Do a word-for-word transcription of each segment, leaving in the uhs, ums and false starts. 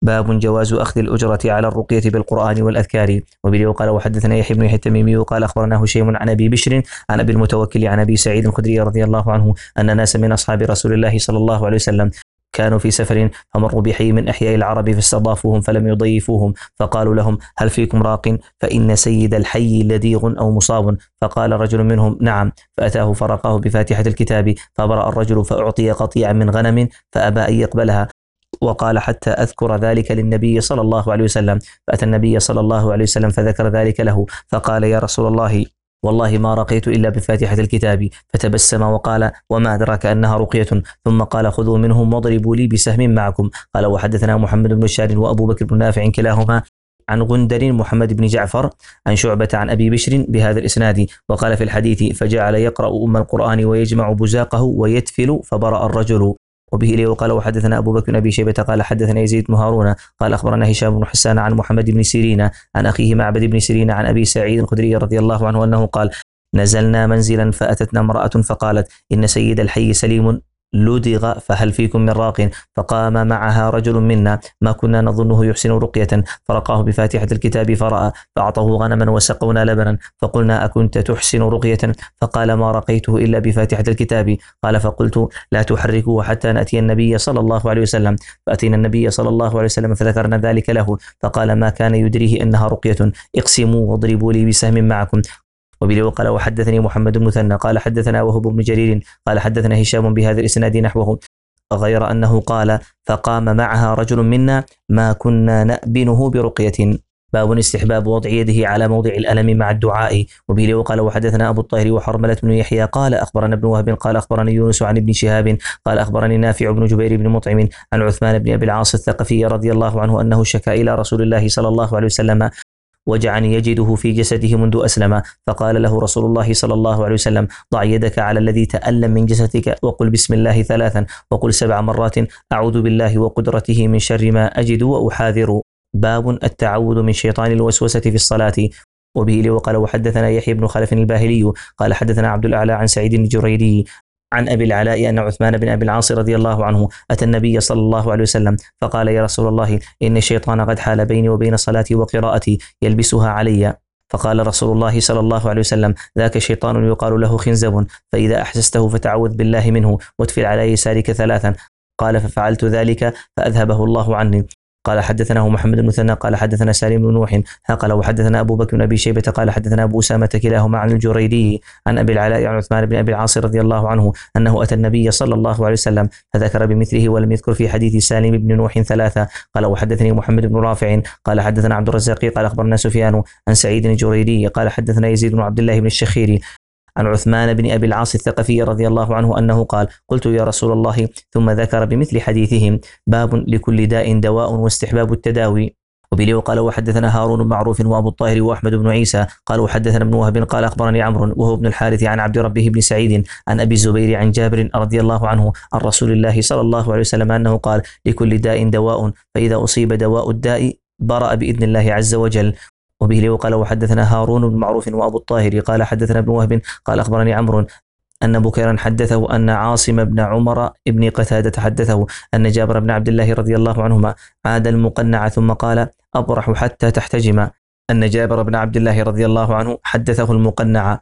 باب جواز أخذ الأجرة على الرقية بالقرآن والأذكار. وبه قال وحدثنا يحيى بن يحيى التميمي قال أخبرنا هشيم عن أبي بشر عن أبي المتوكل عن أبي سعيد الخدري رضي الله عنه أن ناس من أصحاب رسول الله صلى الله عليه وسلم كانوا في سفر فمروا بحي من أحياء العرب فاستضافوهم فلم يضيفوهم فقالوا لهم هل فيكم راق فإن سيد الحي لديغ أو مصاب؟ فقال رجل منهم نعم، فأتاه فرقاه بفاتحة الكتاب فبرأ الرجل فأعطي قطيعا من غنم فأبى أن يقبلها وقال حتى أذكر ذلك للنبي صلى الله عليه وسلم. فأتى النبي صلى الله عليه وسلم فذكر ذلك له فقال يا رسول الله والله ما رقيت إلا بفاتحة الكتاب، فتبسم وقال وما أدراك أنها رقية؟ ثم قال خذوا منهم واضربوا لي بسهم معكم. قال وحدثنا محمد بن بشار وأبو بكر بن نافع كلاهما عن غندر محمد بن جعفر عن شعبة عن أبي بشر بهذا الإسناد. وقال في الحديث فجعل يقرأ أم القرآن ويجمع بزاقه ويتفل فبرأ الرجل. وبه إليه وقال وحدثنا أبو بكر بن أبي شيبة قال حدثنا يزيد بن هارون قال أخبرنا هشام بن حسان عن محمد بن سيرين عن أخيه معبد بن سيرين عن أبي سعيد الخدري رضي الله عنه أنه قال نزلنا منزلا فأتتنا امرأة فقالت إن سيد الحي سليم لدغ فهل فيكم من راق؟ فقام معها رجل منا ما كنا نظنه يحسن رقية فرقاه بفاتحة الكتاب فرأى فأعطاه غنما وسقونا لبنا فقلنا أكنت تحسن رقية؟ فقال ما رقيته إلا بفاتحة الكتاب. قال فقلت لا تحركوا حتى نأتي النبي صلى الله عليه وسلم. فأتينا النبي صلى الله عليه وسلم فذكرنا ذلك له فقال ما كان يدريه أنها رقية، اقسموا واضربوا لي بسهم معكم. وبه وقال وحدثني محمد بن مثنى قال حدثنا وهب بن جرير قال حدثنا هشام بهذا الإسناد نحوه غير أنه قال فقام معها رجل منا ما كنا نأبنه برقية. باب استحباب وضع يده على موضع الألم مع الدعاء. وبه وقال وحدثنا أبو الطاهر وحرملة بن يحيى قال أخبرنا ابن وهب قال أخبرني يونس عن ابن شهاب قال أخبرني نافع بن جبير بن مطعم عن عثمان بن أبي العاص الثقفي رضي الله عنه أنه شكا إلى رسول الله صلى الله عليه وسلم وجعا يجده في جسده منذ أسلم. فقال له رسول الله صلى الله عليه وسلم ضع يدك على الذي تألم من جسدك وقل بسم الله ثلاثا وقل سبع مرات أعوذ بالله وقدرته من شر ما أجد وأحاذر. باب التعوذ من شيطان الوسوسة في الصلاة. وبه لي وقال وحدثنا يحيى بن خلف الباهلي قال حدثنا عبد الأعلى عن سعيد الجريري عن أبي العلاء أن عثمان بن أبي العاص رضي الله عنه أتى النبي صلى الله عليه وسلم فقال يا رسول الله إن الشيطان قد حال بيني وبين صلاتي وقراءتي يلبسها علي. فقال رسول الله صلى الله عليه وسلم ذاك شيطان يقال له خنزب فإذا أحسسته فتعوذ بالله منه واتفل على يسارك ثلاثا. قال ففعلت ذلك فأذهبه الله عني. قال حدثنا محمد بن مثنى قال حدثنا سالم بن نوح قال وحدثنا أبو بكر بن أبي شيبة قال حدثنا أبو أسامة كلاهما عن الجريري عن أبي العلاء عن عثمان بن أبي العاص رضي الله عنه أنه أتى النبي صلى الله عليه وسلم فذكر بمثله ولم يذكر في حديث سالم بن نوح ثلاثة. قال وحدثني محمد بن رافع قال حدثنا عبد الرزاق قال أخبرنا سفيان عن سعيد الجريري قال حدثنا يزيد بن عبد الله بن الشخيري عن عثمان بن أبي العاص الثقفي رضي الله عنه أنه قال قلت يا رسول الله ثم ذكر بمثل حديثهم. باب لكل داء دواء واستحباب التداوي. وبه وقال وحدثنا هارون بن معروف وأبو الطاهر وأحمد بن عيسى قال وحدثنا ابن وهب قال أخبرني عمرو وهو ابن الحارث عن عبد ربه بن سعيد عن أبي الزبير عن جابر رضي الله عنه عن رسول الله صلى الله عليه وسلم أنه قال لكل داء دواء فإذا أصيب دواء الداء برأ بإذن الله عز وجل. وبه وقال وحدثنا هارون بن معروف وأبو الطاهر قال حدثنا ابن وهب قال أخبرني عمرو أن بكيرا حدثه أن عاصم بن عمر ابن قتادة حدثه أن جابر بن عبد الله رضي الله عنهما عاد المقنع ثم قال أبرح حتى تحتجم. أن جابر بن عبد الله رضي الله عنه حدثه المقنع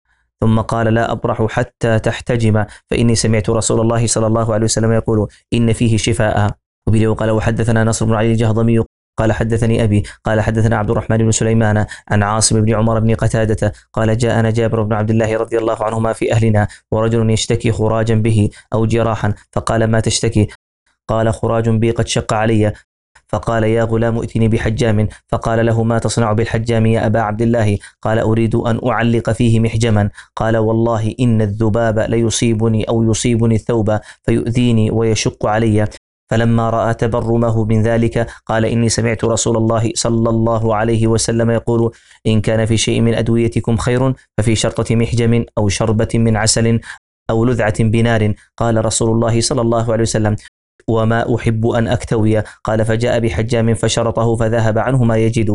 ثم قال لا أبرح حتى تحتجم فإني سمعت رسول الله صلى الله عليه وسلم يقول إن فيه شفاء. وبه وقال وحدثنا نصر بن علي الجهضمي قال حدثني أبي قال حدثنا عبد الرحمن بن سليمان عن عاصم بن عمر بن قتادة قال جاءنا جابر بن عبد الله رضي الله عنهما في أهلنا ورجل يشتكي خراجا به أو جراحا فقال ما تشتكي؟ قال خراج بي قد شق علي. فقال يا غلام ائتني بحجام. فقال له ما تصنع بالحجام يا أبا عبد الله؟ قال أريد أن أعلق فيه محجما. قال والله إن الذباب ليصيبني أو يصيبني الثوب فيؤذيني ويشق علي. فلما رأى تبرمه من ذلك قال إني سمعت رسول الله صلى الله عليه وسلم يقول إن كان في شيء من أدويتكم خير ففي شرطة محجم أو شربة من عسل أو لذعة بنار. قال رسول الله صلى الله عليه وسلم وما أحب أن أكتوي. قال فجاء بحجام فشرطه فذهب عنه ما يجد.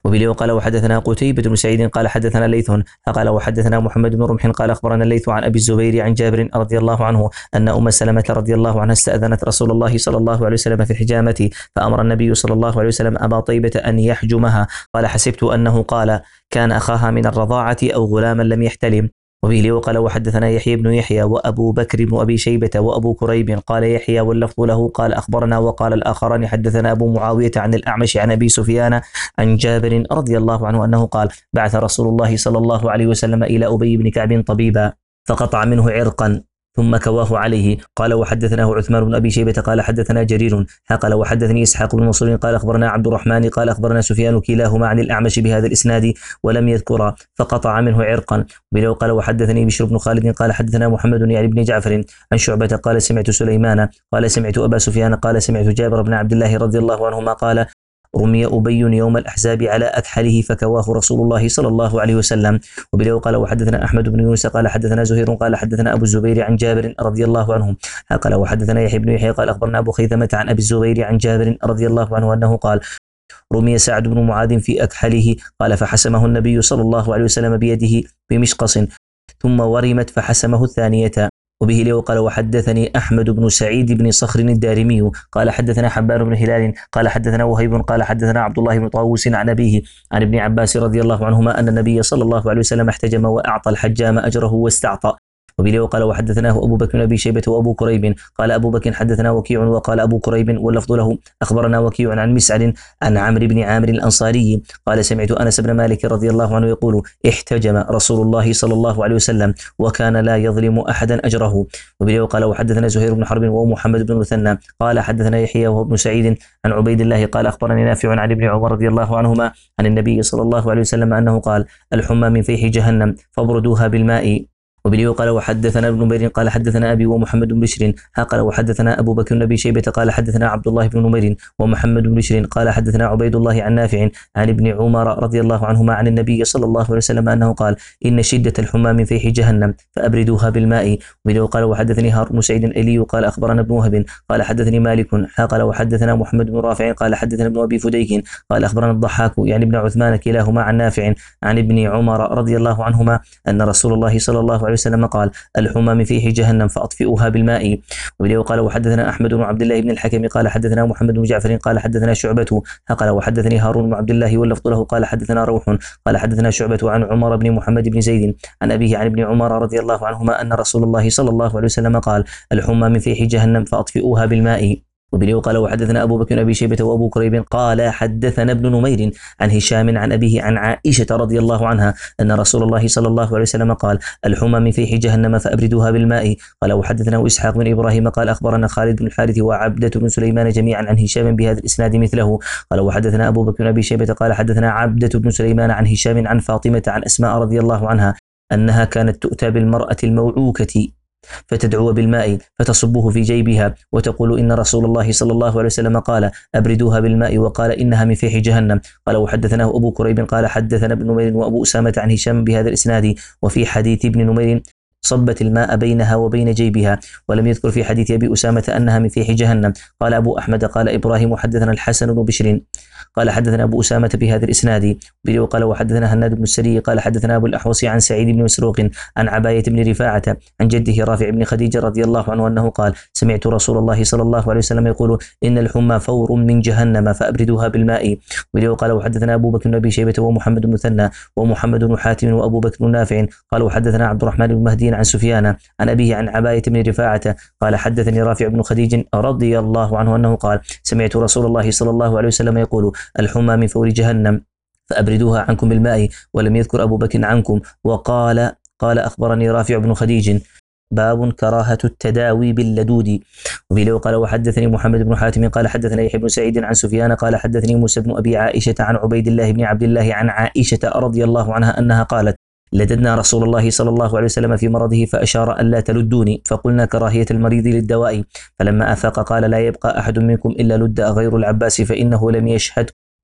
وبه قال وحدثنا قتيبة بن سعيد قال حدثنا ليث قال وحدثنا محمد بن رمح قال أخبرنا الليث عن أبي الزبير عن جابر رضي الله عنه أن أم سلمة رضي الله عنها استأذنت رسول الله صلى الله عليه وسلم في الحجامة، فأمر النبي صلى الله عليه وسلم أبا طيبة أن يحجمها. قال حسبت أنه قال كان أخاها من الرضاعة أو غلاما لم يحتلم. وبه قال وحدثنا يحيى بن يحيى وأبو بكر بن أبي شيبة وأبو كريب قال يحيى واللفظ له قال أخبرنا، وقال الآخران حدثنا أبو معاوية عن الأعمش عن أبي سفيان عن جابر رضي الله عنه أنه قال بعث رسول الله صلى الله عليه وسلم إلى أبي بن كعب طبيبا فقطع منه عرقا ثم كواه عليه. قال وحدثناه عثمان بن أبي شيبة قال حدثنا جرير قال وحدثني إسحاق بن منصور قال أخبرنا عبد الرحمن قال أخبرنا سفيان كلاهما عن الأعمش بهذا الإسناد ولم يذكر فقطع منه عرقا. وبه قال وحدثني بشر بن خالد قال حدثنا محمد يعني بن جعفر عن شعبة قال سمعت سليمان قال سمعت أبا سفيان قال سمعت جابر بن عبد الله رضي الله عنهما قال رمي أبي يوم الأحزاب على أكحله فكواه رسول الله صلى الله عليه وسلم. وبه قال وحدثنا أحمد بن يونس قال حدثنا زهير قال حدثنا أبو الزبير عن جابر رضي الله عنه قال وحدثنا يحيى بن يحيى قال أخبرنا أبو خيثمة عن أبي الزبير عن جابر رضي الله عنه أنه قال رمي سعد بن معاذ في أكحله قال فحسمه النبي صلى الله عليه وسلم بيده بمشقص ثم ورمت فحسمه الثانية. وبه له قال وحدثني أحمد بن سعيد بن صخر الدارمي قال حدثنا حبان بن هلال قال حدثنا وهيب قال حدثنا عبد الله بن طاووس عن أبيه عن ابن عباس رضي الله عنهما أن النبي صلى الله عليه وسلم احتجم وأعطى الحجام أجره واستعطى. وبه قال وحدثناه أبو بكر بن أبي شيبة وأبو كريب قال أبو بكر حدثنا وكيع وقال أبو كريب واللفظ له أخبرنا وكيع عن مسعد عن عمرو بن عامر الأنصاري قال سمعت أنس بن مالك رضي الله عنه يقول احتجم رسول الله صلى الله عليه وسلم وكان لا يظلم أحدا أجره. وبه قال وحدثنا زهير بن حرب ومحمد بن المثنى قال حدثنا يحيى وابن سعيد عن عبيد الله قال أخبرني نافع عن ابن عمر رضي الله عنهما عن النبي صلى الله عليه وسلم أنه قال الحمى من فيح جهنم فابردوها بالماء. وبه قال وحدثنا ابن نمير قال حدثنا أبي ومحمد بن بشر قال وحدثنا أبو بكر بن أبي شيبة قال حدثنا عبد الله بن نمير ومحمد بن بشر قال حدثنا عبيد الله عن نافع عن ابن عمر رضي الله عنهما عن النبي صلى الله عليه وسلم أنه قال إن شدة الحمى من فيح جهنم فأبردوها بالماء. وبه قال وحدثني هارون سعيد الأيلي قال أخبرنا ابن وهب قال حدثني مالك قال وحدثنا محمد بن رافع قال حدثنا ابن أبي فديك قال أخبرنا الضحاك يعني ابن عثمان كلاهما عن نافع عن ابن عمر رضي الله عنهما أن رسول الله صلى الله عليه وسلم قال الحمى من فيح جهنم فأطفئوها بالماء. وبه قال وحدثنا أحمد بن عبد الله بن الحكم قال حدثنا محمد بن جعفر قال حدثنا شعبة قال وحدثني هارون بن عبد الله واللفظ له قال حدثنا روح قال حدثنا شعبة عن عمر بن محمد بن زيد عن أبيه عن ابن عمر رضي الله عنهما أن رسول الله صلى الله عليه وسلم قال الحمى من فيح جهنم فأطفئوها بالماء. وبه قال وحدثنا أبو بكر بن أبي شيبة وأبو كريب قال حدثنا ابن نمير عن هشام عن أبيه عن عائشة رضي الله عنها أن رسول الله صلى الله عليه وسلم قال الحمى من فيح جهنم فأبردوها بالماء. قال وحدثنا إسحاق بن إبراهيم قال أخبرنا خالد بن الحارث وعبدة بن سليمان جميعا عن هشام بهذا الإسناد مثله. قال وحدثنا أبو بكر بن أبي شيبة قال حدثنا عبدة بن سليمان عن هشام عن فاطمة عن أسماء رضي الله عنها أنها كانت تؤتى بالمرأة الموعوكة فتدعو بالماء فتصبه في جيبها وتقول إن رسول الله صلى الله عليه وسلم قال أبردوها بالماء وقال إنها من فيح جهنم. قال وحدثناه أبو كريب قال حدثنا ابن نمير وأبو أسامة عن هشام بهذا الإسناد وفي حديث ابن نمير صبت الماء بينها وبين جيبها ولم يذكر في حديث أبي أسامة أنها من فيح جهنم. قال أبو أحمد قال إبراهيم حدثنا الحسن بن بشر قال حدثنا أبو أسامة بهذا الإسناد. وقال وحدثنا هناد بن السري قال حدثنا أبو الأحوص عن سعيد بن مسروق عن عباية بن رفاعة عن جده رافع بن خديجة رضي الله عنه أنه قال سمعت رسول الله صلى الله عليه وسلم يقول إن الحمى فور من جهنم فأبردوها بالماء. وقال وحدثنا أبو بكر بن أبي شيبة ومحمد بن مثنى ومحمد بن حاتم وأبو بكر بن نافع قال وحدثنا عبد الرحمن بن مهدي عن سفيان عن أبيه عن عباية بن رفاعة قال حدثني رافع بن خديج رضي الله عنه أنه قال سمعت رسول الله صلى الله عليه وسلم يقول الحمى من فور جهنم فأبردوها عنكم بالماء ولم يذكر أبو بكر عنكم. وقال قال أخبرني رافع بن خديج باب كراهة التداوي باللدود. وبه قال وحدثني محمد بن حاتم قال حدثنا يحيى بن سعيد عن سفيان قال حدثني موسى بن أبي عائشة عن عبيد الله بن عبد الله عن عائشة رضي الله عنها أنها قالت لددنا رسول الله صلى الله عليه وسلم في مرضه فأشار ألا تلدوني فقلنا كراهية المريض للدواء فلما أفاق قال لا يبقى أحد منكم إلا لد غير العباس فإنه لم يشهد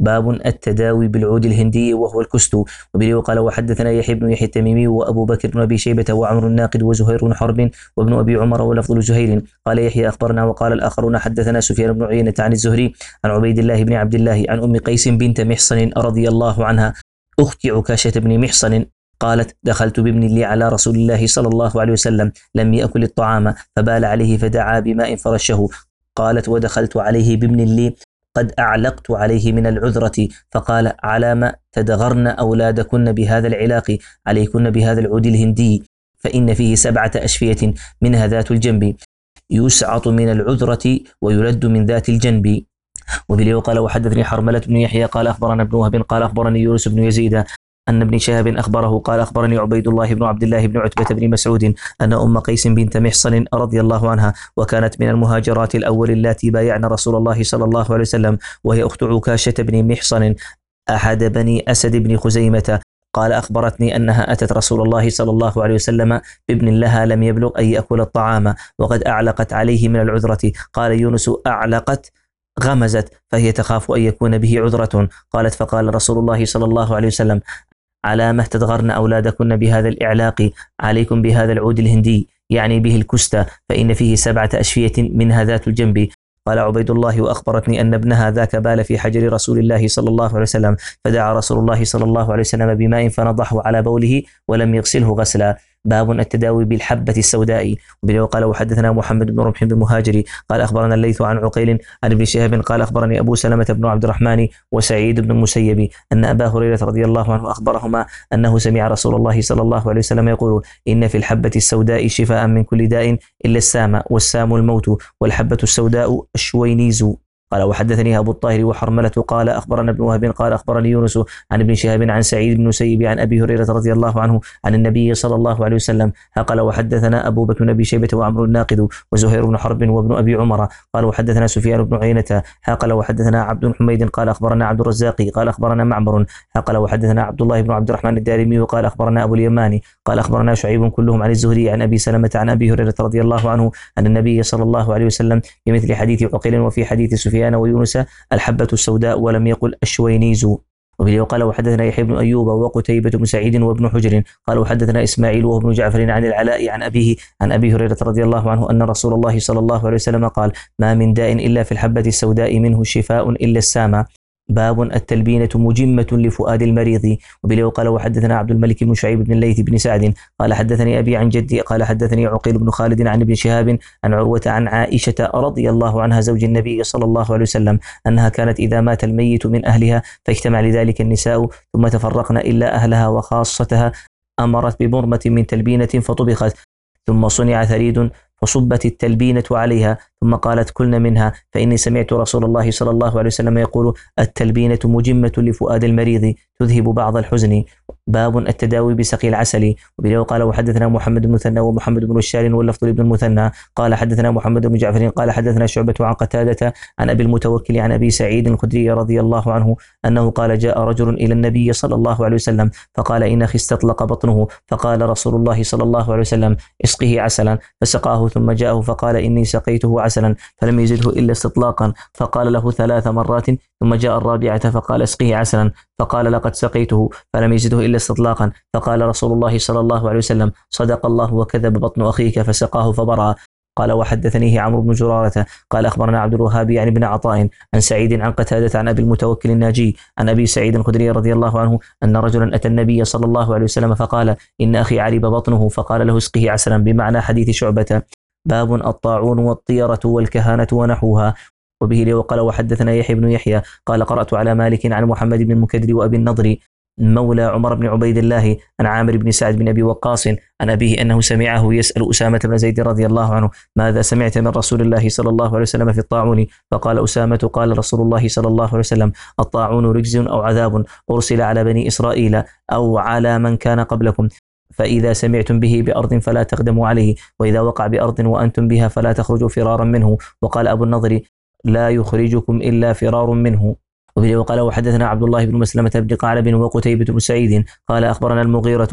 باب التداوي بالعود الهندي وهو الكست. وبه قال وحدثنا يحيى بن يحيى التميمي وأبو بكر بن أبي شيبة وعمر الناقد وزهير بن حرب وابن أبي عمر ولفظ زهير قال يحيى أخبرنا وقال الآخرون حدثنا سفيان بن عيينة عن الزهري عن عبيد الله بن عبد الله عن أم قيس بنت محصن رضي الله عنها أخت عكاشة بن محصن قالت دخلت بابن لي على رسول الله صلى الله عليه وسلم لم يأكل الطعام فبال عليه فدعا بماء فرشه. قالت ودخلت عليه بابن لي قد أعلقت عليه من العذرة فقال على ما تدغرن أولادكن بهذا العلاق عليكن بهذا العود الهندي فإن فيه سبعة أشفية منها ذات الجنب يسعط من العذرة ويلد من ذات الجنب. وبه قال وحدثني حرملة بن يحيى قال أخبرنا ابن وهب قال أخبرني يونس بن يزيد أن ابن شهاب أخبره قال أخبرني عبيد الله بن عبد الله بن عتبة بن مسعود أن أم قيس بنت محصن رضي الله عنها وكانت من المهاجرات الأول اللاتي بايعن رسول الله صلى الله عليه وسلم وهي أخت عكاشة بن محصن أحد بني أسد بن خزيمة قال أخبرتني أنها أتت رسول الله صلى الله عليه وسلم بابن لها لم يبلغ أن يأكل الطعام وقد أعلقت عليه من العذرة. قال يونس أعلقت غمزت فهي تخاف أن يكون به عذرة. قالت فقال رسول الله صلى الله عليه وسلم على ما تدغرن أولادكن بهذا الإعلاق عليكم بهذا العود الهندي يعني به الكستة فإن فيه سبعة أشفية منها ذات الجنب. قال عبيد الله وأخبرتني أن ابنها ذاك بال في حجر رسول الله صلى الله عليه وسلم فدعا رسول الله صلى الله عليه وسلم بماء فنضحه على بوله ولم يغسله غسلا. باب التداوي بالحبة السوداء. وبه قال وحدثنا محمد بن رمح بن المهاجري قال أخبرنا الليث عن عقيل عن ابن شهاب قال أخبرني أبو سلمة بن عبد الرحمن وسعيد بن المسيب أن أبا هريرة رضي الله عنه أخبرهما أنه سمع رسول الله صلى الله عليه وسلم يقول إن في الحبة السوداء شفاء من كل داء إلا السام والسام الموت والحبة السوداء الشوينيز. قال وحدثني أبو الطاهر وحرملة قال أخبرنا ابن وهب قال أخبرني يونس عن ابن شهاب عن سعيد بن مسيب عن أبي هريرة رضي الله عنه عن النبي صلى الله عليه وسلم. قال وحدثنا أبو بكر بن أبي شيبة وعمر الناقد وزهير بن حرب وابن أبي عمر قال وحدثنا سفيان بن عيينة قال وحدثنا عبد حميد قال أخبرنا عبد الرزاق قال أخبرنا معمر قال وحدثنا عبد الله بن عبد الرحمن الدارمي وقال أخبرنا أبو اليماني قال أخبرنا شعيب كلهم عن الزهري عن أبي سلمة عن أبي هريرة رضي الله عنه أن النبي صلى الله عليه وسلم بمثل حديث عقيل وفي حديث سفيان ويونس الحبة السوداء ولم يقل الشوينيز. وبه قال وحدثنا يحيى بن أيوب وقتيبة بن سعيد وابن حجر قال وحدثنا إسماعيل وابن جعفر عن العلاء عن أبيه عن أبي هريرة رضي الله عنه أن رسول الله صلى الله عليه وسلم قال ما من داء إلا في الحبة السوداء منه شفاء إلا السام. باب التلبينة مجمة لفؤاد المريض. وبه قال وحدثنا عبد الملك بن شعيب بن الليث بن سعد قال حدثني أبي عن جدي قال حدثني عقيل بن خالد عن ابن شهاب عن عروة عن عائشة رضي الله عنها زوج النبي صلى الله عليه وسلم أنها كانت إذا مات الميت من أهلها فاجتمع لذلك النساء ثم تفرقن إلا أهلها وخاصتها أمرت ببرمة من تلبينة فطبخت ثم صنع ثريد فصبت التلبينة عليها ثم قالت كلن منها فإني سمعت رسول الله صلى الله عليه وسلم يقول التلبينة مجمة لفؤاد المريض تذهب بعض الحزن. باب التداوي بسقي العسل. وبه قال وحدثنا محمد بن المثنى ومحمد بن بشار واللفظ لابن المثنى قال حدثنا محمد بن جعفر قال حدثنا شعبة عن قتادة عن أبي المتوكل عن أبي سعيد الخدري رضي الله عنه أنه قال جاء رجل إلى النبي صلى الله عليه وسلم فقال إن أخي استطلق بطنه فقال رسول الله صلى الله عليه وسلم اسقه عسلا فسقاه ثم جاءه فقال إني سقيته عسلا فلم يزده إلا استطلاقا فقال له ثلاث مرات ثم جاء الرابعة فقال اسقه عسلا فقال لقد سقيته فلم يزده إلا استطلاقا فقال رسول الله صلى الله عليه وسلم صدق الله وكذب بطن أخيك فسقاه فبرأ. قال وحدثنيه عمرو بن جرارة قال أخبرنا عبد الوهاب يعني بن عطاء عن سعيد عن قتادة عن أبي المتوكل الناجي عن أبي سعيد الخدري رضي الله عنه أن رجلا أتى النبي صلى الله عليه وسلم فقال إن أخي عرب بطنه فقال له اسقه عسلا بمعنى حديث شعبة. باب الطاعون والطيرة والكهانة ونحوها. وبه وقال وحدثنا يحيى بن يحيى قال قرأت على مالك عن محمد بن المكدر وأبي النضر مولى عمر بن عبيد الله عن عامر بن سعد بن أبي وقاص عن أبيه أنه سمعه يسأل أسامة بن زيد رضي الله عنه ماذا سمعت من رسول الله صلى الله عليه وسلم في الطاعون؟ فقال أسامة قال رسول الله صلى الله عليه وسلم الطاعون رجز أو عذاب أرسل على بني إسرائيل أو على من كان قبلكم فإذا سمعتم به بأرض فلا تقدموا عليه وإذا وقع بأرض وأنتم بها فلا تخرجوا فرارا منه. وقال أبو النضر لا يخرجكم إلا فرار منه. وبه وقال وحدثنا عبد الله بن مسلمة بن قعنب وقتيبة بن سعيد قال أخبرنا المغيرة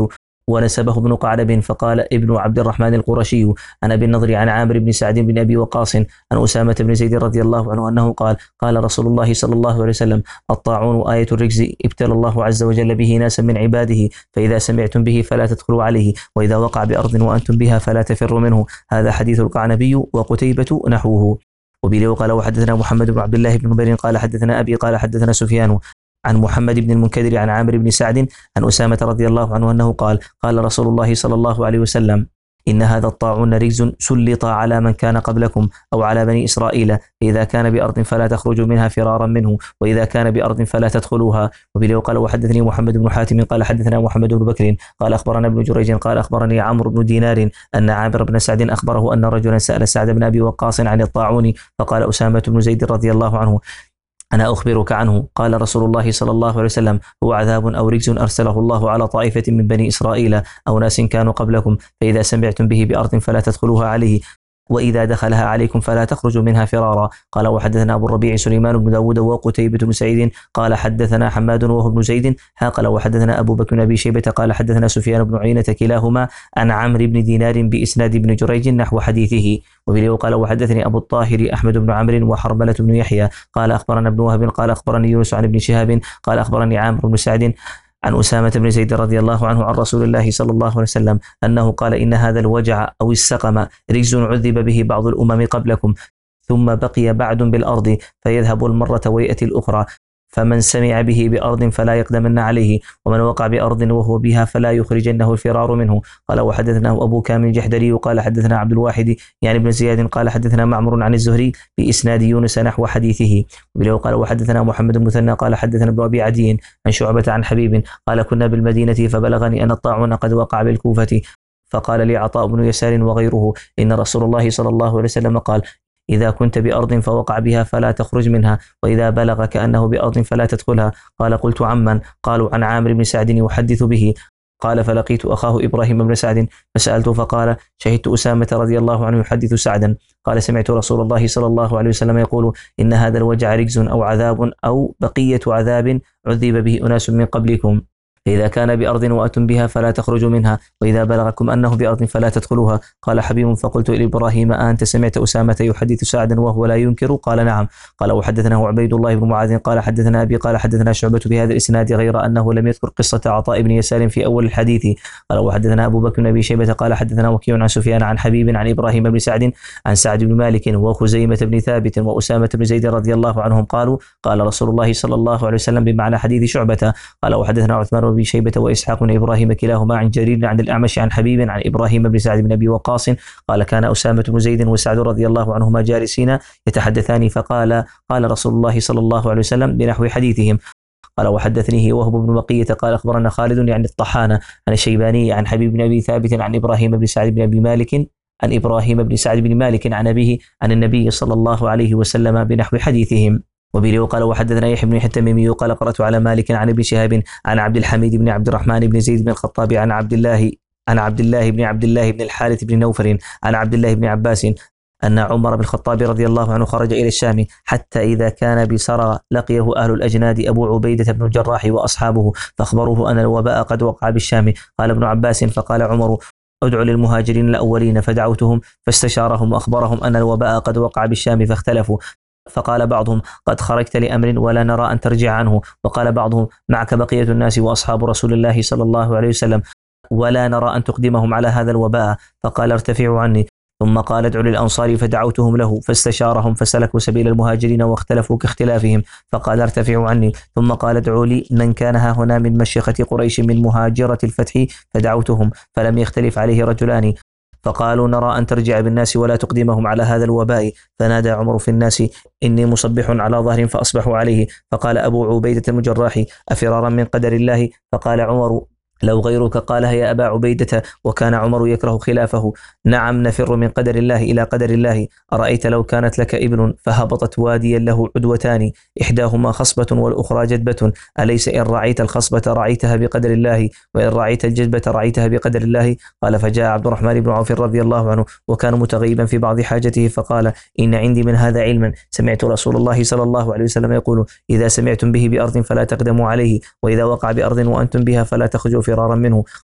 ونسبه ابن قعلب فقال ابن عبد الرحمن القرشي عن أبي النضر عن عامر بن سعد بن أبي وقاص عن أسامة بن زيد رضي الله عنه أنه قال قال رسول الله صلى الله عليه وسلم الطاعون آية الرجز ابتلى الله عز وجل به ناسا من عباده فإذا سمعتم به فلا تدخلوا عليه وإذا وقع بأرض وأنتم بها فلا تفروا منه. هذا حديث القعنبي وقتيبة نحوه. وبه قال وحدثنا محمد بن عبد الله بن نمير قال حدثنا أبي قال حدثنا سفيان عن محمد بن المنكدر عن عامر بن سعد عن أسامة رضي الله عنه أنه قال قال رسول الله صلى الله عليه وسلم إن هذا الطاعون رجز سلط على من كان قبلكم أو على بني إسرائيل فإذا كان بأرض فلا تخرجوا منها فرارا منه وإذا كان بأرض فلا تدخلوها. وبه قال وحدثني محمد بن حاتم قال حدثنا محمد بن بكر قال أخبرنا ابن جريج قال أخبرني عمرو بن دينار أن عامر بن سعد أخبره أن رجلا سأل سعد بن أبي وقاص عن الطاعون فقال أسامة بن زيد رضي الله عنه أنا أخبرك عنه. قال رسول الله صلى الله عليه وسلم هو عذاب أو رجز أرسله الله على طائفة من بني إسرائيل أو ناس كانوا قبلكم فإذا سمعتم به بأرض فلا تدخلوها عليه وإذا دخلها عليكم فلا تخرجوا منها فرارا. قال وحدثنا أبو الربيع سليمان بن داود وقتيبة بن سعيد قال حدثنا حماد وهو بن زيد قال وحدثنا أبو بكر بن أبي شيبة قال حدثنا سفيان بن عيينة كلاهما عن عمرو بن دينار بإسناد ابن جريج نحو حديثه. وبه قال وحدثني أبو الطاهر أحمد بن عمرو وحرملة بن يحيى قال أخبرنا ابن وهب قال أخبرني يونس عن ابن شهاب قال أخبرني عامر بن سعد عن أسامة بن زيد رضي الله عنه عن رسول الله صلى الله عليه وسلم أنه قال إن هذا الوجع أو السقم رجز عذب به بعض الأمم قبلكم ثم بقي بعد بالأرض فيذهب المرة ويأتي الأخرى فمن سمع به بأرض فلا يقدمن عليه ومن وقع بأرض وهو بها فلا يخرجنه الفرار منه. قال وحدثناه أبو كامل الجحدري قال حدثنا عبد الواحد يعني ابن زياد قال حدثنا معمر عن الزهري بإسناد يونس نحو حديثه. وبه قال وحدثنا محمد المثنى قال حدثنا ابن أبي عدي عن شعبة عن حبيب قال كنا بالمدينة فبلغني أن الطاعون قد وقع بالكوفة فقال لي عطاء بن يسار وغيره إن رسول الله صلى الله عليه وسلم قال إذا كنت بأرض فوقع بها فلا تخرج منها وإذا بلغ كأنه بأرض فلا تدخلها. قال قلت عمن؟ قالوا عن عامر بن سعد يحدث به. قال فلقيت أخاه إبراهيم بن سعد فسألته فقال شهدت أسامة رضي الله عنه يحدث سعدا قال سمعت رسول الله صلى الله عليه وسلم يقول إن هذا الوجع رجز أو عذاب أو بقية عذاب عذب به أناس من قبلكم فإذا كان بأرض وأتم بها فلا تخرجوا منها وإذا بلغكم أنه بأرض فلا تدخلوها. قال حبيب فقلت لإبراهيم أنت سمعت أسامة يحدث سعدا وهو لا ينكر؟ قال نعم. قال وحدثناه عبيد الله بن معاذ قال حدثنا أبي قال حدثنا شعبة بهذا الإسناد غير أنه لم يذكر قصة عطاء بن يسار في أول الحديث. قال وحدثنا أبو بكر بن أبي شيبة قال حدثنا وكيع عن سفيان عن حبيب عن إبراهيم بن سعد عن سعد بن مالك وخزيمة بن ثابت وأسامة بن زيد رضي الله عنهم قالوا قال رسول الله صلى الله عليه وسلم بمعنى حديث شعبة. قال وحدثنا عثمان بن شيبة وإسحاق بن إبراهيم كلاهما عن جرير عن الأعمش عن حبيب عن إبراهيم بن سعد بن أبي وقاص قال كان أسامة بن زيد وسعد رضي الله عنهما جالسين يتحدثان فقال قال رسول الله صلى الله عليه وسلم بنحو حديثهم. قال وحدثنيه وهب بن بقية قال أخبرنا خالد يعني الطحان عن الشيباني عن حبيب بن أبي ثابت عن إبراهيم بن سعد بن أبي مالك عن إبراهيم بن سعد بن مالك عن أبيه عن النبي صلى الله عليه وسلم بنحو حديثهم. وبه قال وحدثنا يحيى بن التميمي قال قرأت على مالك عن ابن شهاب عن عبد الحميد بن عبد الرحمن بن زيد بن الخطاب عن عبد الله عن عبد الله بن عبد الله بن الحارث بن نوفل عن عبد الله بن عباس أن عمر بن الخطاب رضي الله عنه خرج إلى الشام حتى إذا كان بسرى لقيه أهل الأجناد أبو عبيدة بن الجراح وأصحابه فأخبروه أن الوباء قد وقع بالشام. قال ابن عباس فقال عمر ادعوا للمهاجرين الأولين فدعوتهم فاستشارهم وأخبرهم أن الوباء قد وقع بالشام فاختلفوا فقال بعضهم قد خرجت لأمر ولا نرى أن ترجع عنه وقال بعضهم معك بقية الناس وأصحاب رسول الله صلى الله عليه وسلم ولا نرى أن تقدمهم على هذا الوباء فقال ارتفعوا عني. ثم قال ادعوا للأنصار فدعوتهم له فاستشارهم فسلكوا سبيل المهاجرين واختلفوا كاختلافهم فقال ارتفعوا عني. ثم قال ادعوا لي من كان ها هنا من مشيخة قريش من مهاجرة الفتح فدعوتهم فلم يختلف عليه رجلان فقالوا نرى أن ترجع بالناس ولا تقدمهم على هذا الوباء. فنادى عمر في الناس إني مصبح على ظهر فأصبحوا عليه. فقال أبو عبيدة المجراح أفرارا من قدر الله؟ فقال عمر لو غيرك قالها يا أبا عبيدة وكان عمر يكره خلافه. نعم نفر من قدر الله إلى قدر الله. أرأيت لو كانت لك إبل فهبطت واديا له عدوتان إحداهما خصبة والأخرى جدبة أليس إن رعيت الخصبة رعيتها بقدر الله وإن رعيت الجدبة رعيتها بقدر الله؟ قال فجاء عبد الرحمن بن عوف رضي الله عنه وكان متغيبا في بعض حاجته فقال إن عندي من هذا علما سمعت رسول الله صلى الله عليه وسلم يقول إذا سمعتم به بأرض فلا تقدموا عليه وإذا وقع بأرض وأنتم بها فلا تخرجوا فرارا منه.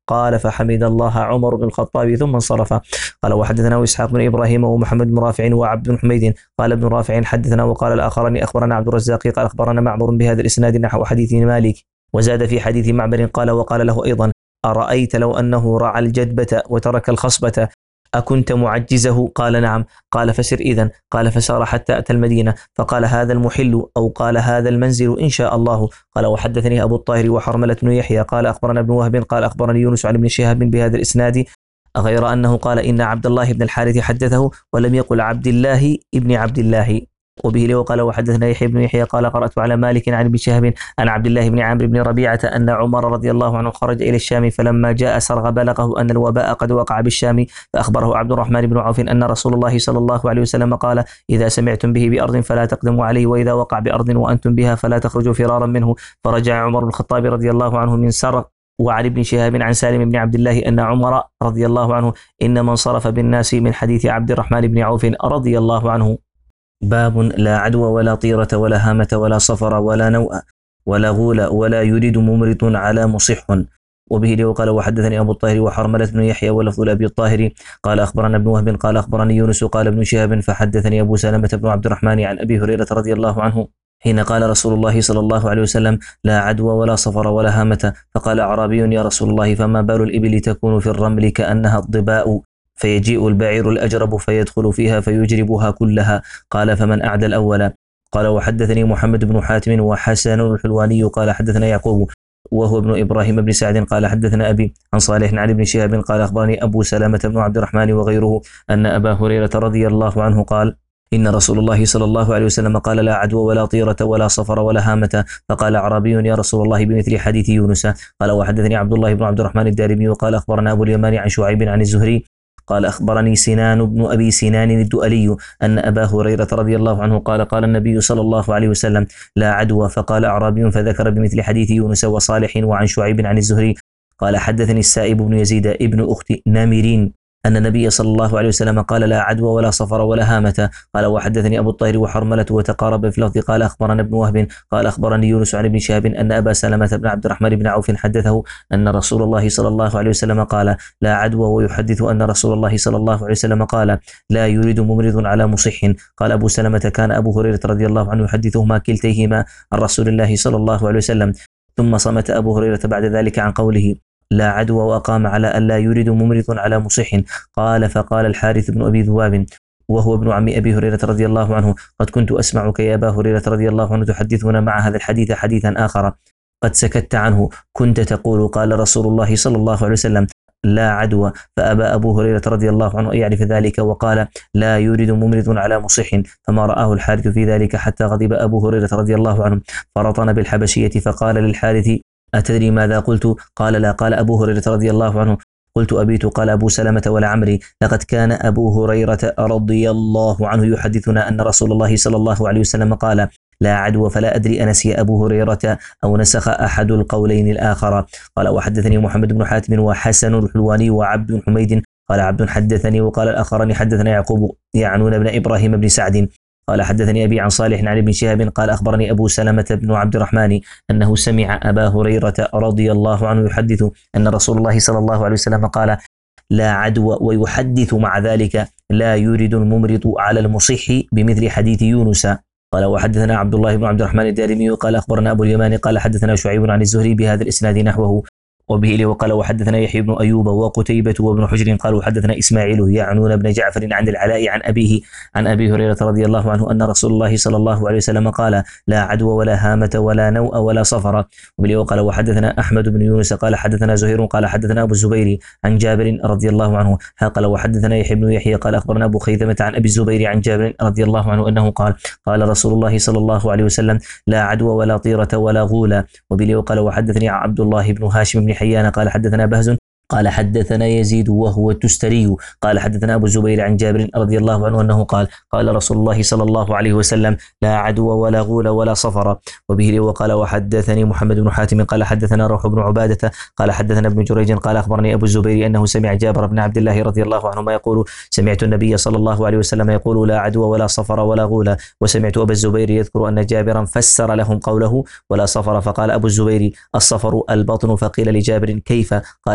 قال فحمد الله عمر بن الخطاب ثم انصرف. قال وحدثنا إسحاق بن إبراهيم ومحمد بن رافع وعبد بن حميد قال ابن رافع حدثنا وقال الآخران أخبرنا عبد الرزاق قال أخبرنا معمر بهذا الإسناد نحو حديث مالك، وزاد في حديث معمر قال وقال له أيضا أرأيت لو أنه رعى الجدبة وترك الخصبة أكنت معجزه؟ قال نعم. قال فسر إذن. قال فسار حتى أتى المدينة فقال هذا المحل أو قال هذا المنزل إن شاء الله. قال وحدثني أبو الطاهر وحرملة بن يحيى قال أخبرنا ابن وهب قال أخبرني يونس عن ابن شهاب بهذا الإسناد غير أنه قال إن عبد الله بن الحارث حدثه ولم يقل عبد الله ابن عبد الله. وبه له قال وحدثنا يحيى بن يحيى قال قرأت على مالك عن ابن شهاب عن عبد الله بن عمرو بن ربيعة أن عمر رضي الله عنه خرج إلى الشام فلما جاء سرغ بلغه أن الوباء قد وقع بالشام فأخبره عبد الرحمن بن عوف أن رسول الله صلى الله عليه وسلم قال إذا سمعتم به بأرض فلا تقدموا عليه وإذا وقع بأرض وأنتم بها فلا تخرجوا فرارا منه. فرجع عمر بن الخطاب رضي الله عنه من سرغ. وعن ابن شهاب عن سالم بن عبد الله أن عمر رضي الله عنه إنما انصرف بالناس من حديث عبد الرحمن بن عوف رضي الله عنه. باب لا عدوى ولا طيرة ولا هامة ولا صفر ولا نوء ولا غول ولا يريد ممرط على مصح. وبه له قال وحدثني أبو الطاهر وحرملة بن يحيى ولفظ أبي الطاهر قال أخبرنا ابن وهب قال أخبرني يونس قال ابن شهاب فحدثني أبو سلمة بن عبد الرحمن عن أبي هريرة رضي الله عنه حين قال رسول الله صلى الله عليه وسلم لا عدوى ولا صفر ولا هامة فقال أعرابي يا رسول الله فما بال الإبل تكون في الرمل كأنها الضباء فيجيء البعير الأجرب فيدخل فيها فيجربها كلها. قال فمن أعدى الأول؟ قال وحدثني محمد بن حاتم وحسن الحلواني قال حدثنا يعقوب وهو ابن إبراهيم بن سعد قال حدثنا أبي عن صالح عن ابن شهاب قال أخبرني أبو سلمة بن عبد الرحمن وغيره أن أبا هريرة رضي الله عنه قال إن رسول الله صلى الله عليه وسلم قال لا عدوى ولا طيرة ولا صفر ولا هامة. فقال أعرابي يا رسول الله بمثل حديث يونس. قال وحدثني عبد الله بن عبد الرحمن الدارمي وقال أخبرنا أبو اليمان عن شعيب عن الزهري قال أخبرني سنان بن أبي سنان الدؤلي أن أبا هريرة رضي الله عنه قال قال النبي صلى الله عليه وسلم لا عدوى. فقال أعرابي فذكر بمثل حديث يونس وصالح وعن شعيب عن الزهري قال حدثني السائب بن يزيد ابن أخت نامرين أن النبي صلى الله عليه وسلم قال لا عدوى ولا صفر ولا هامة. قال وحدثني أبو الطاهر وحرملة وتقارب في اللفظ قال أخبرنا ابن وهب قال أخبرني يونس عن ابن شهاب أن أبا سلمة بن عبد الرحمن بن عوف حدثه أن رسول الله صلى الله عليه وسلم قال لا عدوى ويحدث أن رسول الله صلى الله عليه وسلم قال لا يريد ممرض على مصح. قال أبو سلمة كان أبو هريرة رضي الله عنه يحدثهما كلتيهما عن رسول الله صلى الله عليه وسلم. ثم صمت أبو هريرة بعد ذلك عن قوله لا عدوى وأقام على أن لا يريد ممرض على مصح. قال فقال الحارث بن أبي ذباب وهو ابن عم أبي هريرة رضي الله عنه قد كنت أسمعك يا أبا هريرة رضي الله عنه تحدثنا مع هذا الحديث حديثا آخر قد سكت عنه كنت تقول قال رسول الله صلى الله عليه وسلم لا عدوى. فأبى أبو هريرة رضي الله عنه أن يعرف ذلك وقال لا يريد ممرض على مصح. فما رآه الحارث في ذلك حتى غضب أبو هريرة رضي الله عنه فرطن بالحبشية فقال للحارث أتدري ماذا قلت؟ قال لا. قال أبو هريرة رضي الله عنه قلت أبيت. قال أبو سلمة ولا عمري لقد كان أبو هريرة رضي الله عنه يحدثنا أن رسول الله صلى الله عليه وسلم قال لا عدوى فلا أدري أنسي أبو هريرة أو نسخ أحد القولين الآخر. قال وحدثني محمد بن حاتم وحسن الحلواني وعبد بن حميد قال عبد حدثني وقال الآخران حدثنا يعقوب يعنون ابن إبراهيم بن سعد قال حدثني أبي عن صالح عن ابن شهاب قال أخبرني أبو سلمة بن عبد الرحمن أنه سمع أبا هريرة رضي الله عنه يحدث أن رسول الله صلى الله عليه وسلم قال لا عدوى ويحدث مع ذلك لا يريد الممرض على المصح بمثل حديث يونس. قال وحدثنا عبد الله بن عبد الرحمن الدارمي قال أخبرنا أبو اليمان قال حدثنا شعيب عن الزهري بهذا الإسناد نحوه. وبه له وقال وحدثنا يحيى بن أيوب وقتيبة وابن حجر قالوا حدثنا إسماعيل يعنون ابن جعفر عن العلاء عن أبيه عن أبي هريرة رضي الله عنه أن رسول الله صلى الله عليه وسلم قال لا عدوى ولا هامة ولا نوء ولا صفر. وبه وقال وحدثنا أحمد بن يونس قال حدثنا زهير قال حدثنا أبو الزبير عن جابر رضي الله عنه قال وحدثنا يحيى بن يحيى قال أخبرنا أبو خيثمة عن أبي الزبير عن جابر رضي الله عنه أنه قال قال رسول الله صلى الله عليه وسلم لا عدوى ولا طيرة ولا غول. وبه وقال وحدثني عبد الله بن هاشم بن حيان قال حدثنا بهز قال حدثنا يزيد وهو التستري قال حدثنا أبو الزبير عن جابر رضي الله عنه أنه قال قال رسول الله صلى الله عليه وسلم لا عدوى ولا غول ولا صفر. وبه وقال وحدثني محمد بن حاتم قال حدثنا روح بن عبادة قال حدثنا ابن جريج قال أخبرني أبو الزبير أنه سمع جابر بن عبد الله رضي الله عنهما يقول سمعت النبي صلى الله عليه وسلم يقول لا عدوى ولا صفر ولا غول. وسمعت أبا الزبير يذكر أن جابرا فسر لهم قوله ولا صفر فقال أبو الزبير الصفر البطن. فقيل لجابر كيف؟ قال كان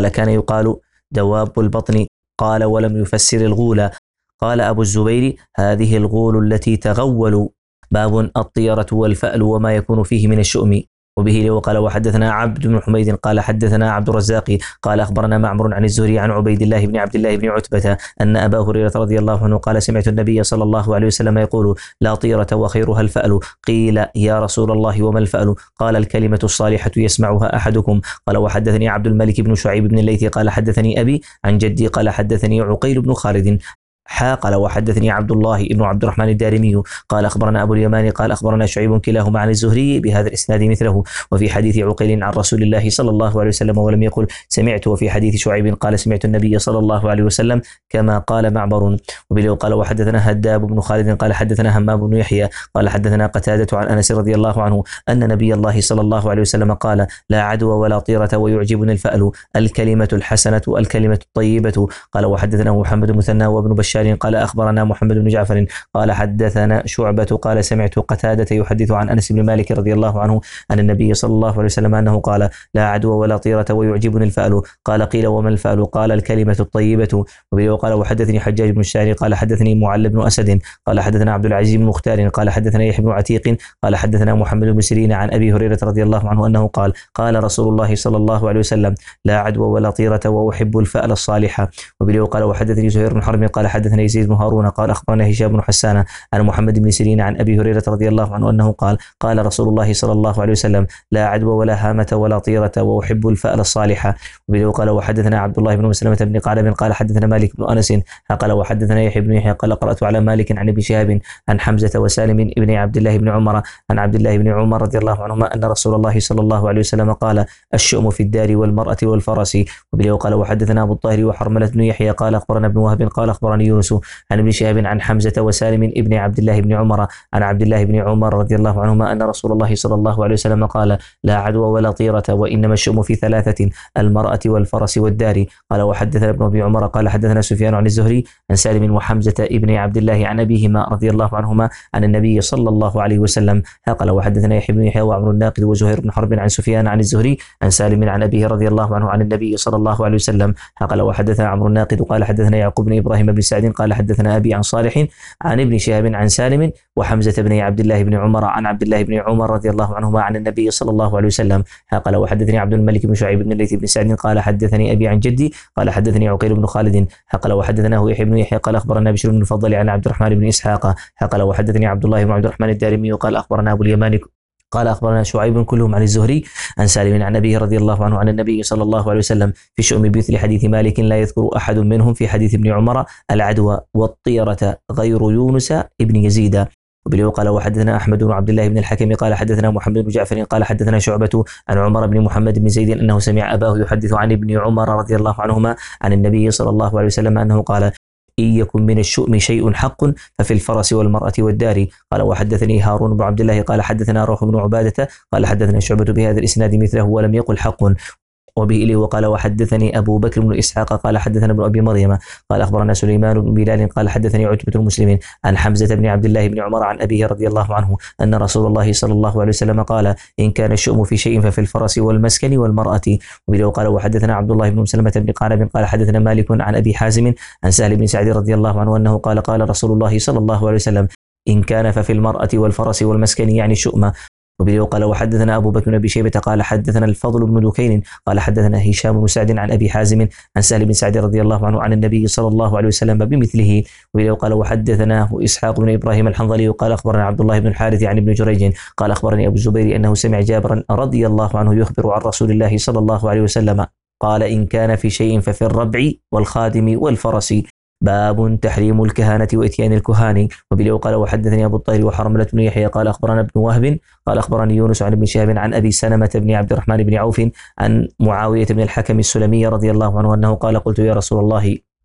ويقال دواب البطن. قال ولم يفسر الغول. قال أبو الزبير هذه الغول التي تغول. باب الطيرة والفأل وما يكون فيه من الشؤم. وبه وقال وحدثنا عبد بن حميد قال حدثنا عبد الرزاق قال أخبرنا معمر عن الزهري عن عبيد الله بن عبد الله بن عتبة أن أبا هريرة رضي الله عنه قال سمعت النبي صلى الله عليه وسلم يقول لا طيرة وخيرها الفأل. قيل يا رسول الله وما الفأل؟ قال الكلمة الصالحة يسمعها أحدكم. قال وحدثني عبد الملك بن شعيب بن الليث قال حدثني أبي عن جدي قال حدثني عقيل بن خالد حا قال وحدثني عبد الله بن عبد الرحمن الدارمي قال أخبرنا أبو اليمان قال أخبرنا شعيب كلاهما عن الزهري بهذا الإسناد مثله. وفي حديث عقيل عن رسول الله صلى الله عليه وسلم ولم يقل سمعت. وفي حديث شعيب قال سمعت النبي صلى الله عليه وسلم كما قال معبر. وبه قال وحدثنا هداب بن خالد قال حدثنا همام بن يحيى قال حدثنا قتادة عن أنس رضي الله عنه أن نبي الله صلى الله عليه وسلم قال لا عدوى ولا طيرة ويعجبني الفأل الكلمة الحسنة الكلمة الطيبة. قال وحدثنا محمد المثنى وابن بشار قال أخبرنا محمد بن جعفر قال حدثنا شعبة قال سمعت قتادة يحدث عن أنس بن مالك رضي الله عنه أن النبي صلى الله عليه وسلم أنه قال لا عدوى ولا طيرة ويعجبني الفأل. قال قيل وما الفأل؟ قال الكلمة الطيبة. وبه قال وحدثني حجاج بن الشاعر قال حدثني معل بن أسد قال حدثنا عبد العزيز بن مختار قال حدثنا يحيى بن عتيق قال حدثنا محمد بن سيرين عن أبي هريرة رضي الله عنه أنه قال قال رسول الله صلى الله عليه وسلم لا عدوى ولا طيرة وأحب الفأل الصالحة. وبه قال وحدثني زهير بن حرب قال حدثنا يزيد بن هارون قال أخبرنا هشام بن حسان عن محمد بن سيرين عن أبي هريرة رضي الله عنه أنه قال قال رسول الله صلى الله عليه وسلم لا عدوى ولا هامة ولا طيرة وأحب الفأل الصالحة. وبه قال وحدثنا عبد الله بن مسلمة بن قالب قال حدثنا مالك بن أنس قال وحدثنا يحيى بن يحيى قال قرأت على مالك عن ابن شهاب عن حمزة وسالم ابن عبد الله بن عمر عن عبد الله بن عمر رضي الله عنهما أن رسول الله صلى الله عليه وسلم قال الشؤم في الدار والمرأة والفرس. وبه قال وحدثنا أبو الطاهر وحرملة بن يحيى قال أخبرنا ابن وهب قال أخبرني يونس عن ابن شهاب عن حمزة وسالم ابن عبد الله بن عمر عن عبد الله بن عمر رضي الله عنهما أن رسول الله صلى الله عليه وسلم قال لا عدوى ولا طيرة وإنما الشؤم في ثلاثة المرأة والفرس والدار. قال وحدثنا ابن أبي عمر قال حدثنا سفيان عن الزهري عن سالم وحمزة ابن عبد الله عن أبيهما رضي الله عنهما عن النبي صلى الله عليه وسلم. قال وحدثنا يحيى بن يحيى وعمر الناقد وزهير بن حرب عن سفيان عن الزهري عن سالم عن أبيه رضي الله عنه عن النبي صلى الله عليه وسلم. قال وحدثنا عمرو الناقد قال حدثنا يعقوب بن إبراهيم بن سعد قال حدثنا أبي عن صالح عن ابن شهاب عن سالم وحمزة بن عبد الله بن عمر عن عبد الله بن عمر رضي الله عنهما عن النبي صلى الله عليه وسلم. قال وحدثني عبد الملك بن شعيب بن الليث بن سعد قال حدثني أبي عن جدي قال حدثني عقيل بن خالد. قال وحدثناه يحيى بن يحيى قال أخبرنا بشر بن الفضل عن عبد الرحمن بن إسحاق. قال وحدثني عبد الله بن عبد الرحمن الدارمي قال أخبرنا أبو اليمان قال أخبرنا شعيب كلهم عن الزهري عن سالم عن أبيه رضي الله عنه عن النبي صلى الله عليه وسلم في شؤم بمثل حديث مالك لا يذكر أحد منهم في حديث ابن عمر العدوى والطيرة غير يونس ابن يزيد. وبه قال وحدثنا أحمد بن عبد الله بن الحكم قال حدثنا محمد بن جعفر قال حدثنا شعبة عن عمر بن محمد بن زيد أنه سمع أباه يحدث عن ابن عمر رضي الله عنهما عن النبي صلى الله عليه وسلم أنه قال إن يكن من الشؤم شيء حق ففي الفرس والمرأة والدار. قال وحدثني هارون بن عبد الله قال حدثنا روح بن عبادة قال حدثنا شعبة بهذا الإسناد مثله ولم يقل حق. وبه إليه وقال وحدثني أبو بكر بن إسحاق قال حدثنا ابن أبي مريم قال أخبرنا سليمان بن بلال قال حدثني عتبة المسلمين عن حمزة بن عبد الله بن عمر عن أبيه رضي الله عنه أن رسول الله صلى الله عليه وسلم قال إن كان الشؤم في شيء ففي الفرس والمسكن والمرأة. وبه قال وحدثنا عبد الله بن مسلمة بن قعنب قال حدثنا مالك عن أبي حازم عن سهل بن سعد رضي الله عنه أنه قال قال رسول الله صلى الله عليه وسلم إن كان ففي المرأة والفرس والمسكن يعني شؤم. وبه قال وحدثنا أبو بكر بن أبي شيبة قال حدثنا الفضل بن دكين قال حدثنا هشام بن سعد عن أبي حازم عن سهل بن سعد رضي الله عنه عن النبي صلى الله عليه وسلم بمثله. وبه قال وحدثناه إسحاق بن إبراهيم الحنظلي قال أخبرنا عبد الله بن الحارث عن ابن جريج قال أخبرني أبو الزبير أنه سمع جابرا رضي الله عنه يخبر عن رسول الله صلى الله عليه وسلم قال إن كان في شيء ففي الربع والخادم والفرس. باب تحريم الكهانة وإتيان الكهان. وبه قال وحدثني أبو الطاهر وحرملة بن يحيى قال أخبرنا ابن وهب قال أخبرني يونس عن ابن شهاب عن أبي سلمة بن عبد الرحمن بن عوف عن معاوية بن الحكم السلمي رضي الله عنه أنه قال قلت يا رسول الله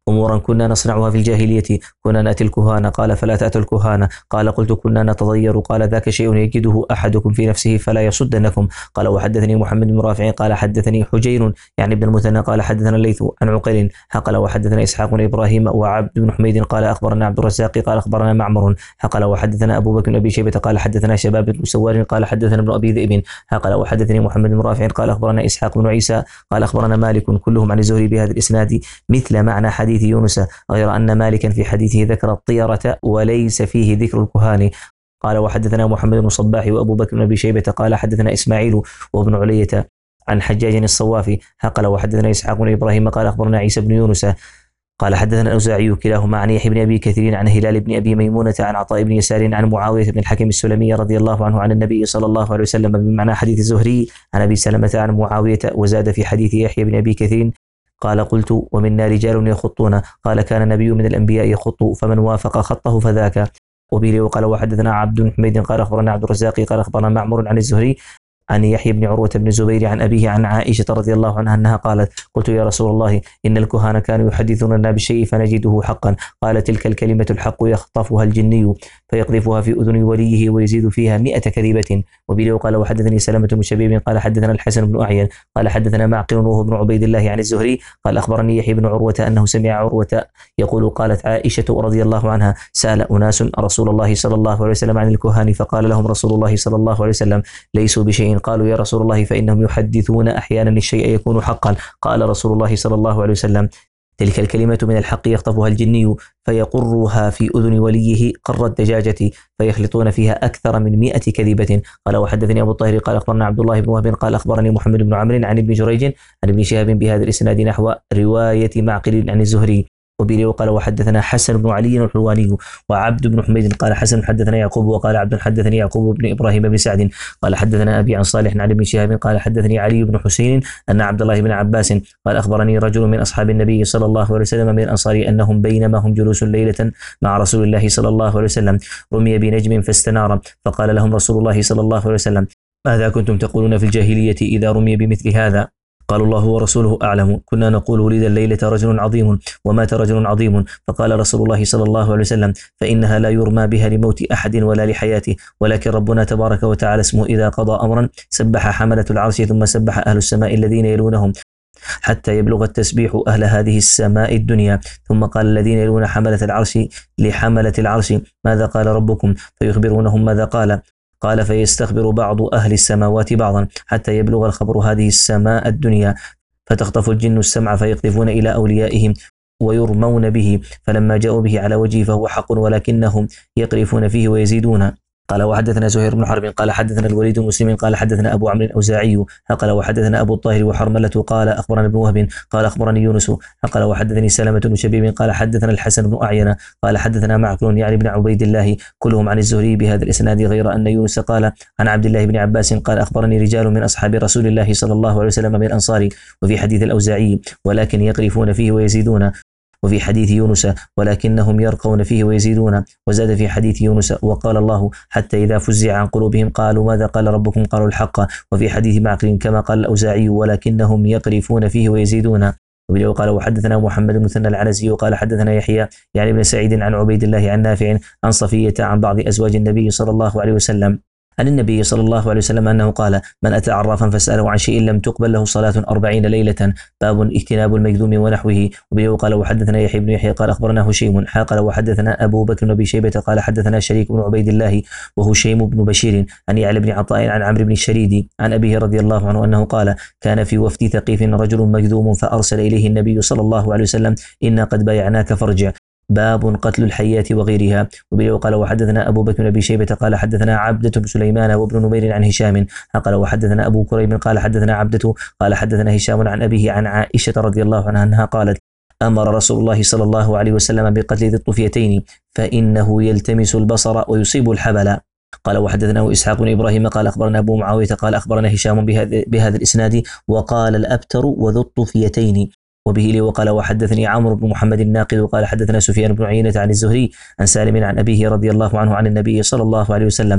أمورا كنا نصنعها في الجاهلية، كنا نأتي الكهانة. قال فلا تأتوا الكهانة. قال قلت كنا نتضير. قال ذاك شيء يجده أحدكم في نفسه فلا يصدنكم. قال وحدثني محمد بن رافع قال حدثني حجير يعني ابن المثنى قال حدثنا الليث عن عقيل قال وحدثنا إسحاق بن إبراهيم وعبد بن حميد قال أخبرنا عبد الرزاق قال أخبرنا معمر قال وحدثنا أبو بكر بن أبي شيبة قال حدثنا شباب بن سوار قال حدثنا ابن أبي ذئب قال وحدثني محمد بن رافع قال أخبرنا إسحاق بن عيسى قال أخبرنا مالك كلهم عن الزهري بهذا الإسناد مثل معنى حديث يونس، غير أن مالكا في حديثه ذكر الطيرة وليس فيه ذكر الكهان. قال وحدثنا محمد بن الصباح وأبو بكر بن أبي شيبة قال حدثنا إسماعيل وابن علية عن حجاج الصوافي قال وحدثنا إسحاق بن إبراهيم قال أخبرنا عيسى بن يونس قال حدثنا الأوزاعي كلاهما عن يحيى بن أبي كثير عن هلال بن أبي ميمونة عن عطاء بن يسار عن معاوية بن الحكم السلمي رضي الله عنه عن النبي صلى الله عليه وسلم بمعنى حديث الزهري عن أبي سلمة عن معاوية، وزاد في حديث يحيى بن أبي كثير قال قلت ومنا رجال يخطون قال كان النبي من الأنبياء يخط فمن وافق خطه فذاك. وبه وقال وحدثنا عبد بن حميد قال أخبرنا عبد الرزاق قال أخبرنا معمر عن الزهري عن يحيى بن عروة بن الزبير عن أبيه عن عائشة رضي الله عنها أنها قالت قلت يا رسول الله إن الكهان كانوا يحدثوننا بالشيء فنجده حقا. قال تلك الكلمة الحق يخطفها الجني فيقذفها في أذن وليه ويزيد فيها مئة كذبة. وبه وقال وحدثني سلمة بن شبيب قال حدثنا الحسن بن أعين قال حدثنا معقل وهو بن عبيد الله عن الزهري قال أخبرني يحيى بن عروة أنه سمع عروة يقول قالت عائشة رضي الله عنها سأل أناس رسول الله صلى الله عليه وسلم عن الكهان فقال لهم رسول الله صلى الله عليه وسلم ليسوا بشيء. قالوا يا رسول الله فإنهم يحدثون أحيانا الشيء يكون حقا. قال رسول الله صلى الله عليه وسلم تلك الكلمة من الحق يخطفها الجني فيقرها في أذن وليه قر الدجاجة فيخلطون فيها أكثر من مئة كذبة. قال وحدثني أبو الطاهر قال أخبرنا عبد الله بن وهب قال أخبرني محمد بن عمرو عن ابن جريج عن ابن شهاب بهذا الإسناد نحو رواية معقل عن الزهري. وبه وقال وحدثنا حسن بن علي الحلواني وعبد بن حميد قال حسن حدثنا يعقوب وقال عبد حدثني يعقوب بن إبراهيم بن سعد قال حدثنا أبي عن صالح عن ابن شهاب قال حدثني علي بن حسين أن عبد الله بن عباس قال أخبرني رجل من أصحاب النبي صلى الله عليه وسلم من الأنصار أنهم بينما هم جلوس ليلة مع رسول الله صلى الله عليه وسلم رمي بنجم فاستنار فقال لهم رسول الله صلى الله عليه وسلم ماذا كنتم تقولون في الجاهلية إذا رمي بمثل هذا؟ قالوا الله ورسوله أعلم. كنا نقول ولد الليلة رجل عظيم ومات رجل عظيم. فقال رسول الله صلى الله عليه وسلم فإنها لا يرمى بها لموت أحد ولا لحياته، ولكن ربنا تبارك وتعالى اسمه إذا قضى أمرا سبح حملة العرش ثم سبح أهل السماء الذين يلونهم حتى يبلغ التسبيح أهل هذه السماء الدنيا. ثم قال الذين يلون حملة العرش لحملة العرش ماذا قال ربكم؟ فيخبرونهم ماذا قال. قال فيستخبر بعض أهل السماوات بعضا حتى يبلغ الخبر هذه السماء الدنيا فتخطف الجن السمع فيقذفون إلى أوليائهم ويرمون به فلما جاءوا به على وجهه فهو حق ولكنهم يقذفون فيه ويزيدون. قال وحدثنا زهير بن حرب قال حدثنا الوليد بن مسلم قال حدثنا أبو عمرو الأوزاعي قال وحدثنا أبو الطاهر وحرملة قال أخبرنا ابن وهب قال أخبرني يونس قال وحدثني سلمة بن شبيب قال حدثنا الحسن بن أعين قال حدثنا معقل يعني بن عبيد الله كلهم عن الزهري بهذا الإسناد غير أن يونس قال عن عبد الله بن عباس قال أخبرني رجال من أصحاب رسول الله صلى الله عليه وسلم من الأنصار وفي حديث الأوزاعي ولكن يقرفون فيه ويزيدون، وفي حديث يونس ولكنهم يرقون فيه ويزيدون، وزاد في حديث يونس وقال الله حتى إذا فزع عن قلوبهم قالوا ماذا قال ربكم قالوا الحق، وفي حديث معقل كما قال الأوزاعي ولكنهم يقرفون فيه ويزيدون. وقال وحدثنا محمد بن مثنى العنزي وقال حدثنا يحيى يعني ابن سعيد عن عبيد الله عن نافع عن صفية عن بعض أزواج النبي صلى الله عليه وسلم عن النبي صلى الله عليه وسلم أنه قال من أتى عرافا فسأله عن شيء لم تقبل له صلاة أربعين ليلة باب اجتناب المكذوم ونحوه. وبه قال وحدثنا يحيى بن يحيى قال أخبرنا هشيم قال وحدثنا أبو بكر بن أبي شيبة قال حدثنا شريك بن عبيد الله وهشيم بن بشير عن يعلى بن عطاء عن عمرو بن الشريد عن أبيه رضي الله عنه أنه قال كان في وفد ثقيف رجل مكذوم فأرسل إليه النبي صلى الله عليه وسلم إنا قد بايعناك فارجع باب قتل الحيات وغيرها. وبه قال وحدثنا أبو بكر بن أبي شيبة قال حدثنا عبدة بن سليمان وابن نمير عن هشام قال وحدثنا أبو كريم قال حدثنا عبدة قال حدثنا هشام عن أبيه عن عائشة رضي الله عنها أنها قالت أمر رسول الله صلى الله عليه وسلم بقتل ذي الطفيتين فإنه يلتمس البصر ويصيب الحبل. قال وحدثنا إسحاق بن إبراهيم قال أخبرنا أبو معاوية قال أخبرنا هشام بهذا, بهذا الإسناد وقال الأبتر وذو الطفيتين. وبه لي وقال وحدثني عمرو بن محمد الناقد وقال حدثنا سفيان بن عيينة عن الزهري عن سالم عن أبيه رضي الله عنه عن النبي صلى الله عليه وسلم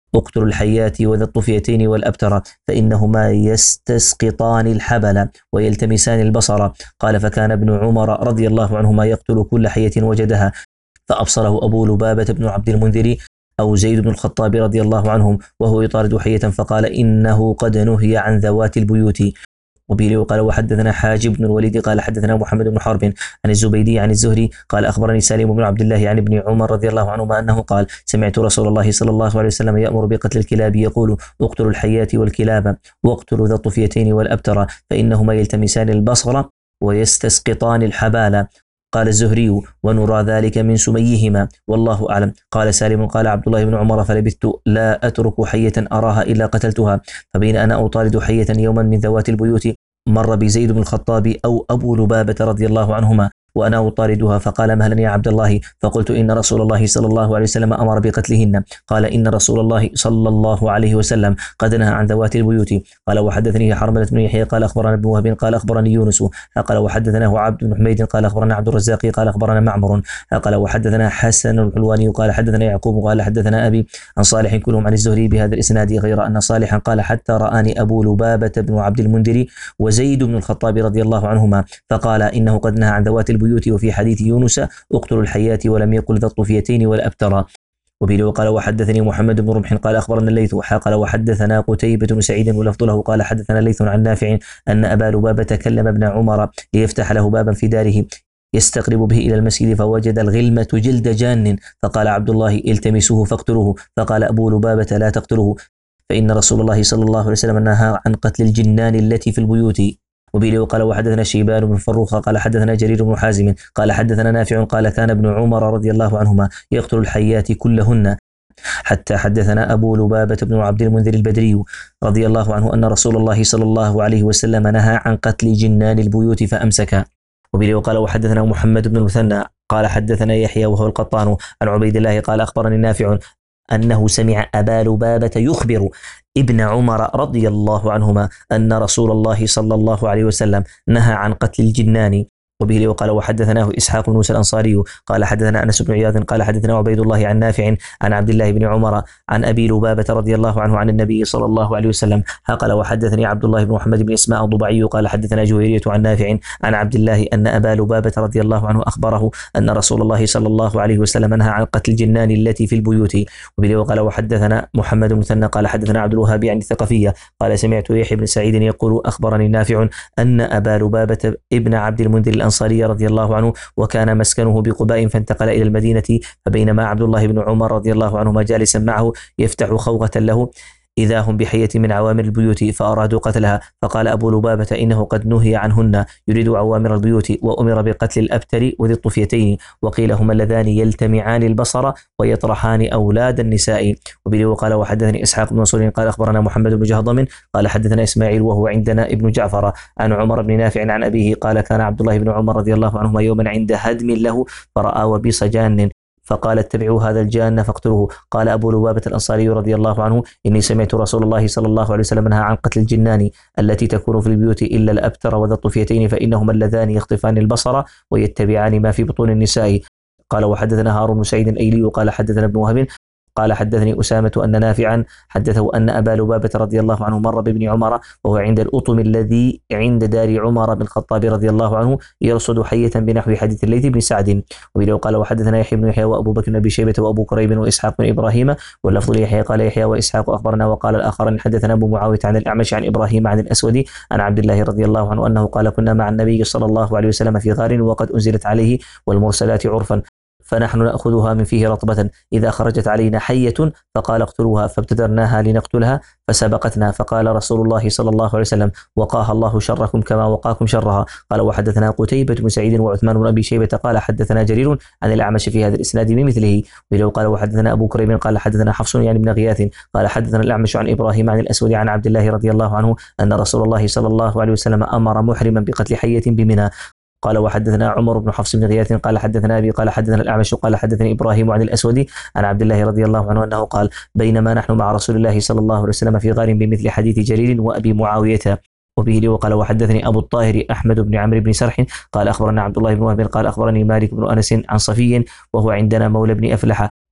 اقتلوا الحيات وذا الطفيتين والأبتر فإنهما يستسقطان الحبل ويلتمسان البصر. قال فكان ابن عمر رضي الله عنهما يقتل كل حية وجدها، فأبصره أبو لبابة بن عبد المنذر أو زيد بن الخطاب رضي الله عنهم وهو يطارد حية فقال إنه قد نهي عن ذوات البيوت. وبه قال وحدثنا حاجب بن الوليد قال حدثنا محمد بن حرب عن الزبيدي عن الزهري قال أخبرني سالم بن عبد الله عن ابن عمر رضي الله عنهما أنه قال سمعت رسول الله صلى الله عليه وسلم يأمر بقتل الكلاب يقول اقتلوا الحيات والكلاب واقتلوا ذا الطفيتين والأبتر فإنهما يلتمسان البصر ويستسقطان الحبال. قال الزهري ونرى ذلك من سميهما والله أعلم. قال سالم قال عبد الله بن عمر فلبثت لا أترك حية أراها إلا قتلتها، فبين أنا أطارد حية يوما من ذوات البيوت مر بزيد بن الخطاب أو أبو لبابة رضي الله عنهما وأنا أطاردها فقال مهلا يا عبد الله، فقلت إن رسول الله صلى الله عليه وسلم أمر بقتلهن. قال إن رسول الله صلى الله عليه وسلم قد نهى عن ذوات البيوت. قال وحدثني حرملة بن يحيى قال أخبرنا ابن وهب قال أخبرني يونس قال وحدثناه عبد بن حميد قال أخبرنا عبد الرزاق قال أخبرنا معمر قال وحدثنا حسن الحلواني قال حدثنا يعقوب قال حدثنا أبي عن صالح كلهم عن الزهري بهذا الإسناد غير أن صالحا قال حتى رآني أبو لبابة بن عبد المنذر وزيد بن الخطاب رضي الله عنهما فقال إنه قد نهى عن ذوات البيوت. وفي حديث يونس اقتلوا الحيات ولم يقل ذا الطفيتين والأبتر. وبه قال وحدثني محمد بن رمح قال أخبرنا الليث قال وحدثنا قتيبة بن سعيد ولفظ له قال حدثنا الليث عن نافع أن أبا لبابة كلم ابن عمر ليفتح له بابا في داره يستقرب به إلى المسجد فوجد الغلمة جلد جان فقال عبد الله التمسوه فاقتلوه. فقال أبو لبابة لا تقتلوه فإن رسول الله صلى الله عليه وسلم نهى عن قتل الجنان التي في البيوت. وبه قال وحدثنا شيبان بن فروخ قال حدثنا جرير بن حازم قال حدثنا نافع قال كان ابن عمر رضي الله عنهما يقتل الحيات كلهن حتى حدثنا أبو لبابة بن عبد المنذر البدري رضي الله عنه أن رسول الله صلى الله عليه وسلم نهى عن قتل جنان البيوت فأمسك. وبه قال وحدثنا محمد بن المثنى قال حدثنا يحيى وهو القطان عن عبيد الله قال أخبرني نافع أنه سمع أبا لبابة يخبر ابن عمر رضي الله عنهما أن رسول الله صلى الله عليه وسلم نهى عن قتل الجنان. وبه وقال وحدثناه إسحاق بن موسى الأنصاري قال حدثنا أنس بن عياض قال حدثنا عبيد الله عن نافع عن عبد الله بن عمر عن أبي لبابة رضي الله عنه عن النبي صلى الله عليه وسلم قال وحدثني عبد الله بن محمد بن إسماء الضبعي قال حدثنا جويرية عن نافع عن عبد الله أن أبا لبابة رضي الله عنه أخبره أن رسول الله صلى الله عليه وسلم نهى عن قتل الجنان التي في البيوت. وبه وقال وحدثنا محمد بن مثنى قال حدثنا عبد الوهاب عن الثقفية قال سمعت يحيى بن سعيد يقول أخبرني نافع أن أبا لبابة ابن عبد المنذر الأنصاري رضي الله عنه وكان مسكنه بقباء فانتقل إلى المدينة فبينما عبد الله بن عمر رضي الله عنهما جالسا معه يفتح خوغة له إذا هم بحية من عوامر البيوت فأرادوا قتلها فقال أبو لبابة إنه قد نهي عنهن يريد عوامر البيوت وأمر بقتل الأبتر وذي الطفيتين وقيل هما اللذان يلتمعان البصر ويطرحان أولاد النساء. وبه وقال وحدثني إسحاق بن منصور قال أخبرنا محمد بن جهضم قال حدثنا إسماعيل وهو عندنا ابن جعفر عن عمر بن نافع عن أبيه قال كان عبد الله بن عمر رضي الله عنهما يوما عند هدم له فرأى وبيص جان فقال اتبعوا هذا الجان فاقتلوه. قال أبو لبابة الأنصاري رضي الله عنه إني سمعت رسول الله صلى الله عليه وسلم نهى عن قتل الجنان التي تكون في البيوت إلا الأبتر وذا الطفيتين فإنهما اللذان يخطفان البصر ويتبعان ما في بطون النساء. قال وحدثنا هارون بن سعيد الأيلي قال حدثنا ابن وهب قال حدثني أسامة أن نافعا حدثه أن أبا لبابة رضي الله عنه مر بابن عمر وهو عند الأطم الذي عند دار عمر بن الخطاب رضي الله عنه يرصد حية بنحو حديث الليث بن سعد. وبه قال وحدثنا يحيى بن يحيى وأبو بكر بن أبي شيبة وأبو كريب وإسحاق بن إبراهيم واللفظ ليحيى قال يحيى وإسحاق أخبرنا وقال الآخرين حدثنا أبو معاوية عن الأعمش عن إبراهيم عن الأسود عن عبد الله رضي الله عنه أنه قال كنا مع النبي صلى الله عليه وسلم في غار وقد أنزلت عليه والمرسلات عرفا فنحن نأخذها من فيه رطبة إذا خرجت علينا حية فقال اقتلوها فابتدرناها لنقتلها فسبقتنا فقال رسول الله صلى الله عليه وسلم وقاها الله شركم كما وقاكم شرها. قال وحدثنا قتيبة بن سعيد وعثمان بن أبي شيبة قال حدثنا جرير عن الأعمش في هذا الإسناد بمثله. ولو قال وحدثنا أبو كريم قال حدثنا حفص يعني بن غياث قال حدثنا الأعمش عن إبراهيم عن الأسود عن عبد الله رضي الله عنه أن رسول الله صلى الله عليه وسلم أمر محرما بقتل حية بمنى. قال وحدثنا عمر بن حفص بن غياث قال حدثنا أبي قال حدثنا الأعمش قال حدثني إبراهيم عن الأسود عن عبد الله رضي الله عنه أنه قال بينما نحن مع رسول الله صلى الله عليه وسلم في غار بمثل حديث جرير وأبي معاوية. وبه وقال وحدثني أبو الطاهر أحمد بن عمرو بن سرح قال أخبرنا عبد الله بن وهب قال أخبرني مالك بن أنس عن صفي وهو عندنا مولى بن أفلح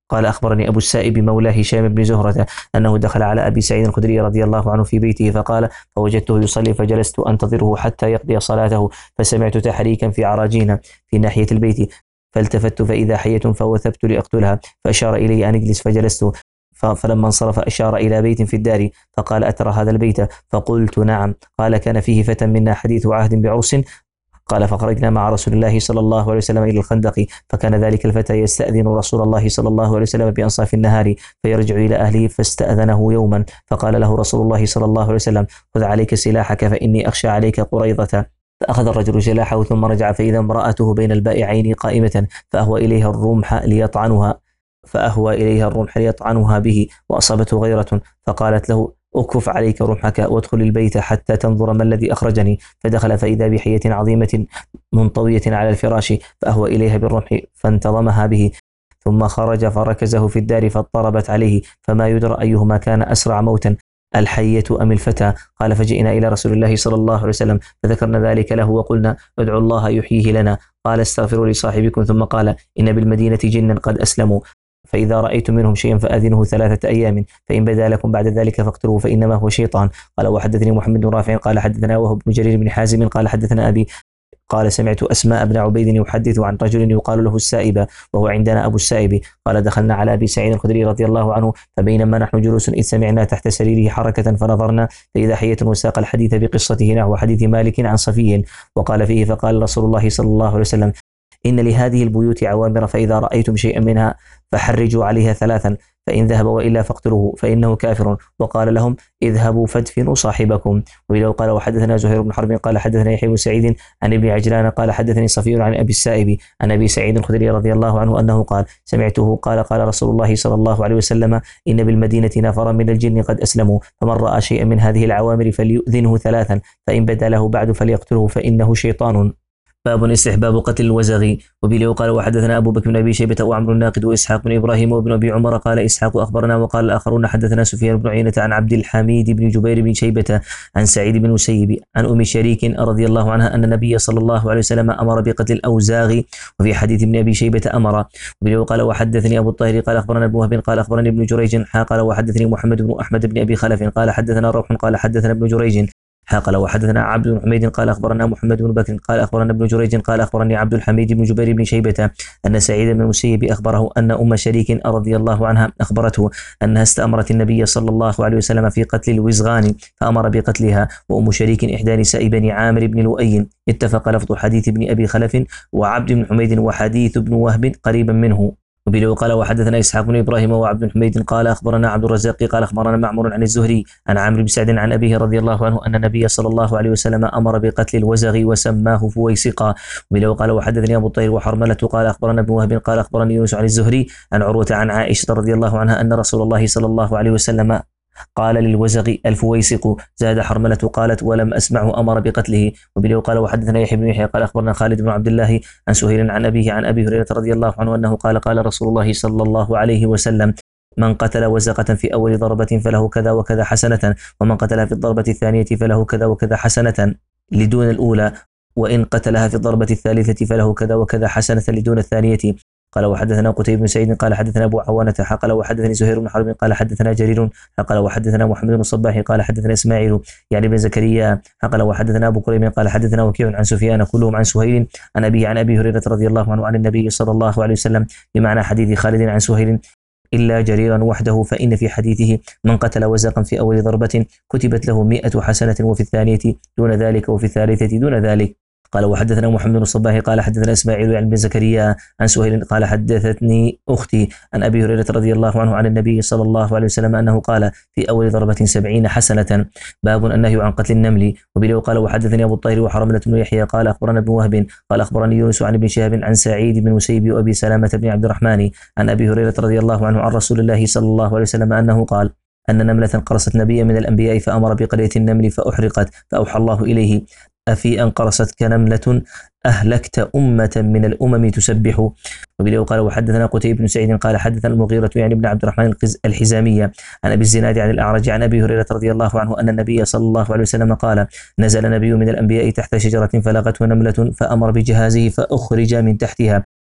قال أخبرني أبو السائب مولى هشام بن زهرة أنه دخل على أبي سعيد الخدري رضي الله عنه في بيته فقال: فوجدته يصلي فجلست أنتظره حتى يقضي صلاته، فسمعت تحريكا في عراجين في ناحية البيت، فالتفت فإذا حية فوثبت لأقتلها، فأشار إلي أن اجلس فجلست، فلما انصرف أشار إلى بيت في الدار فقال: أترى هذا البيت؟ فقلت: نعم. قال: كان فيه فتى منا حديث عهد بعرس. قال: فخرجنا مع رسول الله صلى الله عليه وسلم إلى الخندق، فكان ذلك الفتى يستأذن رسول الله صلى الله عليه وسلم بأنصاف النهار فيرجع إلى أهله، فاستأذنه يوما فقال له رسول الله صلى الله عليه وسلم: خذ عليك سلاحك فإني أخشى عليك قريضة. فأخذ الرجل سلاحه ثم رجع فإذا امرأته بين البائعين قائمة، فأهوى إليها الرمح ليطعنها فأهوى إليها الرمح ليطعنها به، وأصابته غيرة، فقالت له: أكف عليك رمحك وادخل البيت حتى تنظر ما الذي أخرجني. فدخل فإذا بحية عظيمة منطوية على الفراش، فأهوى إليها بالرمح فانتظمها به، ثم خرج فركزه في الدار فاضطربت عليه، فما يدرى أيهما كان أسرع موتا، الحية أم الفتى. قال: فجئنا إلى رسول الله صلى الله عليه وسلم فذكرنا ذلك له وقلنا: ادعوا الله يحييه لنا. قال: استغفروا لصاحبكم. ثم قال: إن بالمدينة جنا قد أسلموا، فإذا رأيتم منهم شيئا فأذنه ثلاثة أيام، فإن بدا لكم بعد ذلك فاقتلوه فإنما هو شيطان. قال: وحدثني محمد بن رافع قال حدثنا وهب بن جرير بن حازم قال حدثنا أبي قال: سمعت أسماء بن عبيد يحدث عن رجل يقال له السائب، وهو عندنا أبو السائب. قال: دخلنا على أبي سعيد الخدري رضي الله عنه، فبينما نحن جلوس إذ سمعنا تحت سريره حركة فنظرنا فإذا حية، وساق الحديث بقصته نحو حديث مالك عن صفي وقال فيه: فقال رسول الله صلى الله عليه وسلم: إن لهذه البيوت عوامر، فإذا رأيتم شيئا منها فحرجوا عليها ثلاثا، فإن ذهب وإلا فاقتلوه فإنه كافر. وقال لهم: اذهبوا فادفنوا صاحبكم. وإلى قال: وحدثنا زهير بن حرب قال حدثنا يحيى بن سعيد عن ابن عجلان قال حدثني صفي عن أبي السائب عن أبي سعيد الخدري رضي الله عنه أنه قال: سمعته قال: قال رسول الله صلى الله عليه وسلم: إن بالمدينة نفرا من الجن قد أسلموا، فمن رأى شيئا من هذه العوامر فليؤذنه ثلاثا، فإن بدا له بعد فليقتله فإنه شيطان. باب استحباب قتل الوزغ. وبه قال: وحدثنا أبو بكر بن أبي شيبة وعمرو الناقد وإسحاق بن إبراهيم وابن أبي عمر قال إسحاق أخبرنا، وقال الآخرون حدثنا سفيان بن عيينة عن عبد الحميد بن جبير بن شيبة عن سعيد بن المسيب عن أم شريك رضي الله عنها أن النبي صلى الله عليه وسلم أمر بقتل الأوزاغ، وفي حديث ابن أبي شيبة أمر. وبه قال: وحدثني أبو الطاهر قال أخبرنا ابن وهب قال أخبرني ابن جريج قال: وحدثني محمد بن أحمد بن أبي خلف قال حدثنا روح قال حدثنا ابن جريج قال: وحدثنا عبد بن حميد قال أخبرنا محمد بن بكر قال أخبرنا ابن جريج قال أخبرني عبد الحميد بن جبير بن شيبة أن سعيد بن المسيب أخبره أن أم شريك رضي الله عنها أخبرته أنها استأمرت النبي صلى الله عليه وسلم في قتل الوزغان فأمر بقتلها، وأم شريك إحدى نساء بني عامر بن لؤي. اتفق لفظ حديث ابن أبي خلف وعبد بن حميد وحديث ابن وهب قريبا منه. وبه قال: وحدثنا إسحاق بن إبراهيم وعبد بن حميد قال أخبرنا عبد الرزاق قال أخبرنا معمر عن الزهري عن عامر بن سعد عن أبيه رضي الله عنه أن النبي صلى الله عليه وسلم أمر بقتل الوزغ وسماه فويسقا. وبه قال: وحدثني أبو الطير وحرملة قال أخبرنا ابن وهب قال أخبرني يونس عن الزهري عن عروة عن عائشة رضي الله عنها أن رسول الله صلى الله عليه وسلم قال للوزغ الفويسق. زاد حرملة قالت: ولم أسمعه أمر بقتله. وبه قال: وحدثنا يحيى بن يحيى قال أخبرنا خالد بن عبد الله عن سهيل عن أبيه عن أبي هريرة رضي الله عنه أنه قال: قال رسول الله صلى الله عليه وسلم: من قتل وزغة في أول ضربة فله كذا وكذا حسنة، ومن قتلها في الضربة الثانية فله كذا وكذا حسنة لدون الأولى، وإن قتلها في الضربة الثالثة فله كذا وكذا حسنة لدون الثانية. قال: وحدثنا قتيبة بن سعيد قال حدثنا أبو عوانة قال: وحدثني زهير بن حرب قال حدثنا جرير قال: وحدثنا محمد بن الصباح قال حدثنا إسماعيل يعني بن زكريا قال: وحدثنا أبو كريم قال حدثنا وكيع عن سفيان كلهم عن سهيل عن أبي عن أبي هريرة رضي الله عنه عن النبي صلى الله عليه وسلم بمعنى حديث خالد عن سهيل إلا جريرا وحده، فإن في حديثه: من قتل وزغا في أول ضربة كتبت له مئة حسنة، وفي الثانية دون ذلك، وفي الثالثة دون ذلك. قال: وحدثنا محمد بن الصباح قال حدثنا إسماعيل عن بن زكريا عن سهيل قال حدثتني أختي عن أبي هريرة رضي الله عنه عن النبي صلى الله عليه وسلم أنه قال: في أول ضربة سبعين حسنة. باب النهي عن قتل النمل. وبه قال: وحدثني أبو الطاهر وحرملة بن يحيى قال أخبرنا ابن وهب قال أخبرني يونس عن ابن شهاب عن سعيد بن المسيب وأبي سلامة بن عبد الرحمن عن أبي هريرة رضي الله عنه عن رسول الله صلى الله عليه وسلم أنه قال: أن نملة قرصت نبيا من الأنبياء فأمر بقرية النمل فأحرقت، فأوحى الله إليه: أفي أن قرصتك نملة أهلكت أمة من الأمم تسبح. وبه قال: وحدثنا قتيبة بن سعيد قال حدثنا المغيرة يعني بن عبد الرحمن الحزامية عن أبي الزناد عن الأعرج عن أبي هريرة رضي الله عنه أن النبي صلى الله عليه وسلم قال: نزل نبي من الأنبياء تحت شجرة فلغته نملة فأمر بجهازه فأخرج من تحتها،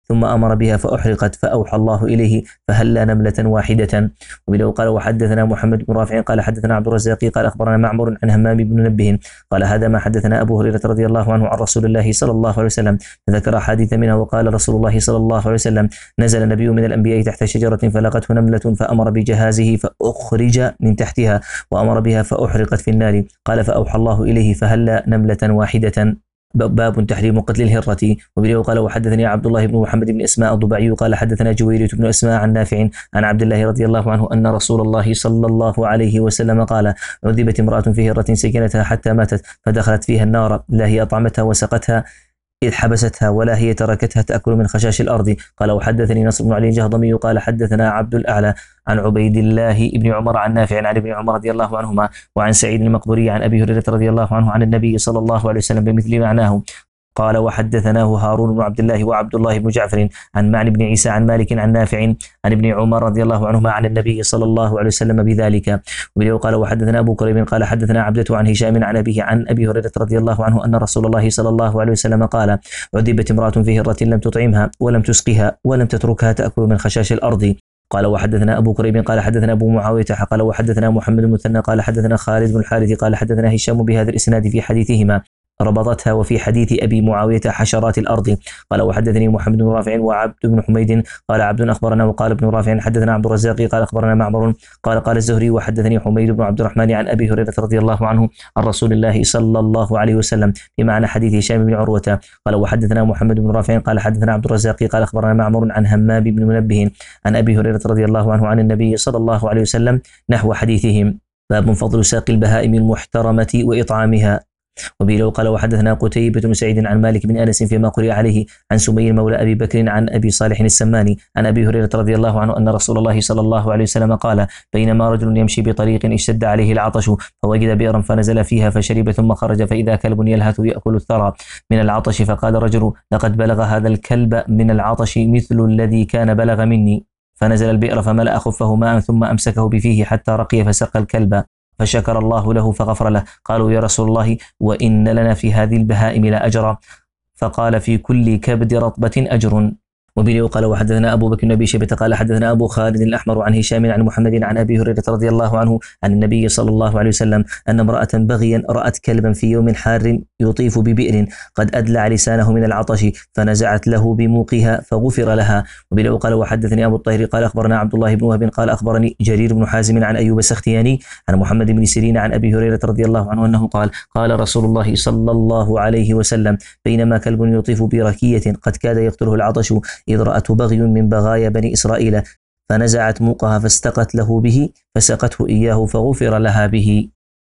ثم أمر بها فأحرقت فأوحى الله إليه فهلا نملة واحدة. وبه قال وحدثنا محمد بن رافع قال حدثنا عبد الرزاق قال أخبرنا معمر عن همام بن منبه قال هذا ما حدثنا أبو هريرة رضي الله عنه عن رسول الله صلى الله عليه وسلم، ذكر أحاديث منها وقال رسول الله صلى الله عليه وسلم نزل نبي من الأنبياء تحت شجرة فلقته نملة فأمر بجهازه فأخرج من تحتها وأمر بها فأحرقت في النار، قال فأوحى الله إليه فهلا نملة واحدة. باب تحريم قتل الهرة. وبه قال وحدثني عبد الله بن محمد بن اسماء الضبعي قال حدثنا جويرية بن اسماء عن نافع عن عبد الله رضي الله عنه أن رسول الله صلى الله عليه وسلم قال عذبت امرأة في هرة سكنتها حتى ماتت فدخلت فيها النار، لا هي أطعمتها وسقتها إذ حبستها ولا هي تركتها تأكل من خشاش الأرض. قال وحدثني نصر بن علي الجهضمي قال حدثنا عبد الأعلى عن عبيد الله بن عمر عن نافع عن ابن عمر رضي الله عنهما وعن سعيد المقبوري عن أبي هريرة رضي الله عنه عن النبي صلى الله عليه وسلم بمثل معناه. قال وحدثناه هارون بن عبد الله وعبد الله بن جعفر عن معن بن عيسى عن مالك عن نافع عن ابن عمر رضي الله عنهما عن النبي صلى الله عليه وسلم بذلك. وبه قال وحدثنا أبو كريب قال حدثنا عبدة عن هشام عن أبيه عن أبي هريرة رضي الله عنه أن رسول الله صلى الله عليه وسلم قال عذبت امرأة في هرة لم تطعمها ولم تسقها ولم تتركها تأكل من خشاش الأرض. قال وحدثنا أبو كريب قال حدثنا أبو معاوية قال وحدثنا محمد بن مثنى قال حدثنا خالد بن الحارث قال حدثنا هشام بهذا الإسناد في حديثهما ربطتها وفي حديث أبي معاوية حشرات الأرض. قال وحدثني محمد بن رافع وعبد بن حميد قال عبد أخبرنا وقال ابن رافع حدثنا عبد الرزاق قال أخبرنا معمر قال قال الزهري وحدثني حميد بن عبد الرحمن عن أبي هريرة رضي الله عنه عن رسول الله صلى الله عليه وسلم بمعنى حديث هشام بن عروة. قال وحدثنا محمد بن رافع قال حدثنا عبد الرزاق قال أخبرنا معمر عن همام بن منبه عن أبي هريرة رضي الله عنه عن النبي صلى الله عليه وسلم نحو حديثهم. باب فضل ساق البهائم المحترمة وإطعامها. وبه قال وحدثنا قتيبة بن سعيد عن مالك بن أنس فيما قرئ عليه عن سمي مولى أبي بكر عن أبي صالح السماني عن أبي هريرة رضي الله عنه أن رسول الله صلى الله عليه وسلم قال بينما رجل يمشي بطريق اشتد عليه العطش فوجد بئرا فنزل فيها فشرب ثم خرج فإذا كلب يلهث يأكل الثرى من العطش فقال رجل لقد بلغ هذا الكلب من العطش مثل الذي كان بلغ مني، فنزل البئر فملأ خفه ماء ثم أمسكه بفيه حتى رقي فسقى الكلب فشكر الله له فغفر له. قالوا يا رسول الله وإن لنا في هذه البهائم لأجرا، فقال في كل كبد رطبة أجر. وبه قال وحدثنا أبو بكر بن أبي شيبة قال حدثنا أبو خالد الأحمر عن هشام عن محمد عن أبي هريرة رضي الله عنه عن النبي صلى الله عليه وسلم أن امرأة بغيا رأت كلبا في يوم حار يطيف ببئر قد أدلع لسانه من العطش فنزعت له بموقها فغفر لها. وبه قال وحدثني أبو الطاهر قال أخبرنا عبد الله بن وهب قال أخبرني جرير بن حازم عن أيوب السختياني عن محمد بن سيرين عن أبي هريرة رضي الله عنه أنه قال قال رسول الله صلى الله عليه وسلم بينما كلب يطيف بركية قد كاد يقتله العطش إذ رأته بغي من بغايا بني إسرائيل فنزعت موقها فاستقت له به فسقته إياه فغفر لها به.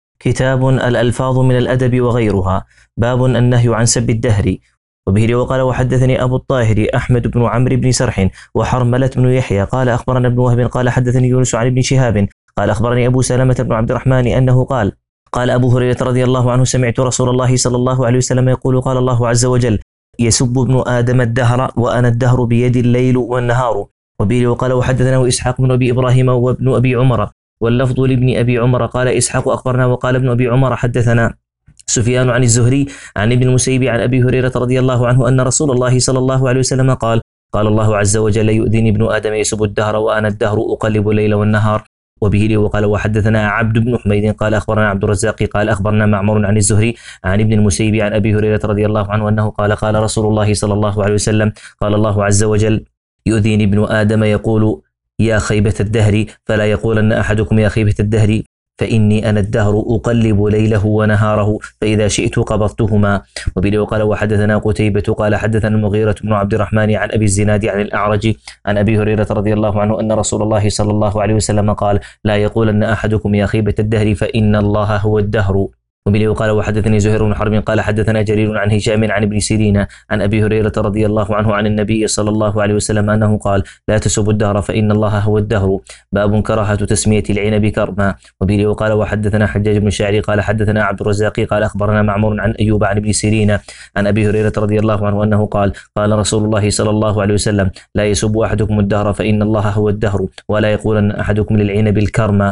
كتاب الألفاظ من الأدب وغيرها. باب النهي عن سب الدهر. وبه وقال وحدثني أبو الطاهر أحمد بن عمرو بن سرح وحرملة بن يحيى قال أخبرنا ابن وهب قال حدثني يونس عن ابن شهاب قال أخبرني أبو سلمة بن عبد الرحمن أنه قال قال أبو هريرة رضي الله عنه سمعت رسول الله صلى الله عليه وسلم يقول قال الله عز وجل يسب ابن آدم الدهر وأنا الدهر بيد الليل والنهار. وبه وقال وحدثنا إسحاق بن أبي إبراهيم وابن أبي عمر واللفظ لابن أبي عمر قال إسحاق أخبرنا وقال ابن أبي عمر حدثنا سفيان عن الزهري عن ابن المسيب عن أبي هريرة رضي الله عنه أن رسول الله صلى الله عليه وسلم قال قال الله عز وجل يؤذيني ابن آدم يسب الدهر وأنا الدهر أقلب الليل والنهار. وبه وقال وحدثنا عبد بن حميد قال أخبرنا عبد الرزاق قال أخبرنا معمر عن الزهري عن ابن المسيب عن أبي هريرة رضي الله عنه أنه قال قال رسول الله صلى الله عليه وسلم قال الله عز وجل يؤذيني ابن آدم يقول يا خيبة الدهر فلا يقولن أحدكم يا خيبة الدهر فإني أنا الدهر أقلب ليله ونهاره فإذا شئت قبضتهما. وبه قال وحدثنا قتيبة قال حدثنا المغيرة بن عبد الرحمن عن أبي الزناد عن الأعرج عن أبي هريرة رضي الله عنه أن رسول الله صلى الله عليه وسلم قال لا يقولن أحدكم يا خيبة الدهر فإن الله هو الدهر. وبه قال وحدثني زهير بن حرب قال حدثنا جرير عن هشام عن ابن سيرين عن أبي هريرة رضي الله عنه عن النبي صلى الله عليه وسلم أنه قال لا تسبوا الدهر فإن الله هو الدهر. باب كراهة تسمية العنب كرما. وبه قال وحدثنا حجاج بن الشاعري قال حدثنا عبد الرزاق قال أخبرنا معمر عن أيوب عن ابن سيرين عن أبي هريرة رضي الله عنه أنه قال قال رسول الله صلى الله عليه وسلم لا يسب أحدكم الدهر فإن الله هو الدهر ولا يقولن أحدكم للعنب الكرما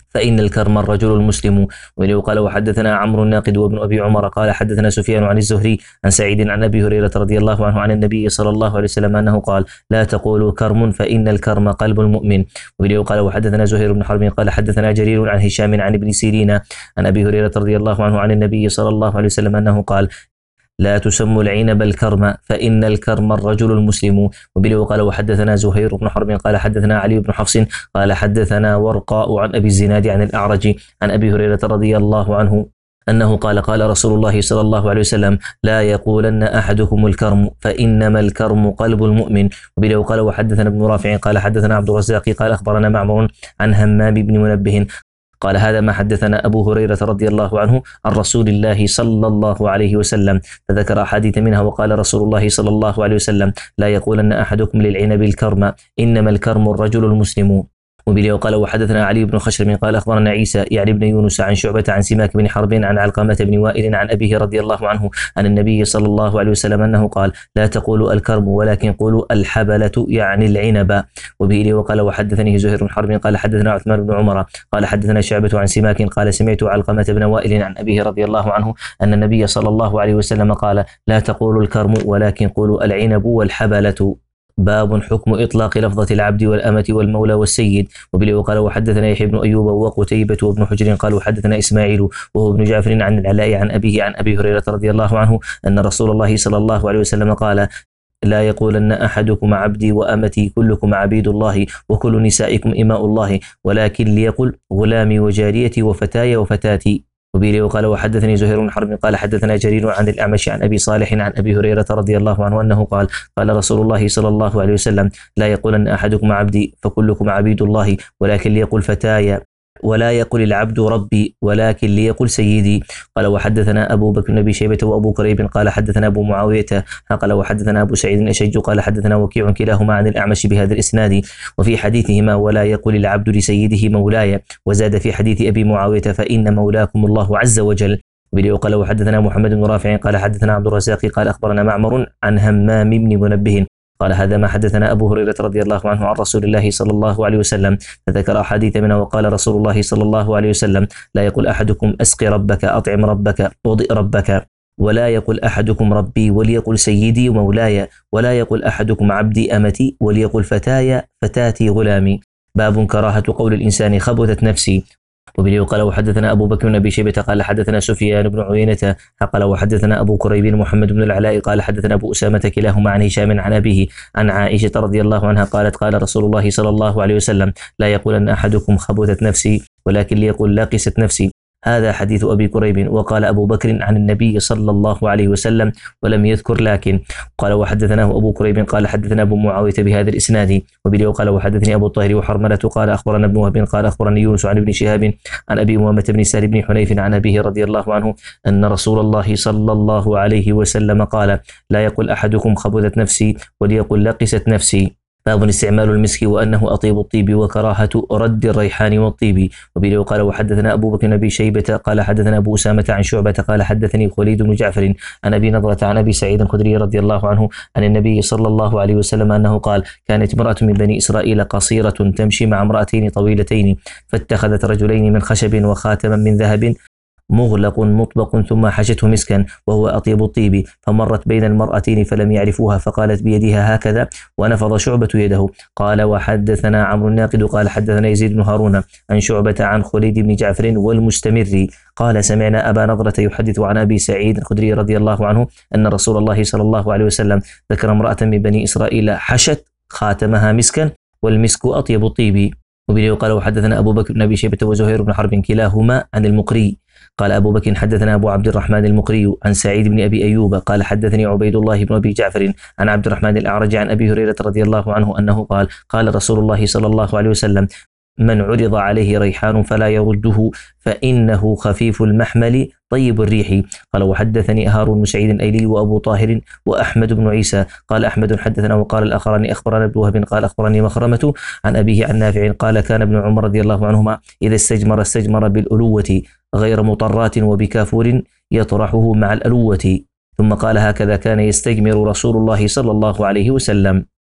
فإن الكرم الرجل المسلم. وله قال وحدثنا عمرو الناقد وابن أبي عمر قال حدثنا سفيان عن الزهري عن سعيد عن أبي هريرة رضي الله عنه عن النبي صلى الله عليه وسلم أنه قال لا تقولوا كرم فإن الكرم قلب المؤمن. وله قال وحدثنا زهير بن حرب قال حدثنا جرير عن هشام عن ابن سيرين عن أبي هريرة رضي الله عنه عن النبي صلى الله عليه وسلم أنه قال لا تسموا العنب الكرم فإن الكرم الرجل المسلم. وبه قال وحدثنا زهير بن حرب قال حدثنا علي بن حفص قال حدثنا ورقاء عن أبي الزناد عن الأعرج عن أبي هريرة رضي الله عنه أنه قال قال رسول الله صلى الله عليه وسلم لا يقولن أحدكم الكرم فإنما الكرم قلب المؤمن. وبه قال وحدثنا ابن رافع قال حدثنا عبد الرزاق قال أخبرنا معمر عن همام بن منبه قال هذا ما حدثنا أبو هريرة رضي الله عنه عن رسول الله صلى الله عليه وسلم، فذكر أحاديث منها وقال رسول الله صلى الله عليه وسلم لا يقولن أحدكم للعنب الكرم إنما الكرم الرجل المسلم. وبه قال وحدثنا علي بن خشرم قال أخبرنا عيسى يعني ابن يونس عن شعبة عن سماك بن حرب عن علقمة بن وائل عن أبيه رضي الله عنه عن النبي صلى الله عليه وسلم أنه قال لا تقولوا الكرم ولكن قولوا الحبلة يعني العنب. وبه وقال وحدثني زهير بن حرب قال حدثنا عثمان بن عمر قال حدثنا شعبة عن سماك قال سمعت علقمة بن وائل عن أبيه رضي الله عنه أن النبي صلى الله عليه وسلم قال لا تقولوا الكرم ولكن قولوا العنب والحبلة. باب حكم إطلاق لفظة العبد والأمة والمولى والسيد. وبه قال وحدثنا يحيى بن أيوب وقتيبة وابن حجر قال وحدثنا إسماعيل وهو ابن جعفر عن العلاء عن أبيه عن أبي هريرة رضي الله عنه أن رسول الله صلى الله عليه وسلم قال لا يقولن أحدكم عبدي وأمتي كلكم عبيد الله وكل نسائكم إماء الله ولكن ليقل غلامي وجاريتي وفتاي وفتاتي. وبه قال وحدثني زهير بن حرب قال حدثنا جرير عن الأعمش عن أبي صالح عن أبي هريرة رضي الله عنه أنه قال قال رسول الله صلى الله عليه وسلم لا يقولن أحدكم عبدي فكلكم عبيد الله ولكن ليقل فتاي ولا يقل العبد ربي ولكن ليقل سيدي. قال وحدثنا أبو بكر بن أبي شيبة وأبو كريب قال حدثنا أبو معاوية قال وحدثنا أبو سعيد الأشج قال حدثنا وكيع كلاهما عن الأعمش بهذا الإسناد وفي حديثهما ولا يقل العبد لسيده مولاي وزاد في حديث أبي معاوية فإن مولاكم الله عز وجل. وبه قال وحدثنا محمد بن رافع قال حدثنا عبد الرزاق قال أخبرنا معمر عن همام بن منبه قال هذا ما حدثنا أبو هريرة رضي الله عنه عن رسول الله صلى الله عليه وسلم فذكر أحاديث منها وقال رسول الله صلى الله عليه وسلم لا يقول أحدكم أسقي ربك أطعم ربك وضئ ربك ولا يقول أحدكم ربي وليقل سيدي ومولاي ولا يقول أحدكم عبدي أمتي وليقل فتاي فتاتي غلامي. باب كراهة قول الإنسان خبثت نفسي. وبه قال وحدثنا أبو بكر بن أبي شيبة قال حدثنا سفيان بن عيينة قال وحدثنا أبو كريب محمد بن العلاء قال حدثنا أبو أسامة كلاهما عن هشام عن أبيه عن عائشة رضي الله عنها قالت قال رسول الله صلى الله عليه وسلم لا يقولن أحدكم خبثت نفسي ولكن ليقول لاقست نفسي. هذا حديث أبي كريب. وقال أبو بكر عن النبي صلى الله عليه وسلم ولم يذكر لكن. قال وحدثناه أبو كريب قال حدثنا أبو معاوية بهذا الإسناد. وبه قال وحدثني أبو الطاهر وحرملة قال أخبرنا ابن وهب قال أخبرني يونس عن ابن شهاب عن أبي أمامة بن سهل بن حنيف عن أبيه رضي الله عنه أن رسول الله صلى الله عليه وسلم قال لا يقول أحدكم خبثت نفسي وليقل لقست نفسي. باب استعمال المسك وأنه أطيب الطيب وكراهة رد الريحان والطيب. وبه قال وحدثنا أبو بكر بن أبي شيبة قال حدثنا أبو أسامة عن شعبة قال حدثني خليد بن جعفر عن أبي نضرة عن أبي سعيد الخدري رضي الله عنه عن النبي صلى الله عليه وسلم أنه قال كانت امرأة من بني إسرائيل قصيرة تمشي مع امرأتين طويلتين فاتخذت رجلين من خشب وخاتما من ذهب مغلق مطبق ثم حشته مسكا وهو أطيب الطيب فمرت بين المرأتين فلم يعرفوها فقالت بيدها هكذا ونفض شعبة يده. قال وحدثنا عمرو الناقد قال حدثنا يزيد بن هارون عن شعبة عن خليد بن جعفر والمستمر قال سمعنا أبا نضرة يحدث عن أبي سعيد الخدري رضي الله عنه أن رسول الله صلى الله عليه وسلم ذكر امرأة من بني إسرائيل حشت خاتمها مسكا والمسك أطيب الطيب. وبه قال وحدثنا أبو بكر بن أبي شيبة وزهير بن حرب كلاهما عن المقري قال أبو بكر حدثنا أبو عبد الرحمن المقري عن سعيد بن أبي أيوب قال حدثني عبيد الله بن أبي جعفر عن عبد الرحمن الأعرج عن أبي هريرة رضي الله عنه أنه قال قال رسول الله صلى الله عليه وسلم من عرض عليه ريحان فلا يرده فإنه خفيف المحمل طيب الريح. قال وحدثني هارون بن سعيد الأيلي وأبو طاهر وأحمد بن عيسى قال أحمد حدثنا وقال الآخران أخبرنا ابن وهب قال أخبرني مخرمة عن أبيه عن نافع قال كان ابن عمر رضي الله عنهما إذا استجمر استجمر بالألوة غير مطرات وبكافور يطرحه مع الألوة ثم قال هكذا كان يستجمر رسول الله صلى الله عليه وسلم.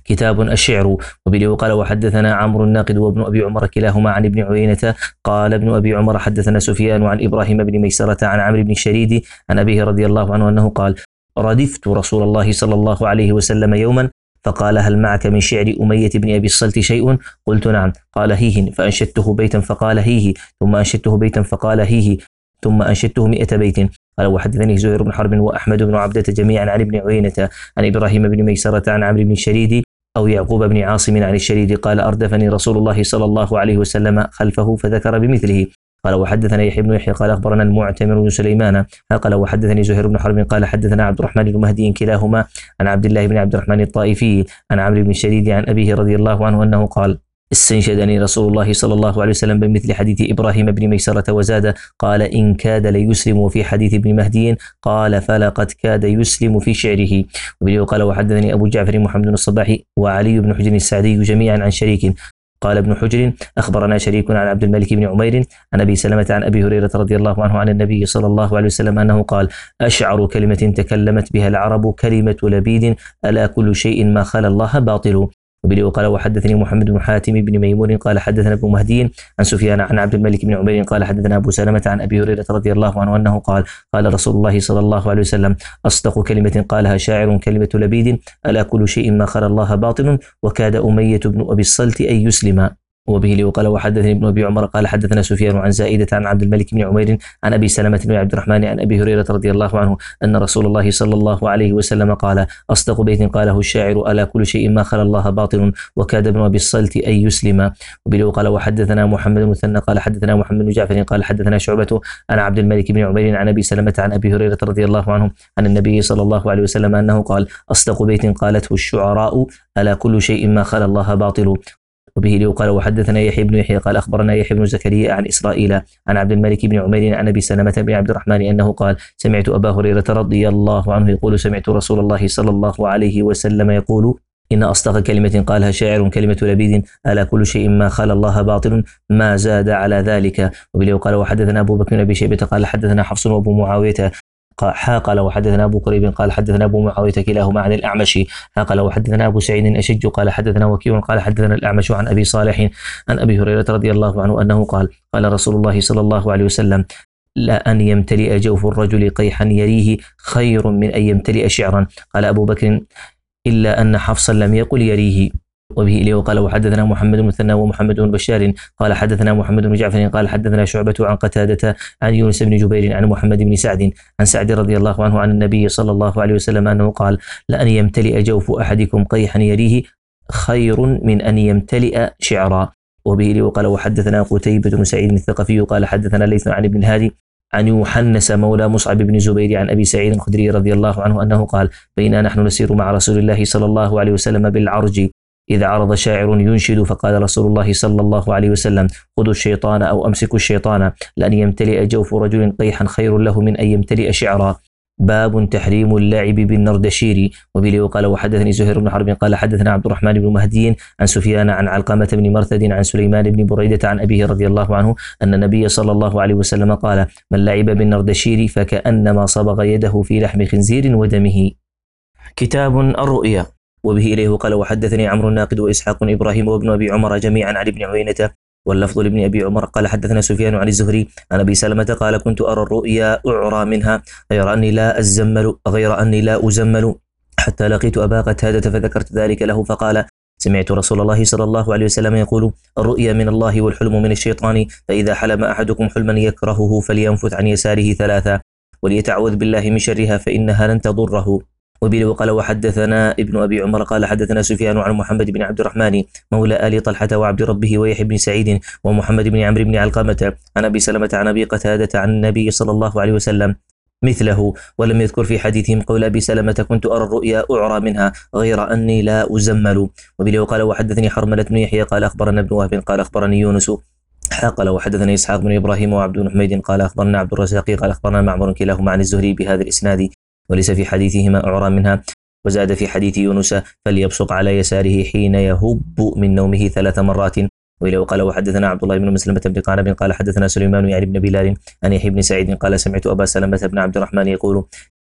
كتاب الشعر. وبه قال وحدثنا عمرو الناقد وابن أبي عمر كلاهما عن ابن عيينة قال ابن أبي عمر حدثنا سفيان عن إبراهيم بن ميسرة عن عمرو بن الشريد عن أبيه رضي الله عنه أنه قال ردفت رسول الله صلى الله عليه وسلم يوما فقال هل معك من شعر أمية بن أبي الصلت شيء؟ قلت نعم. قال هيه، فأنشدته بيتا فقال هيه، ثم أنشدته بيتا فقال هيه، ثم أنشدته مئة بيت. قال وحدثني زهير بن حرب وأحمد بن عبدة جميعا عن ابن عيينة عن إبراهيم بن ميسرة عن عمرو بن الشريد أو يعقوب بن عاصم عن الشريد قال أردفني رسول الله صلى الله عليه وسلم خلفه فذكر بمثله. قال وحدثنا يحيى بن يحيى قال أخبرنا المعتمر بن سليمان قال وحدثني زهير بن حرب قال حدثنا عبد الرحمن بن مهدي كلاهما عن عبد الله بن عبد الرحمن الطائفي عن عمرو بن الشريد عن أبيه رضي الله عنه أنه قال استنشدني رسول الله صلى الله عليه وسلم بمثل حديث إبراهيم بن ميسرة وزاد قال إن كاد ليسلم. وفي حديث ابن مهدي قال فلقد كاد يسلم في شعره. وبه قال وحدثني أبو جعفر محمد بن الصباح وعلي بن حجر السعدي جميعا عن شريك قال ابن حجر أخبرنا شريك عن عبد الملك بن عمير عن أبي سلمة عن أبي هريرة رضي الله عنه عن النبي صلى الله عليه وسلم أنه قال أشعر كلمة تكلمت بها العرب كلمة لبيد ألا كل شيء ما خلا الله باطل. وبه قال وحدثني محمد بن حاتم بن ميمون قال حدثنا ابن مهدي عن سفيان عن عبد الملك بن عمير قال حدثنا أبو سلمة عن أبي هريرة رضي الله عنه أنه قال قال رسول الله صلى الله عليه وسلم أصدق كلمة قالها شاعر كلمة لبيد ألا كل شيء ما خلا الله باطل وكاد أمية بن أبي الصلت أن يسلم. وبه قال وحدثني ابن أبي عمر قال حدثنا سفيان عن زائدة عن عبد الملك بن عمير عن أبي سلمة بن عبد الرحمن عن أبي هريرة رضي الله عنه أن رسول الله صلى الله عليه وسلم قال أصدق بيت قاله الشاعر ألا كل شيء ما خلا الله باطل وكاد ابن أبي الصلت أن يسلم. وبه قال وحدثنا محمد المثنى قال حدثنا محمد بن جعفر قال حدثنا شعبة عن عبد الملك بن عمير عن أبي سلمة عن أبي هريرة رضي الله عنه عن النبي صلى الله عليه وسلم أنه قال أصدق بيت قالته الشعراء ألا كل شيء ما خلا الله باطل. وبه قال وحدثنا يحيى بن يحيى قال أخبرنا يحيى بن زكريا عن إسرائيل عن عبد الملك بن عمير عن أبي سلمة بن عبد الرحمن أنه قال سمعت أبا هريرة رضي الله عنه يقول سمعت رسول الله صلى الله عليه وسلم يقول إن أصدق كلمة قالها شاعر كلمة لبيد ألا كل شيء ما خلا الله باطل ما زاد على ذلك. وبه قال وحدثنا أبو بكر بن أبي شيبة قال حدثنا حفص وأبو معاوية قال وحدثنا أبو كريب قال حدثنا أبو معاوية كلاهما عن الأعمش قال وحدثنا أبو سعيد أشج قال حدثنا وكيع قال حدثنا الأعمش عن أبي صالح عن أبي هريرة رضي الله عنه أنه قال قال رسول الله صلى الله عليه وسلم لا أن يمتلئ جوف الرجل قيحا يريه خير من أن يمتلئ شعرا. قال أبو بكر إلا أن حفصا لم يقل يريه. وبه إليه قال وحدثنا محمد بن مثنى ومحمد بن بشار قال حدثنا محمد بن جعفر قال حدثنا شعبة عن قتادة عن يونس بن جبير عن محمد بن سعد عن سعد رضي الله عنه عن النبي صلى الله عليه وسلم أنه قال لأن يمتلئ جوف أحدكم قيحا يريه خير من أن يمتلئ شعرا. وبه إليه قال وحدثنا قتيبة بن سعيد الثقفي قال حدثنا ليث عن ابن الهادي عن يوحنس مولى مصعب بن زبير عن أبي سعيد الخدري رضي الله عنه أنه قال بينا نحن نسير مع رسول الله صلى الله عليه وسلم بالعرج إذا عرض شاعر ينشد فقال رسول الله صلى الله عليه وسلم خذوا الشيطان أو أمسكوا الشيطان لأن يمتلئ جوف رجل قيحا خير له من أن يمتلئ شعرا. باب تحريم اللعب بالنردشير. وبه قال وحدثني زهير بن حرب قال حدثنا عبد الرحمن بن مهدي عن سفيان عن علقمة بن مرثد عن سليمان بن بريدة عن أبيه رضي الله عنه أن النبي صلى الله عليه وسلم قال من لعب بالنردشير فكأنما صبغ يده في لحم خنزير ودمه. كتاب الرؤيا. وبه إليه قال وحدثني عمرو الناقد وإسحاق إبراهيم وابن أبي عمر جميعا عن ابن عيينة واللفظ لابن أبي عمر قال حدثنا سفيان عن الزهري عن أبي سلمة قال كنت أرى الرؤيا أعرى منها غير أني لا أزمل غير أني لا أزمل حتى لقيت أبا قتادة فذكرت ذلك له فقال سمعت رسول الله صلى الله عليه وسلم يقول الرؤيا من الله والحلم من الشيطان فإذا حلم أحدكم حلما يكرهه فلينفث عن يساره ثلاثة وليتعوذ بالله من شرها فإنها لن تضره. وبه قال وحدثنا ابن أبي عمر قال حدثنا سفيان عن محمد بن عبد الرحمن مولى آل طلحة وعبد ربه ويحيى بن سعيد ومحمد بن عمرو بن علقمة عن أبي سلمة عن أبي قتادة عن النبي صلى الله عليه وسلم مثله ولم يذكر في حديثهم قول أبي سلمة كنت أرى الرؤيا أعرى منها غير أني لا أزمل. وبه قال وحدثني حرملة بن يحيى قال أخبرنا ابن وهب قال أخبرني يونس قال وحدثني إسحاق بن إبراهيم وعبد بن حميد قال أخبرنا عبد الرزاق قال أخبرنا معمر كلاهما عن الزهري بهذا الإسناد وليس في حديثهما أعرى منها. وزاد في حديث يونس فليبصق على يساره حين يهب من نومه ثلاث مرات. وإليه قال وحدثنا عبد الله بن مسلمة بن قعنب قال حدثنا سليمان يعني بن بلال عن يحيى بن سعيد قال سمعت أبا سلمة بن عبد الرحمن يقول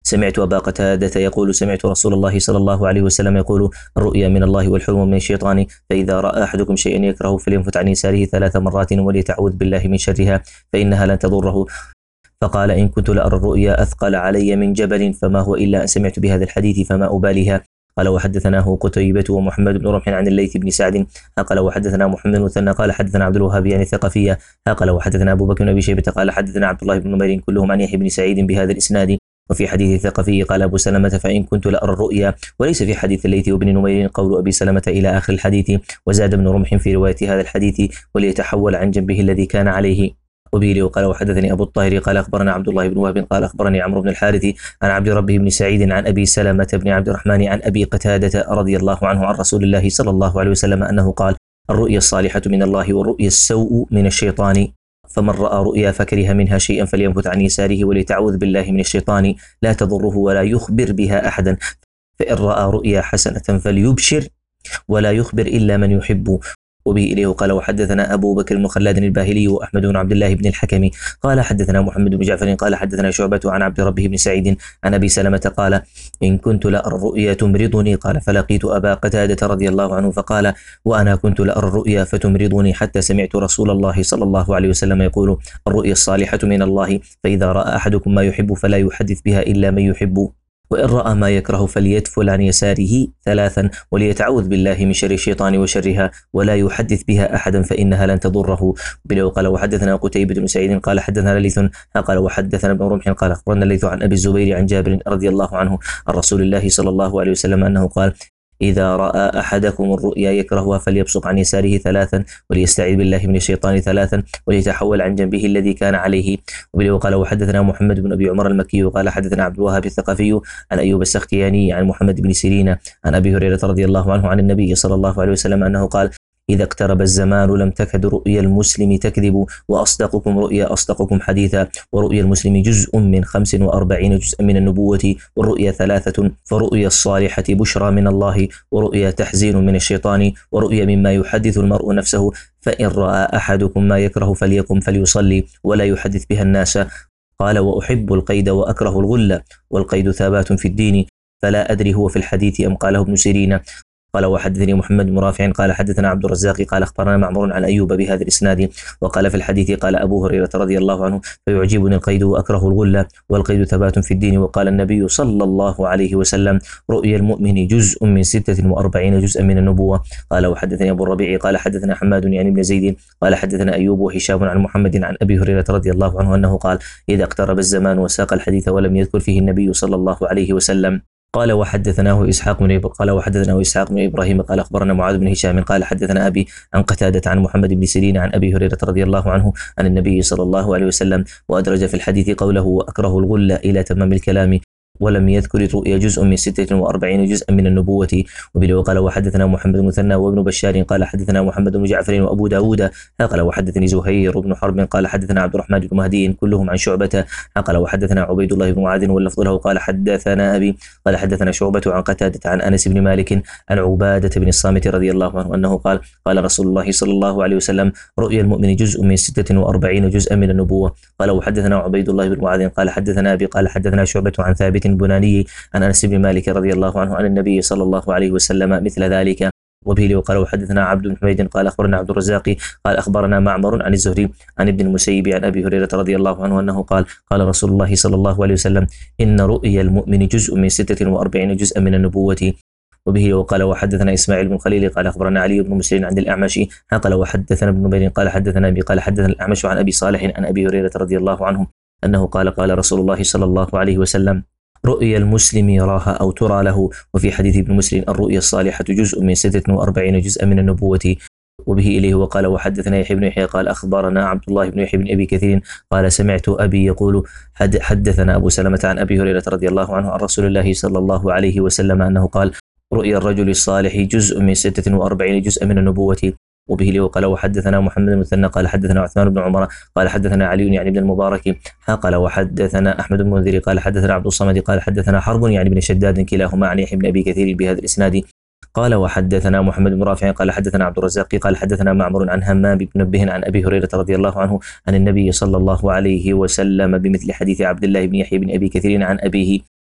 سمعت أبا قتادة يقول سمعت رسول الله صلى الله عليه وسلم يقول الرؤيا من الله والحلم من الشيطان، فإذا رأى أحدكم شيئا يكره فلينفث عن يساره ثلاث مرات وليتعوذ بالله من شرها فإنها لن تضره. فقال إن كنت لأرى الرؤيا أثقل علي من جبل فما هو إلا أن سمعت بهذا الحديث فما أباليها. قال وحدثناه قتيبة ومحمد بن رمح عن الليث بن سعد قال وحدثنا محمد مثنى قال حدثنا عبد الوهاب يعني الثقفية قال وحدثنا أبو بكر بن أبي شيبة قال حدثنا عبد الله بن نمير كلهم عن يحيى بن سعيد بهذا الإسناد. وفي حديث الثقفي قال أبو سلمة فإن كنت لأرى الرؤيا، وليس في حديث الليث وابن نمير قول أبي سلمة إلى آخر الحديث. وزاد ابن رمح في رواية هذا الحديث وليتحول عن جنبه الذي كان عليه. وبه وقال وحدثني أبو الطاهر قال أخبرنا عبد الله بن وهب قال أخبرني عمرو بن الحارث عن عبد ربه بن سعيد عن أبي سلمة بن عبد الرحمن عن أبي قتادة رضي الله عنه عن رسول الله صلى الله عليه وسلم أنه قال الرؤيا الصالحة من الله والرؤيا السوء من الشيطان، فمن رأى رؤيا فكره منها شيئا فلينفث عن يساره وليتعوذ بالله من الشيطان لا تضره ولا يخبر بها أحدا، فإن رأى رؤيا حسنة فليبشر ولا يخبر إلا من يحب. وبه إليه قال وحدثنا أبو بكر بن خلاد الباهلي وأحمد بن عبد الله بن الحكم قال حدثنا محمد بن جعفر قال حدثنا شعبة عن عبد ربه بن سعيد عن أبي سلمة قال إن كنت لأرى الرؤيا تمرضني قال فلقيت أبا قتادة رضي الله عنه فقال وأنا كنت لأرى الرؤيا فتمرضني حتى سمعت رسول الله صلى الله عليه وسلم يقول الرؤيا الصالحة من الله، فإذا رأى أحدكم ما يحب فلا يحدث بها إلا من يحب، وإن رأى ما يكره فليتفل عن يساره ثلاثا وليتعوذ بالله من شر الشيطان وشرها ولا يحدث بها أحدا فإنها لن تضره. بلو قال وحدثنا قتيبة بن سعيد قال حدثنا ليث قال وحدثنا ابن رمح قال أخبرنا الليث عن أبي الزبير عن جابر رضي الله عنه عن رسول الله صلى الله عليه وسلم أنه قال إذا رأى أحدكم الرؤيا يكرهها فليبصق عن يساره ثلاثا وليستعيذ بالله من الشيطان ثلاثا وليتحول عن جنبه الذي كان عليه. وبه قال وحدثنا محمد بن أبي عمر المكي قال حدثنا عبد الوهاب الثقفي عن أيوب السختياني عن محمد بن سيرين عن أبي هريرة رضي الله عنه عن النبي صلى الله عليه وسلم أنه قال إذا اقترب الزمان لم تكد رؤيا المسلم تكذب، وأصدقكم رؤيا أصدقكم حديثا، ورؤيا المسلم جزء من خمس وأربعين جزءا من النبوة، والرؤيا ثلاثة، فرؤيا الصالحة بشرى من الله، ورؤيا تحزين من الشيطان، ورؤيا مما يحدث المرء نفسه، فإن رأى أحدكم ما يكره فليقم فليصلي ولا يحدث بها الناس. قال وأحب القيد وأكره الغل، والقيد ثابات في الدين، فلا أدري هو في الحديث أم قاله ابن سيرين. قال وحدثني محمد بن رافع قال حدثنا عبد الرزاق قال أخبرنا معمر عن أيوب بهذا الإسناد. وقال في الحديث قال أبو هريرة رضي الله عنه فيعجبني القيد وأكره الغلة والقيد ثبات في الدين. وقال النبي صلى الله عليه وسلم رؤيا المؤمن جزء من ستة وأربعين جزءا من النبوة. قال وحدثني أبو الربيع قال حدثنا حماد يعني بن زيد قال حدثنا أيوب وهشام عن محمد عن أبي هريرة رضي الله عنه أنه قال إذا اقترب الزمان وساق الحديث ولم يذكر فيه النبي صلى الله عليه وسلم. قال وحدثناه إسحاق بن قال وحدثناه إسحاق بن إبراهيم قال أخبرنا معاذ بن هشام قال حدثنا أبي عن قتادة عن محمد بن سيرين عن أبي هريرة رضي الله عنه عن النبي صلى الله عليه وسلم. وأدرج في الحديث قوله وأكره الغل إلى تمام الكلام، ولم يذكر الرؤيا جزء من ستة وأربعين جزءا من النبوة. وبه قال وحدثنا محمد المثنى وابن بشار قال حدثنا محمد بن جعفر وأبو داود قال وحدثني زهير بن حرب قال حدثنا عبد الرحمن بن مهدي كلهم عن شعبة قال وحدثنا عبيد الله بن معاذ واللفظ له قال حدثنا أبي قال حدثنا شعبة عن قتادة عن أنس بن مالك عن عبادة بن الصامت رضي الله عنه أنه قال قال رسول الله صلى الله عليه وسلم رؤيا المؤمن جزء من ستة وأربعين جزءا من النبوة. قال وحدثنا عبيد الله بن معاذ قال حدثنا أبي قال حدثنا شعبة عن ثابت البناني عن أنس بن مالك رضي الله عنه عن النبي صلى الله عليه وسلم مثل ذلك. وبه قال وحدثنا عبد بن حميد قال أخبرنا عبد الرزاق قال أخبرنا معمر عن الزهري عن ابن المسيب عن أبي هريرة رضي الله عنه أنه قال قال رسول الله صلى الله عليه وسلم إن رؤيا المؤمن جزء من ستة وأربعين جزءا من النبوة. وبه وقال وحدثنا إسماعيل بن خليل قال أخبرنا علي بن مسلم عن الأعمش قال وحدثنا ابن نمير قال حدثنا أبي قال حدثنا الأعمش عن أبي صالح عن أبي هريرة رضي الله عنه أنه قال قال رسول الله صلى الله عليه وسلم رؤيا المسلم يراها أو ترى له. وفي حديث ابن مسلم الرؤيا الصالحة جزء من ستة وأربعين جزءا من النبوة. وبه إليه وقال وحدثنا يحيى بن يحيى قال أخبرنا عبد الله بن يحيى بن أبي كثير قال سمعت أبي يقول حدثنا أبو سلمة عن أبي هريرة رضي الله عنه عن رسول الله صلى الله عليه وسلم أنه قال رؤيا الرجل الصالح جزء من ستة وأربعين جزءا من النبوة. وبه لي وقال وحدثنا محمد المثنى قال حدثنا عثمان بن عمر قال حدثنا علي يعني بن المبارك قال وحدثنا أحمد بن المنذر قال حدثنا عبد الصمد قال حدثنا حرب يعني بن شداد كلاهما عن يحيى بن أبي كثير بهذا الإسناد. قال وحدثنا محمد بن رافع قال حدثنا عبد الرزاق قال حدثنا معمر عن همام بن منبه عن أبي هريرة رضي الله عنه عن النبي صلى الله عليه وسلم بمثل حديث عبد الله بن يحيى بن أبي كثير عن أبيه.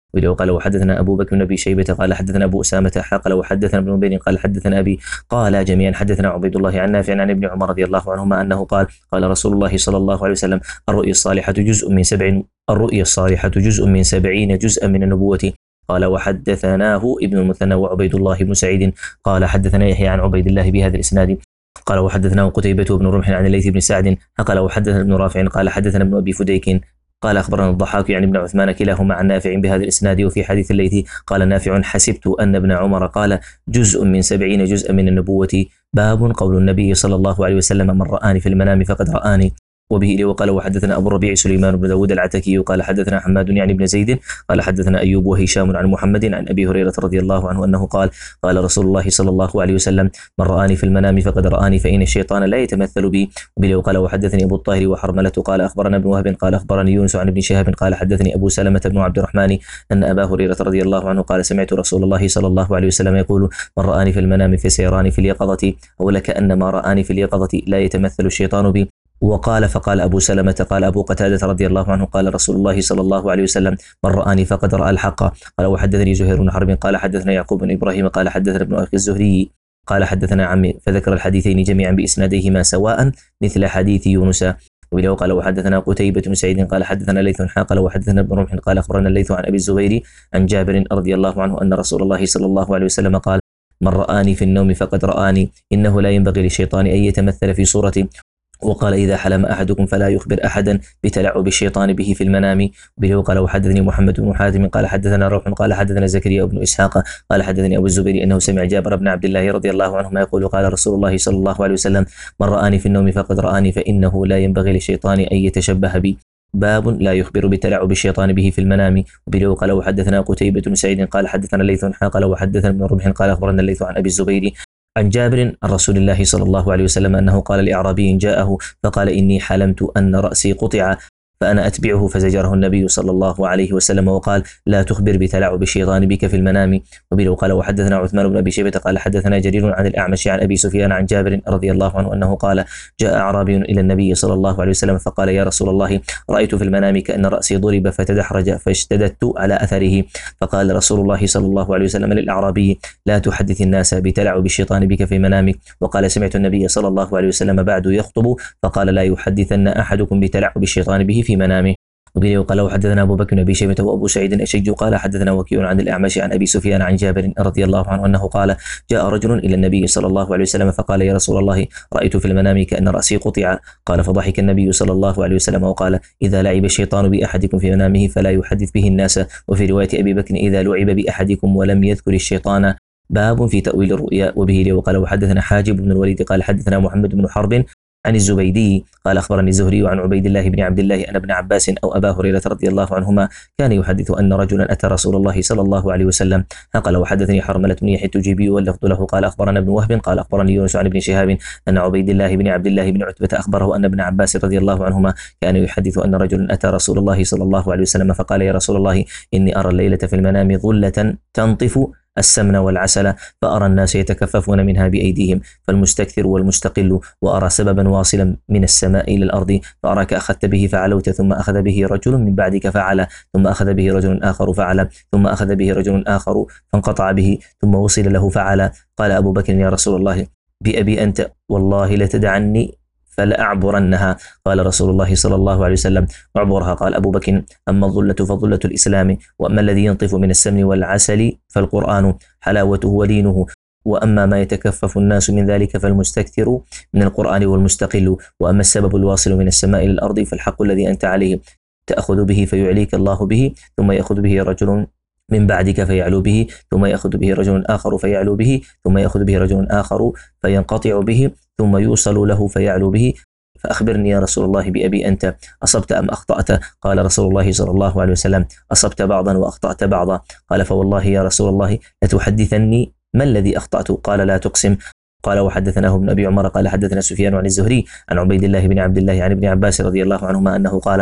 قال وحدثنا أبو بكر بن أبي شيبة قال حدثنا أبو أسامة قال وحدثنا ابن نبيل قال حدثنا أبي قال جميعا حدثنا عبيد الله عن نافع عن ابن عمر رضي الله عنهما أنه قال قال رسول الله صلى الله عليه وسلم الرؤيا الصالحة جزء من سبع الرؤيا الصالحة جزء من سبعين جزءا من النبوة. قال وحدثناه ابن المثنى وعبيد الله بن سعيد قال حدثنا يحيى عن عبيد الله بهذا الإسناد قال وحدثناه قتيبة بن رمح عن الليث بن سعد قال وحدثنا ابن رافع قال حدثنا ابن أبي فديك قال أخبرنا الضحاك يعني ابن عثمان كلاهما عن نافع بهذا الإسناد. وفي حديث الليث قال نافع حسبت أن ابن عمر قال جزء من سبعين جزءا من النبوة. باب قول النبي صلى الله عليه وسلم من رآني في المنام فقد رآني. وبه وقال وحدثنا أبو الربيع سليمان بن داود العتكي قال حدثنا حماد يعني بن زيد قال حدثنا أيوب وهشام عن محمد عن أبي هريرة رضي الله عنه أنه قال قال رسول الله صلى الله عليه وسلم من رآني في المنام فقد رآني فإن الشيطان لا يتمثل بي. وبه وقال وحدثني أبو الطاهر وحرملة قال أخبرنا ابن وهب قال أخبرني يونس عن ابن شهاب قال حدثني أبو سلمة بن عبد الرحمن أن أبا هريرة رضي الله عنه قال سمعت رسول الله صلى الله عليه وسلم يقول من رآني في المنام فسيراني في اليقظة أو لكأن ما رآني في اليقظة لا يتمثل الشيطان بي. وقال فقال أبو سلمة قال أبو قتادة رضي الله عنه قال رسول الله صلى الله عليه وسلم من رآني فقد رأى الحق. قال وحدثني زهير بن حرب قال حدثنا يعقوب بن إبراهيم قال حدثنا ابن أخي الزهري قال حدثنا عمي فذكر الحديثين جميعا بإسناديهما سواء مثل حديث يونس. وبه قال وحدثنا قتيبة بن سعيد قال حدثنا ليث قال وحدثنا ابن رمح قال أخبرنا الليث عن أبي الزبير عن جابر رضي الله عنه أن رسول الله صلى الله عليه وسلم قال من رآني في النوم فقد رآني إنه لا ينبغي للشيطان أن يتمثل في صورتي. وقال إذا حلم أحدكم فلا يخبر أحدا بتلعب الشيطان به في المنام. وبه قال وحدثني محمد بن حاتم قال حدثنا روح قال حدثنا زكريا بن إسحاق قال حدثني أبو الزبير أنه سمع جابر بن عبد الله رضي الله عنهما يقول قال رسول الله صلى الله عليه وسلم من رآني في النوم فقد رآني فإنه لا ينبغي للشيطان أن يتشبه بي. باب لا يخبر بتلعب الشيطان به في المنام. وبه قال وحدثنا قتيبة بن سعيد قال حدثنا الليث قال وحدثنا ابن رمح قال أخبرنا الليث عن أبي الزبير عن جابر عن رسول الله صلى الله عليه وسلم أنه قال لأعرابي جاءه فقال إني حلمت أن رأسي قطع فأنا أتبعه فزجره النبي صلى الله عليه وسلم وقال لا تخبر بتلعب الشيطان بك في المنام. وبه قال وحدثنا عثمان بن أبي شيبة قال حدثنا جرير عن الأعمش عن أبي سفيان عن جابر رضي الله عنه أنه قال جاء أعرابي إلى النبي صلى الله عليه وسلم فقال يا رسول الله رأيت في المنام كأن رأسي ضرب فتدحرج فاشتددت على أثره. فقال رسول الله صلى الله عليه وسلم للأعرابي لا تحدث الناس بتلعب الشيطان بك في منامك. وقال سمعت النبي صلى الله عليه وسلم بعد يخطب فقال لا يحدثن أحدكم بتلعب الشيطان به في منامه. وبه قال وحدثنا أبو بكر بن أبي شيبة وأبو سعيد الأشج قال حدثنا وكيع عن الأعمش عن أبي سفيان عن جابر رضي الله عنه أنه قال جاء رجل إلى النبي صلى الله عليه وسلم فقال يا رسول الله رأيت في المنام كأن رأسي قطع. قال فضحك النبي صلى الله عليه وسلم وقال إذا لعب الشيطان بأحدكم في منامه فلا يحدث به الناس. وفي رواية أبي بكر إذا لعب بأحدكم ولم يذكر الشيطان. باب في تأويل الرؤيا. وبه وقال وحدثنا حاجب بن الوليد قال حدثنا محمد بن حرب عن الزبيدي قال أخبرني الزهري عن عبيد الله بن عبد الله أن ابن عباس أو أبا هريرة رضي الله عنهما كان يحدث أن رجلا أتى رسول الله صلى الله عليه وسلم. قال وحدثني حرملة بن يحيى التجيبي واللفظ له قال أخبرنا ابن وهب قال أخبرني يونس عن ابن شهاب أن عبيد الله بن عبد الله بن عتبة أخبره أن ابن عباس رضي الله عنهما كان يحدث أن رجلا أتى رسول الله صلى الله عليه وسلم فقال يا رسول الله إني أرى الليلة في المنام ظلة تنطف السمن والعسل فأرى الناس يتكففون منها بأيديهم فالمستكثر والمستقل وأرى سببا واصلا من السماء إلى الأرض فأراك أخذت به فعلوت ثم أخذ به رجل من بعدك فعل ثم أخذ به رجل آخر فعل ثم أخذ به رجل آخر فانقطع به ثم وصل له فعل. قال أبو بكر يا رسول الله بأبي أنت والله لتدعني فلأعبرنها. قال رسول الله صلى الله عليه وسلم اعبرها. قال أبو بكر أما الظلة فظلة الإسلام وأما الذي ينطف من السمن والعسل فالقرآن حلاوته ولينه وأما ما يتكفف الناس من ذلك فالمستكثر من القرآن والمستقل وأما السبب الواصل من السماء إلى الأرض فالحق الذي أنت عليه تأخذ به فيعليك الله به ثم يأخذ به رجل من بعدك فيعلو به ثم يأخذ به رجل آخر فيعلو به ثم يأخذ به رجل آخر فينقطع به ثم يوصل له فيعلو به فأخبرني يا رسول الله بأبي أنت أصبت أم أخطأت؟ قال رسول الله صلى الله عليه وسلم أصبت بعضا وأخطأت بعضا. قال فوالله يا رسول الله لتحدثني ما الذي أخطأت؟ قال لا تقسم. قال وحدثناه ابن أبي عمر قال حدثنا سفيان عن الزهري عن عبيد الله بن عبد الله عن ابن عباس رضي الله عنهما أنه قال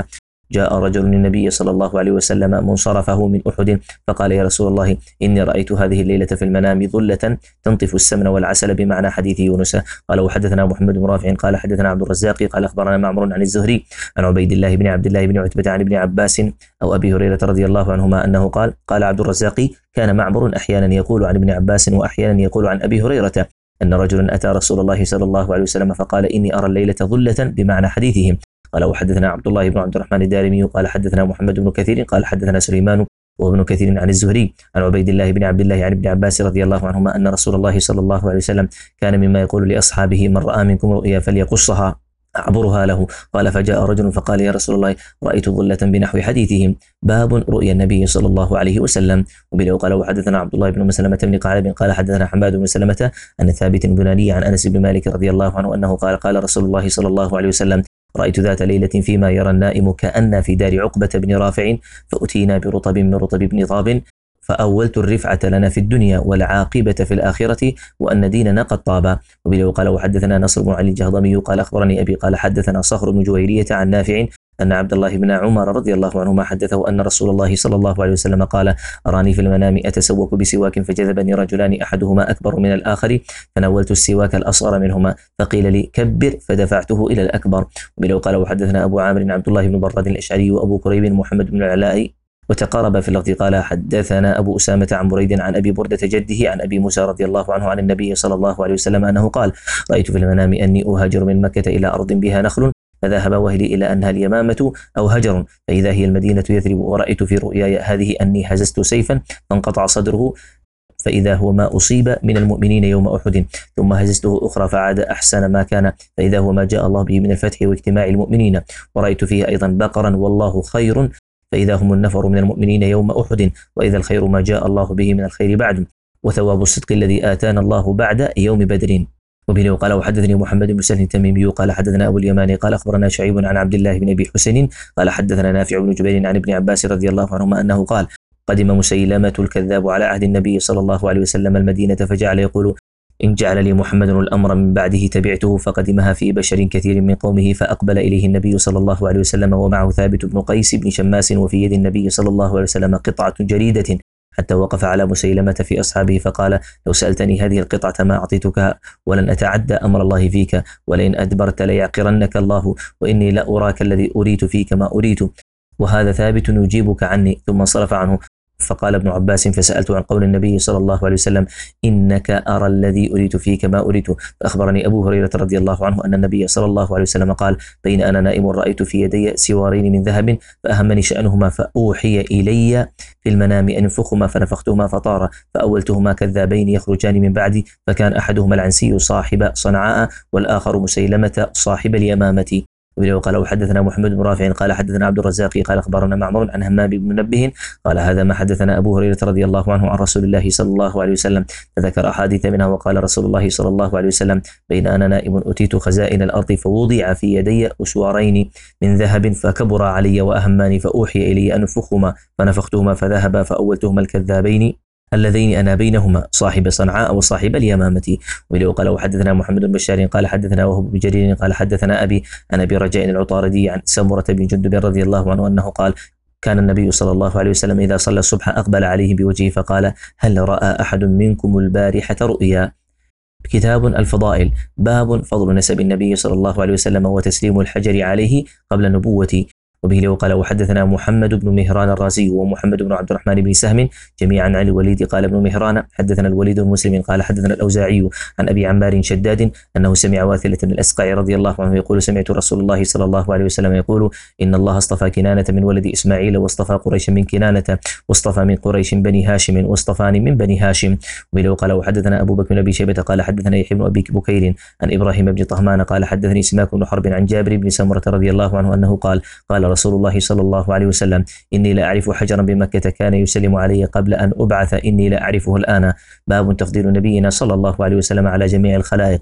جاء رجل للنبي صلى الله عليه وسلم منصرفه من أحد فقال يا رسول الله إني رأيت هذه الليلة في المنام ظلة تنطف السمن والعسل بمعنى حديث يونس. قال وحدثنا محمد بن رافع قال حدثنا عبد الرزاق قال أخبرنا معمر عن الزهري عن عبيد الله بن عبد الله بن عتبة عن ابن عباس أو أبي هريرة رضي الله عنهما أنه قال قال عبد الرزاق كان معمر أحيانا يقول عن ابن عباس وأحيانا يقول عن أبي هريرة أن رجلا أتى رسول الله صلى الله عليه وسلم فقال إني أرى الليلة ظلة بمعنى حديثهم. قال وحدثنا عبد الله بن عبد الرحمن الدارمي قال حدثنا محمد بن كثير قال حدثنا سليمان وابن كثير عن الزهري عن عبيد الله بن عبد الله عن ابن عباس رضي الله عنهما أن رسول الله صلى الله عليه وسلم كان مما يقول لأصحابه من رأى منكم رؤيا فليقصها أعبرها له. قال فجاء رجل فقال يا رسول الله رأيت ظلة بنحو حديثهم. باب رؤيا النبي صلى الله عليه وسلم. وبه قال وحدثنا عبد الله بن مسلمة بن قعب قال حدثنا حماد بن سلمة أن ثابت البناني عن أنس بن مالك رضي الله عنه أنه قال قال رسول الله صلى الله عليه وسلم رأيت ذات ليلة فيما يرى النائم كأن في دار عقبة بن رافع فأتينا برطب من رطب بن طاب فأولت الرفعة لنا في الدنيا والعاقبة في الآخرة وأن ديننا قد طاب. وبه قال وحدثنا نصر بن علي الجهضمي قال أخبرني أبي قال حدثنا صخر بن جويرية عن نافع أن عبد الله بن عمر رضي الله عنهما حدثه أن رسول الله صلى الله عليه وسلم قال أراني في المنام أتسوق بسواك فجذبني رجلان أحدهما أكبر من الآخر فنولت السواك الأصغر منهما فقيل لي كبر فدفعته إلى الأكبر. وبه قال وحدثنا أبو عامر عبد الله بن براد الأشعري وأبو كريب محمد بن العلاء وتقارب في اللفظ. قال حدثنا أبو أسامة عن بريد عن أبي بردة جده عن أبي موسى رضي الله عنه عن النبي صلى الله عليه وسلم أنه قال رأيت في المنام أني أهاجر من مكة إلى أرض بها نخل فذهب وهلي إلى أنها اليمامة أو هجر فإذا هي المدينة يثرب ورأيت في رؤياي هذه أني هززت سيفا فانقطع صدره فإذا هو ما أصيب من المؤمنين يوم أحد ثم هززته أخرى فعاد أحسن ما كان فإذا هو ما جاء الله به من الفتح واجتماع المؤمنين ورأيت فيه أيضا بقرا والله خير فإذا هم النفر من المؤمنين يوم أحد وإذا الخير ما جاء الله به من الخير بعد وثواب الصدق الذي آتانا الله بعد يوم بدر. وبه قال وحدثني محمد بن سهل التميمي قال حدثنا أبو اليماني قال أخبرنا شعيب عن عبد الله بن أبي حسين قال حدثنا نافع بن جبير عن ابن عباس رضي الله عنهما أنه قال قدم مسيلمة الكذاب على عهد النبي صلى الله عليه وسلم المدينة فجعل يقول إن جعل لي محمد الأمر من بعده تبعته فقدمها في بشر كثير من قومه فأقبل إليه النبي صلى الله عليه وسلم ومعه ثابت بن قيس بن شماس وفي يد النبي صلى الله عليه وسلم قطعة جريدة حتى وقف على مسيلمة في أصحابه فقال لو سألتني هذه القطعة ما أعطيتكها ولن أتعدى أمر الله فيك ولئن أدبرت ليعقرنك الله وإني لا أراك الذي أريت فيك ما أريت وهذا ثابت يجيبك عني. ثم انصرف عنه. فقال ابن عباس فسألت عن قول النبي صلى الله عليه وسلم إنك أرى الذي أريت فيك ما أريت فأخبرني أبو هريرة رضي الله عنه أن النبي صلى الله عليه وسلم قال بين أنا نائم رأيت في يدي سوارين من ذهب فأهمني شأنهما فأوحي إلي في المنام أن انفخهما فنفختهما فطار فأولتهما كذابين يخرجان من بعدي فكان أحدهما العنسي صاحب صنعاء والآخر مسيلمة صاحب اليمامة. قال وحدثنا محمد بن رافع قال حدثنا عبد الرزاق قال أخبرنا معمر عن همام بن منبه قال هذا ما حدثنا أبو هريرة رضي الله عنه عن رسول الله صلى الله عليه وسلم فذكر أحاديث منها وقال رسول الله صلى الله عليه وسلم بين أنا نائم أتيت خزائن الأرض فوضع في يدي أسوارين من ذهب فكبر علي وأهماني فأوحي إلي أن أنفخهما فنفختهما فذهبا فأولتهما الكذابين اللذين أنا بينهما صاحب صنعاء وصاحب اليمامة. ولو قال وحدثنا محمد بن بشار قال حدثنا وهب بن جرير قال حدثنا أبي عن أبي رجاء العطاردي عن سمرة بن جندب رضي الله عنه أنه قال كان النبي صلى الله عليه وسلم إذا صلى الصبح أقبل عليه بوجهه فقال هل رأى أحد منكم البارحة رؤيا. كتاب الفضائل. باب فضل نسب النبي صلى الله عليه وسلم وتسليم الحجر عليه قبل النبوة. وبه لو قال وحدثنا محمد بن مهران الرازي ومحمد بن عبد الرحمن بن سهم جميعا عن الوليد قال ابن مهران حدثنا الوليد بن مسلم قال حدثنا الأوزاعي عن أبي عمار شداد أنه سمع واثلة بن الأسقع رضي الله عنه يقول سمعت رسول الله صلى الله عليه وسلم يقول إن الله اصطفى كنانة من ولد إسماعيل واصطفى قريش من كنانة واصطفى من قريش بني هاشم واصطفاني من بني هاشم. وبه قال وحدثنا أبو بكر بن أبي شيبة قال حدثنا يحيى بن أبي بكير عن إبراهيم بن طهمان قال حدثني سماك بن حرب عن جابر بن سمرة رضي الله عنه أنه قال قال رسول الله صلى الله عليه وسلم إني لا أعرف حجرا بمكة كان يسلم علي قبل أن أبعث إني لا أعرفه الآن. باب تفضيل نبينا صلى الله عليه وسلم على جميع الخلائق.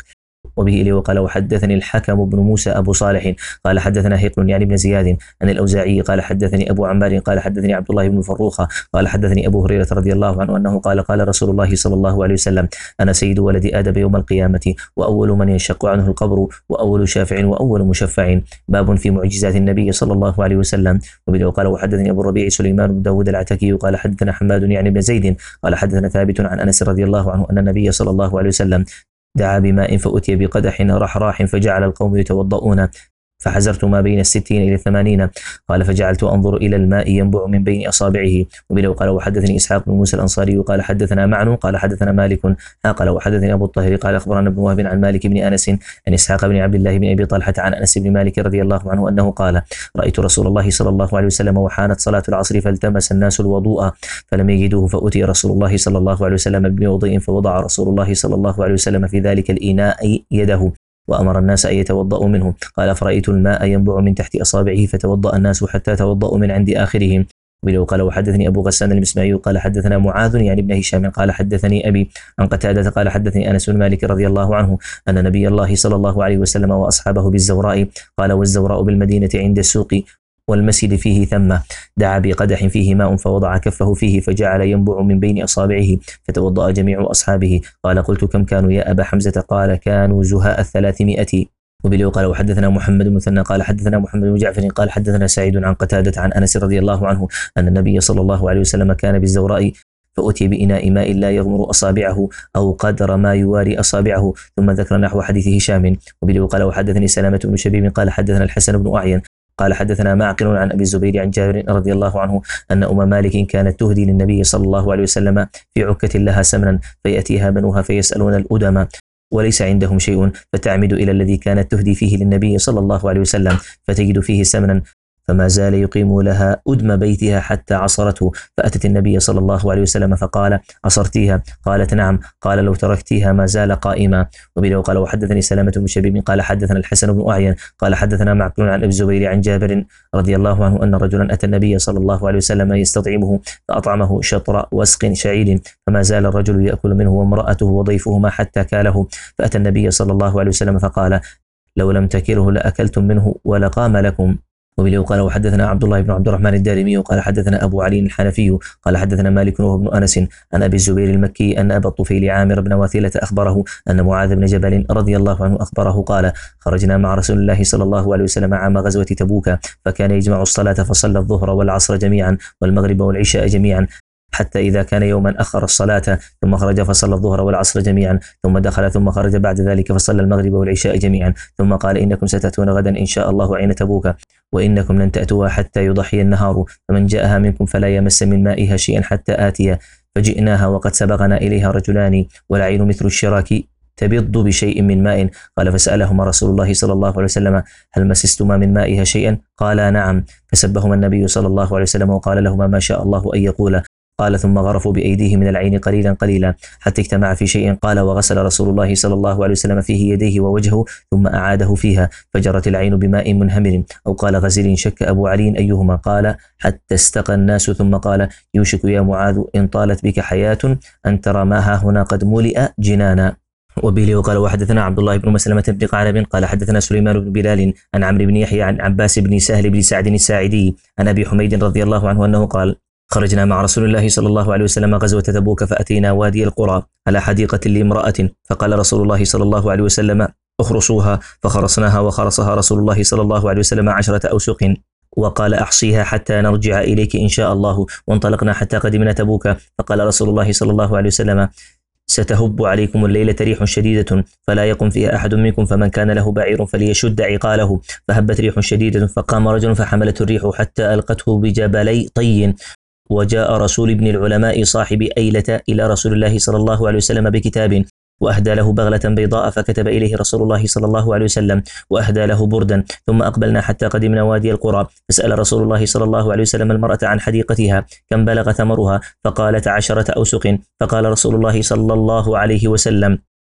وبه إليه وقال وحدثني الحكم بن موسى أبو صالح قال حدثنا هيقل يعني بن زياد عن الأوزاعي قال حدثني أبو عمار قال حدثني عبد الله بن فروخة قال حدثني أبو هريرة رضي الله عنه أنه قال قال رسول الله صلى الله عليه وسلم أنا سيد ولد آدم يوم القيامة وأول من ينشق عنه القبر وأول شافع وأول مشفع. باب في معجزات النبي صلى الله عليه وسلم. وبه وقال وحدثني أبو الربيع سليمان بن داود العتكي قال حدثنا حماد يعني بن زيد قال حدثنا ثابت عن أنس رضي الله عنه أن النبي صلى الله عليه وسلم دعا بماء فأتي بقدح رحراح فجعل القوم يتوضؤون فحزرت ما بين الستين إلى الثمانين قال فجعلت أنظر إلى الماء ينبع من بين أصابعه. وبه قال وحدثني إسحاق بن موسى الأنصاري قال حدثنا معن قال حدثنا مالك قال وحدثني أبو الطاهر قال أخبرنا ابن وهب عن مالك بن أنس عن إسحاق بن عبد الله بن أبي طلحة عن أنس بن مالك رضي الله عنه أنه قال رأيت رسول الله صلى الله عليه وسلم وحانت صلاة العصر فالتمس الناس الوضوء فلم يجدوه فأتي رسول الله صلى الله عليه وسلم بوضوء فوضع رسول الله صلى الله عليه وسلم في ذلك الإناء يده وأمر الناس أن يتوضأوا منه قال فرأيت الماء ينبع من تحت أصابعه فتوضأ الناس حتى توضأوا من عند آخرهم. وبه قال وحدثني أبو غسان المسمعي قال حدثنا معاذ يعني ابن هشام قال حدثني أبي عن قتادة قال حدثني أنس بن مالك رضي الله عنه أن نبي الله صلى الله عليه وسلم وأصحابه بالزوراء قال والزوراء بالمدينة عند السوق والمسجد فيه ثم دعا بقدح فيه ماء فوضع كفه فيه فجعل ينبع من بين أصابعه فتوضأ جميع أصحابه. قال قلت كم كانوا يا أبا حمزة قال كانوا زهاء الثلاثمائة. وبه قال وحدثنا محمد المثنى قال حدثنا محمد بن جعفر قال حدثنا سعيد عن قتادة عن أنس رضي الله عنه أن النبي صلى الله عليه وسلم كان بالزوراء فأتي بإناء ماء لا يغمر أصابعه أو قدر ما يواري أصابعه ثم ذكر نحو حديث هشام. وبه قال وحدثني سلامة بن شبيب قال حدثنا الحسن بن أعين قال حدثنا معقل عن أبي الزبير عن جابر رضي الله عنه أن أم مالك كانت تهدي للنبي صلى الله عليه وسلم في عكة لها سمنا فيأتيها بنوها فيسألون الأدم وليس عندهم شيء فتعمد إلى الذي كانت تهدي فيه للنبي صلى الله عليه وسلم فتجد فيه سمنا فما زال يقيم لها أدم بيتها حتى عصرته فأتت النبي صلى الله عليه وسلم فقال عصرتيها؟ قالت نعم. قال لو تركتيها ما زال قائما. وبه قال وحدثني سلامة بن شبيب قال حدثنا الحسن بن أعين قال حدثنا معقل عن أبي الزبير عن جابر رضي الله عنه أن رجلا أتى النبي صلى الله عليه وسلم يستطعمه فأطعمه شطر وسق شعير فما زال الرجل يأكل منه وامرأته وضيفهما حتى كاله فأتى النبي صلى الله عليه وسلم فقال لو لم تكره لأكلتم منه ولقام لكم. وبه قال وحدثنا عبد الله بن عبد الرحمن الدارمي قال حدثنا أبو علي الحنفي قال حدثنا مالك وهو ابن أنس عن أبي الزبير المكي أن أبا الطفيل عامر بن واثلة أخبره أن معاذ بن جبل رضي الله عنه أخبره قال خرجنا مع رسول الله صلى الله عليه وسلم عام غزوة تبوك فكان يجمع الصلاة فصلى الظهر والعصر جميعا والمغرب والعشاء جميعا حتى إذا كان يوما أخر الصلاة ثم خرج فصلى الظهر والعصر جميعا ثم دخل ثم خرج بعد ذلك فصلى المغرب والعشاء جميعا ثم قال إنكم ستأتون غدا إن شاء الله عين تبوك وإنكم لن تأتوها حتى يضحي النهار فمن جاءها منكم فلا يمس من مائها شيئا حتى آتيا فجئناها وقد سبقنا إليها رجلان والعين مثل الشراك تبض بشيء من ماء. قال فسألهما رسول الله صلى الله عليه وسلم هل مسستما من مائها شيئا؟ قالا نعم. فسبهما النبي صلى الله عليه وسلم وقال لهما ما شاء الله أن يقول. قال ثم غرفوا بأيديه من العين قليلا قليلا حتى اجتمع في شيء. قال وغسل رسول الله صلى الله عليه وسلم فيه يديه ووجهه ثم أعاده فيها فجرت العين بماء منهمر أو قال غزير شك أبو علي أيهما قال حتى استقى الناس ثم قال يوشك يا معاذ إن طالت بك حياة أن ترى ما هنا قد ملئ جنانا. وبه قال وحدثنا عبد الله بن مسلمة بن قعنب قال حدثنا سليمان بن بلال عن عمرو بن يحيى عن عباس بن سهل بن سعد الساعدي عن أبي حميد رضي الله عنه أنه قال خرجنا مع رسول الله صلى الله عليه وسلم غزوة تبوك فأتينا وادي القرى على حديقة لامرأة فقال رسول الله صلى الله عليه وسلم اخرصوها فخرصناها وخرصها رسول الله صلى الله عليه وسلم عشرة أوسق وقال أحصيها حتى نرجع إليك إن شاء الله. وانطلقنا حتى قدمنا تبوك فقال رسول الله صلى الله عليه وسلم ستهب عليكم الليلة ريح شديدة فلا يقم فيها أحد منكم فمن كان له بعير فليشد عقاله. فهبت ريح شديدة فقام رجل فحملته الريح حتى ألقته بجبلي طي وجاء رسول ابن العلماء صاحب أيلة إلى رسول الله صلى الله عليه وسلم بكتاب وأهدى له بغلة بيضاء فكتب إليه رسول الله صلى الله عليه وسلم وأهدى له بردا. ثم أقبلنا حتى قدمنا وادي القرى فسأل رسول الله صلى الله عليه وسلم المرأة عن حديقتها كم بلغ ثمرها فقالت عشرة أوسق. فقال رسول الله صلى الله عليه وسلم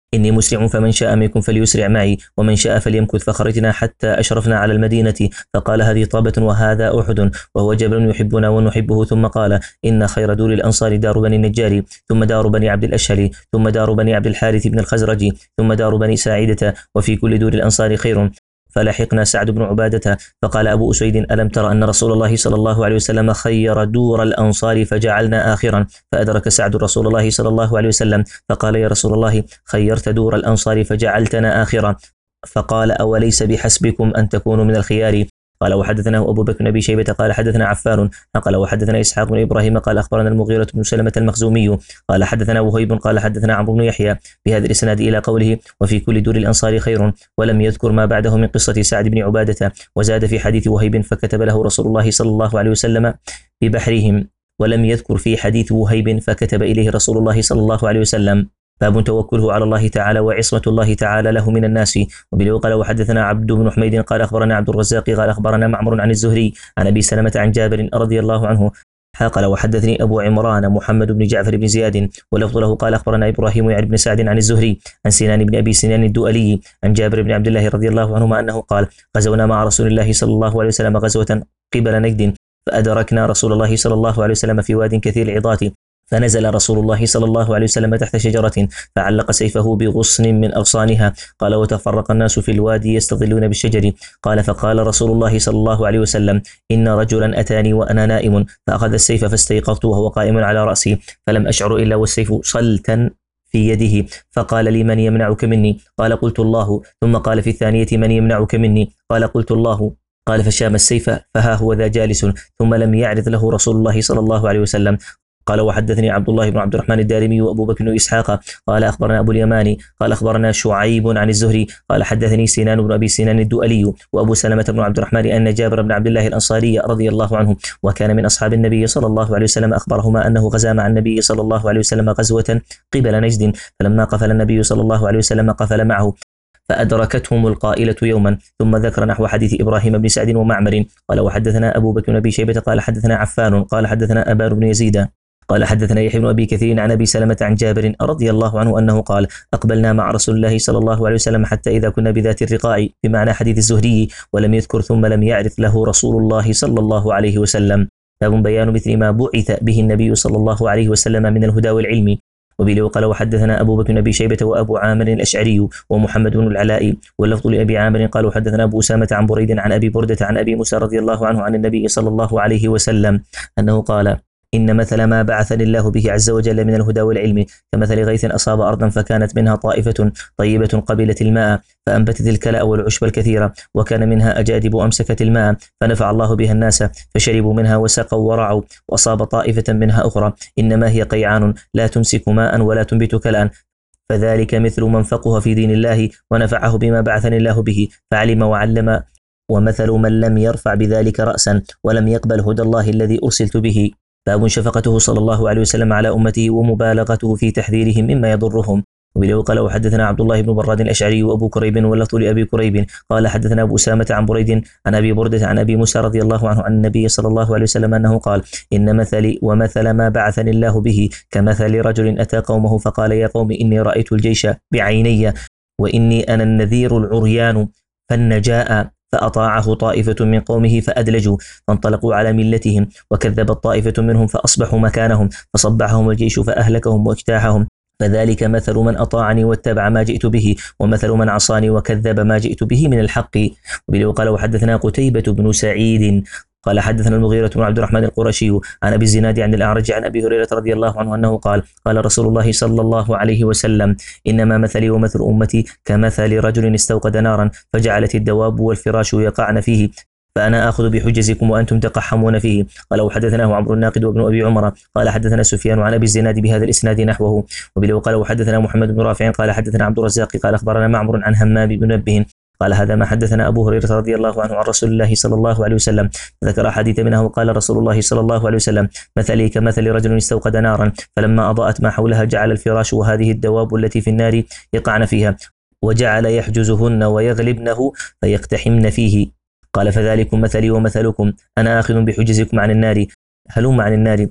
إني مسرع فمن شاء منكم فليسرع معي ومن شاء فليمكث. فخرجنا حتى أشرفنا على المدينة فقال هذه طابة وهذا أحد وهو جبل يحبنا ونحبه. ثم قال إن خير دور الأنصار دار بني النجار ثم دار بني عبد الأشهل ثم دار بني عبد الحارث بن الخزرج ثم دار بني ساعدة وفي كل دور الأنصار خير. فلحقنا سعد بن عبادة فقال أبو أسيد ألم تر أن رسول الله صلى الله عليه وسلم خير دور الأنصار فجعلنا آخرا. فأدرك سعد رسول الله صلى الله عليه وسلم فقال يا رسول الله خيرت دور الأنصار فجعلتنا آخرا. فقال أوليس بحسبكم أن تكونوا من الخيار. قال وحدثنا أبو بكر بن أبي شيبة قال حدثنا عفان قال وحدثنا إسحاق بن إبراهيم قال أخبرنا المغيرة بن سلمة المخزومي قال حدثنا وهيب قال حدثنا عمرو بن يحيى بهذا الإسناد إلى قوله وفي كل دور الأنصار خير، ولم يذكر ما بعده من قصة سعد بن عبادة. وزاد في حديث وهيب فكتب له رسول الله صلى الله عليه وسلم ببحرهم، ولم يذكر في حديث وهيب فكتب إليه رسول الله صلى الله عليه وسلم. باب توكله على الله تعالى وعصمة الله تعالى له من الناس. وبه قال وحدثنا عبد بن حميد قال أخبرنا عبد الرزاق قال أخبرنا معمر عن الزهري عن أبي سلمة عن جابر رضي الله عنه قال وحدثني أبو عمران محمد بن جعفر بن زياد ولفظ له قال أخبرنا إبراهيم يعني بن سعد عن الزهري عن سنان بن أبي سنان الدؤلي عن جابر بن عبد الله رضي الله عنهما أنه قال غزونا مع رسول الله صلى الله عليه وسلم غزوة قبل نجد فأدركنا رسول الله صلى الله عليه وسلم في واد كثير العظات، فنزل رسول الله صلى الله عليه وسلم تحت شجرة فعلق سيفه بغصن من أغصانها. قال وتفرق الناس في الوادي يستظلون بالشجر. قال فقال رسول الله صلى الله عليه وسلم إن رجلا أتاني وأنا نائم فأخذ السيف فاستيقظت وهو قائم على رأسي فلم أشعر إلا والسيف صلتا في يده. فقال لي من يمنعك مني؟ قال قلت الله. ثم قال في الثانية من يمنعك مني؟ قال قلت الله. قال فشام السيف فها هو ذا جالس، ثم لم يعرض له رسول الله صلى الله عليه وسلم. قال وحدثني عبد الله بن عبد الرحمن الدارمي وأبو بكر بن إسحاق قال أخبرنا أبو اليماني قال أخبرنا شعيب عن الزهري قال حدثني سنان بن أبي سنان الدؤلي وأبو سلمة بن عبد الرحمن أن جابر بن عبد الله الأنصاري رضي الله عنه وكان من أصحاب النبي صلى الله عليه وسلم أخبرهما أنه غزا مع النبي صلى الله عليه وسلم غزوة قبل نجد، فلما قفل النبي صلى الله عليه وسلم قفل معه فأدركتهم القائلة يوما. ثم ذكر نحو حديث إبراهيم بن سعد ومعمر. قال وحدثنا أبو بكر بن أبي شيبة قال حدثنا عفان قال حدثنا أبان بن يزيد قال حدثنا يحيى بن أبي كثير عن أبي سلمة عن جابر رضي الله عنه أنه قال أقبلنا مع رسول الله صلى الله عليه وسلم حتى إذا كنا بذات الرقاع بمعنى حديث الزهري، ولم يذكر ثم لم يعرف له رسول الله صلى الله عليه وسلم. باب بيان مثل ما بعث به النبي صلى الله عليه وسلم من الهدى والعلم. وبه قال وحدثنا أبو بكر بن أبي شيبة وأبو عامر الأشعري ومحمد بن العلاء واللفظ لأبي عامر قال حدثنا أبو أسامة عن بريد عن أبي بردة عن أبي موسى رضي الله عنه عن النبي صلى الله عليه وسلم أنه قال إن مثل ما بعثني الله به عز وجل من الهدى والعلم كمثل غيث أصاب أرضا فكانت منها طائفة طيبة قبلت الماء فأنبتت الكلأ والعشب الكثيرة، وكان منها أجادب أمسكت الماء فنفع الله بها الناس فشربوا منها وسقوا ورعوا، وأصاب طائفة منها أخرى إنما هي قيعان لا تمسك ماء ولا تنبت كلأ، فذلك مثل من فقه في دين الله ونفعه بما بعثني الله به فعلم وعلم، ومثل من لم يرفع بذلك رأسا ولم يقبل هدى الله الذي أرسلت به. باب شفقته صلى الله عليه وسلم على أمته ومبالغته في تحذيرهم مما يضرهم. وبه قال وحدثنا عبد الله بن براد الأشعري وأبو كريب واللفظ لأبي كريب قال حدثنا أبو أسامة عن بريد عن أبي بردة عن أبي موسى رضي الله عنه عن النبي صلى الله عليه وسلم أنه قال إن مثلي ومثل ما بعثني الله به كمثل رجل أتى قومه فقال يا قوم إني رأيت الجيش بعيني وإني أنا النذير العريان فالنجاء، فأطاعه طائفة من قومه فأدلجوا فانطلقوا على ملتهم، وكذبت طائفة منهم فأصبحوا مكانهم فصبحهم الجيش فأهلكهم واجتاحهم، فذلك مثل من أطاعني واتبع ما جئت به ومثل من عصاني وكذب ما جئت به من الحق. وبه قال وحدثنا قتيبة بن سعيد قال حدثنا المغيرة بن عبد الرحمن القرشي عن أبي الزناد عن الأعرج عن أبي هريرة رضي الله عنه أنه قال قال رسول الله صلى الله عليه وسلم إنما مثلي ومثل أمتي كمثل رجل استوقد نارا فجعلت الدواب والفراش يقعن فيه فأنا آخذ بحجزكم وأنتم تقحمون فيه. قال وحدثناه عمرو الناقد وابن أبي عمر قال حدثنا سفيان عن أبي الزناد بهذا الإسناد نحوه. وبه قال وحدثنا محمد بن رافع قال حدثنا عبد الرزاق قال أخبرنا معمر عن همام بن منبه قال هذا ما حدثنا أبو هريرة رضي الله عنه عن رسول الله صلى الله عليه وسلم، ذكر حديث منه وقال رسول الله صلى الله عليه وسلم مثلي كمثل رجل استوقد نارا فلما أضاءت ما حولها جعل الفراش وهذه الدواب التي في النار يقعن فيها وجعل يحجزهن ويغلبنه فيقتحمن فيه. قال فذلكم مثلي ومثلكم أنا آخذ بحجزكم عن النار هلم عن النار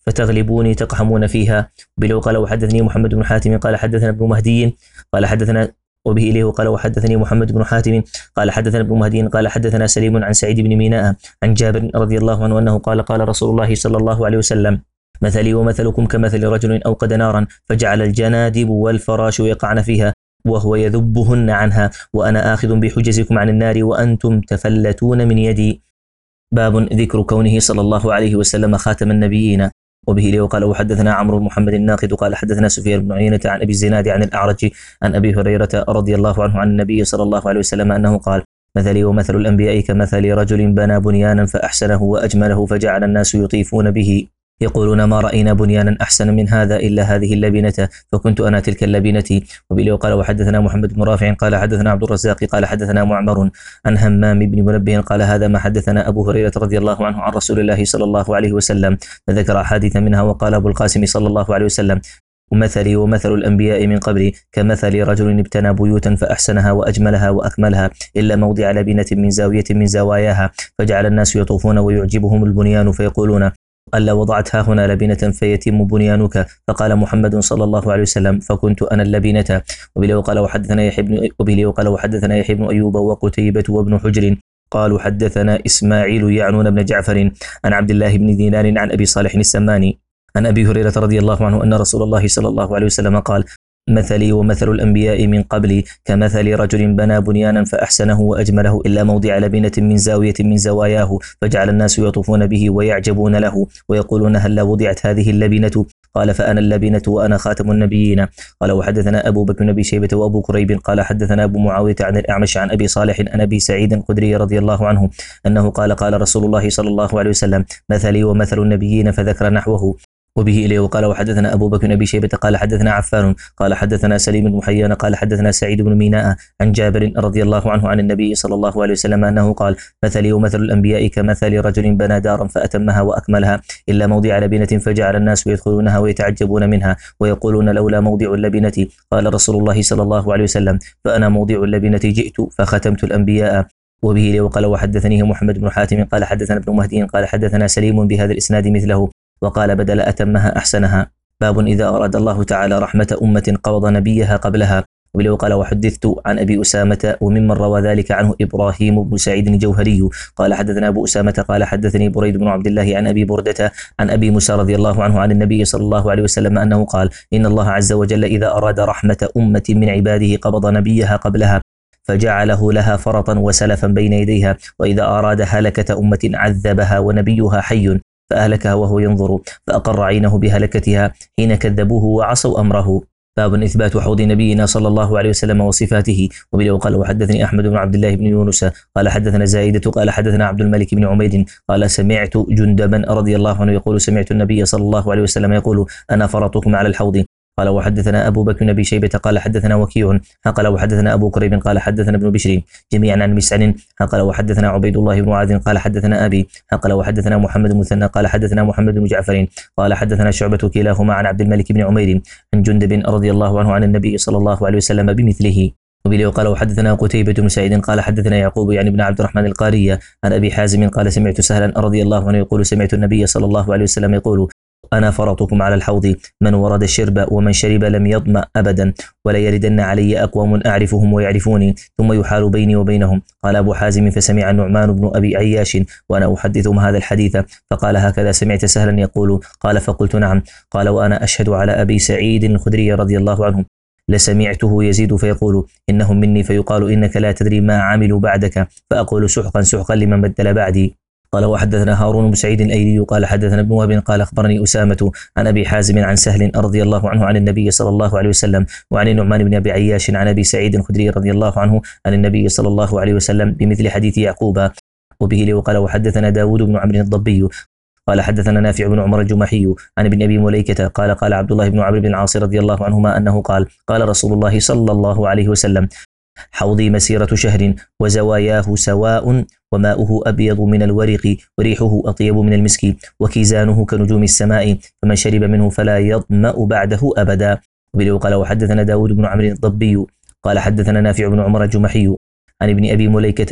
فتغلبوني تقحمون فيها. وبه قال وحدثني محمد بن حاتم قال حدثنا ابن مهدي قال حدثنا وبه إليه قال وحدثني محمد بن حاتم قال حدثنا ابن مهدي قال حدثنا سليم عن سعيد بن ميناء عن جابر رضي الله عنه أنه قال قال رسول الله صلى الله عليه وسلم مثلي ومثلكم كمثل رجل أوقد نارا فجعل الجنادب والفراش يقعن فيها وهو يذبهن عنها وأنا آخذ بحجزكم عن النار وأنتم تفلتون من يدي. باب ذكر كونه صلى الله عليه وسلم خاتم النبيين. وبه إليه قال وحدثنا عمرو بن محمد الناقد قال حدثنا سفيان بن عيينة عن أبي الزناد عن الأعرج عن أبي هريرة رضي الله عنه عن النبي صلى الله عليه وسلم أنه قال مثلي ومثل الأنبياء كمثل رجل بنى بنيانا فأحسنه وأجمله فجعل الناس يطيفون به يقولون ما رأينا بنيانا أحسن من هذا إلا هذه اللبنة فكنت أنا تلك اللبنة. وبه قال وحدثنا محمد بن رافع قال حدثنا عبد الرزاق قال حدثنا معمر عن همام بن منبه قال هذا ما حدثنا أبو هريرة رضي الله عنه عن رسول الله صلى الله عليه وسلم فذكر أحاديث منها وقال أبو القاسم صلى الله عليه وسلم ومثلي ومثل الأنبياء من قبلي كمثل رجل ابتنى بيوتا فأحسنها وأجملها وأكملها إلا موضع لبنة من زاوية من زواياها فجعل الناس يطوفون ويعجبهم البنيان فيقولون ألا وضعت ها هنا لبنة فيتم بنيانك فقال محمد صلى الله عليه وسلم فكنت أنا اللبنة. وبه قال وحدثنا يحيى بن وبه قال وحدثنا يحيى بن أيوب وقتيبة وابن حجر قالوا حدثنا إسماعيل يعنون بن جعفر عن عبد الله بن دينار عن أبي صالح السماني عن أبي هريرة رضي الله عنه أن رسول الله صلى الله عليه وسلم قال مثلي ومثل الأنبياء من قبلي كمثل رجل بنى بنيانا فأحسنه وأجمله إلا موضع لبنة من زاوية من زواياه فجعل الناس يطوفون به ويعجبون له ويقولون هل وضعت هذه اللبنة قال فأنا اللبنة وأنا خاتم النبيين. قال وحدثنا أبو بكر بن أبي شيبة وأبو كريب قال حدثنا أبو معاوية عن الأعمش عن أبي صالح عن أبي سعيد الخدري رضي الله عنه أنه قال قال رسول الله صلى الله عليه وسلم مثلي ومثل النبيين فذكر نحوه. وبه إليه وقال وحدثنا أبو بكر بن أبي شيبة قال حدثنا عفان قال حدثنا سليم بن حيان قال حدثنا سعيد بن ميناء عن جابر رضي الله عنه عن النبي صلى الله عليه وسلم أنه قال مثلي ومثل الأنبياء كمثل رجل بنى دارا فأتمها وأكملها إلا موضع لبنة فجعل الناس يدخلونها ويتعجبون منها ويقولون لولا موضع اللبنة قال رسول الله صلى الله عليه وسلم فأنا موضع اللبنة جئت فختمت الأنبياء. وبه إليه وقال وحدثنيه محمد بن حاتم قال حدثنا ابن مهدي قال حدثنا سليم بهذا الإسناد مثله وقال بدل أتمها أحسنها. باب إذا أراد الله تعالى رحمة أمة قبض نبيها قبلها. وبه قال وحدثت عن أبي أسامة وممن روى ذلك عنه إبراهيم بن سعيد الجوهري قال حدثنا أبو أسامة قال حدثني بريد بن عبد الله عن أبي بردة عن أبي موسى رضي الله عنه عن النبي صلى الله عليه وسلم أنه قال إن الله عز وجل إذا أراد رحمة أمة من عباده قبض نبيها قبلها فجعله لها فرطا وسلفا بين يديها وإذا أراد هلكة أمة عذبها ونبيها حي فأهلكها وهو ينظر فأقر عينه بهلكتها حين كذبوه وعصوا أمره. باب إثبات حوض نبينا صلى الله عليه وسلم وصفاته. وبه قال وحدثني أحمد بن عبد الله بن يونس قال حدثنا زائدة قال حدثنا عبد الملك بن عميد قال سمعت جندبا رضي الله عنه يقول سمعت النبي صلى الله عليه وسلم يقول أنا فرطكم على الحوض. قال وحدثنا أبو بكر بن أبي شيبة قال حدثنا وكيع قال وحدثنا أبو كريب قال حدثنا ابن بشر جميعا عن مسعر قال وحدثنا عبيد الله بن معاذ قال حدثنا أبي قال وحدثنا محمد بن مثنى قال حدثنا محمد بن جعفر قال حدثنا شعبة كلاهما عن عبد الملك بن عمير عن جندب رضي الله عنه عن النبي صلى الله عليه وسلم بمثله. وبه قال وحدثنا قتيبة بن سعيد قال حدثنا يعقوب يعني بن عبد الرحمن القاري عن أبي حازم قال سمعت سهلا رضي الله عنه يقول سمعت النبي صلى الله عليه وسلم يقول أنا فرطكم على الحوض من ورد الشرب ومن شرب لم يظمأ أبدا ولا يردن علي أقوام أعرفهم ويعرفوني ثم يحال بيني وبينهم. قال أبو حازم فسمع النعمان بن أبي عياش وأنا أحدثهم هذا الحديث فقال هكذا سمعت سهلا يقول قال فقلت نعم. قال وأنا أشهد على أبي سعيد الخدري رضي الله عنه لسمعته يزيد فيقول إنهم مني فيقال إنك لا تدري ما عملوا بعدك فأقول سحقا سحقا لمن بدل بعدي. قال وحدثنا هارون بن سعيد الأيلي قال حدثنا ابن وهب قال أخبرني أسامة عن أبي حازم عن سهل رضي الله عنه عن النبي صلى الله عليه وسلم وعن النعمان بن أبي عياش عن أبي سعيد الخدري رضي الله عنه عن النبي صلى الله عليه وسلم بمثل حديث يعقوب. وبه لي وقال وحدثنا داود بن عمرو الضبي قال حدثنا نافع بن عمر الجمحي عن ابن أبي مليكة قال قال عبد الله بن عمرو بن العاص رضي الله عنهما أنه قال قال رسول الله صلى الله عليه وسلم حوضي مسيرة شهر وزواياه سواء وماؤه أبيض من الورق وريحه أطيب من المسك وكيزانه كنجوم السماء فمن شرب منه فلا يظمأ بعده أبدا. وبه قال وحدثنا داود بن عمرو الضبي قال حدثنا نافع بن عمر الجمحي عن ابن أبي مليكة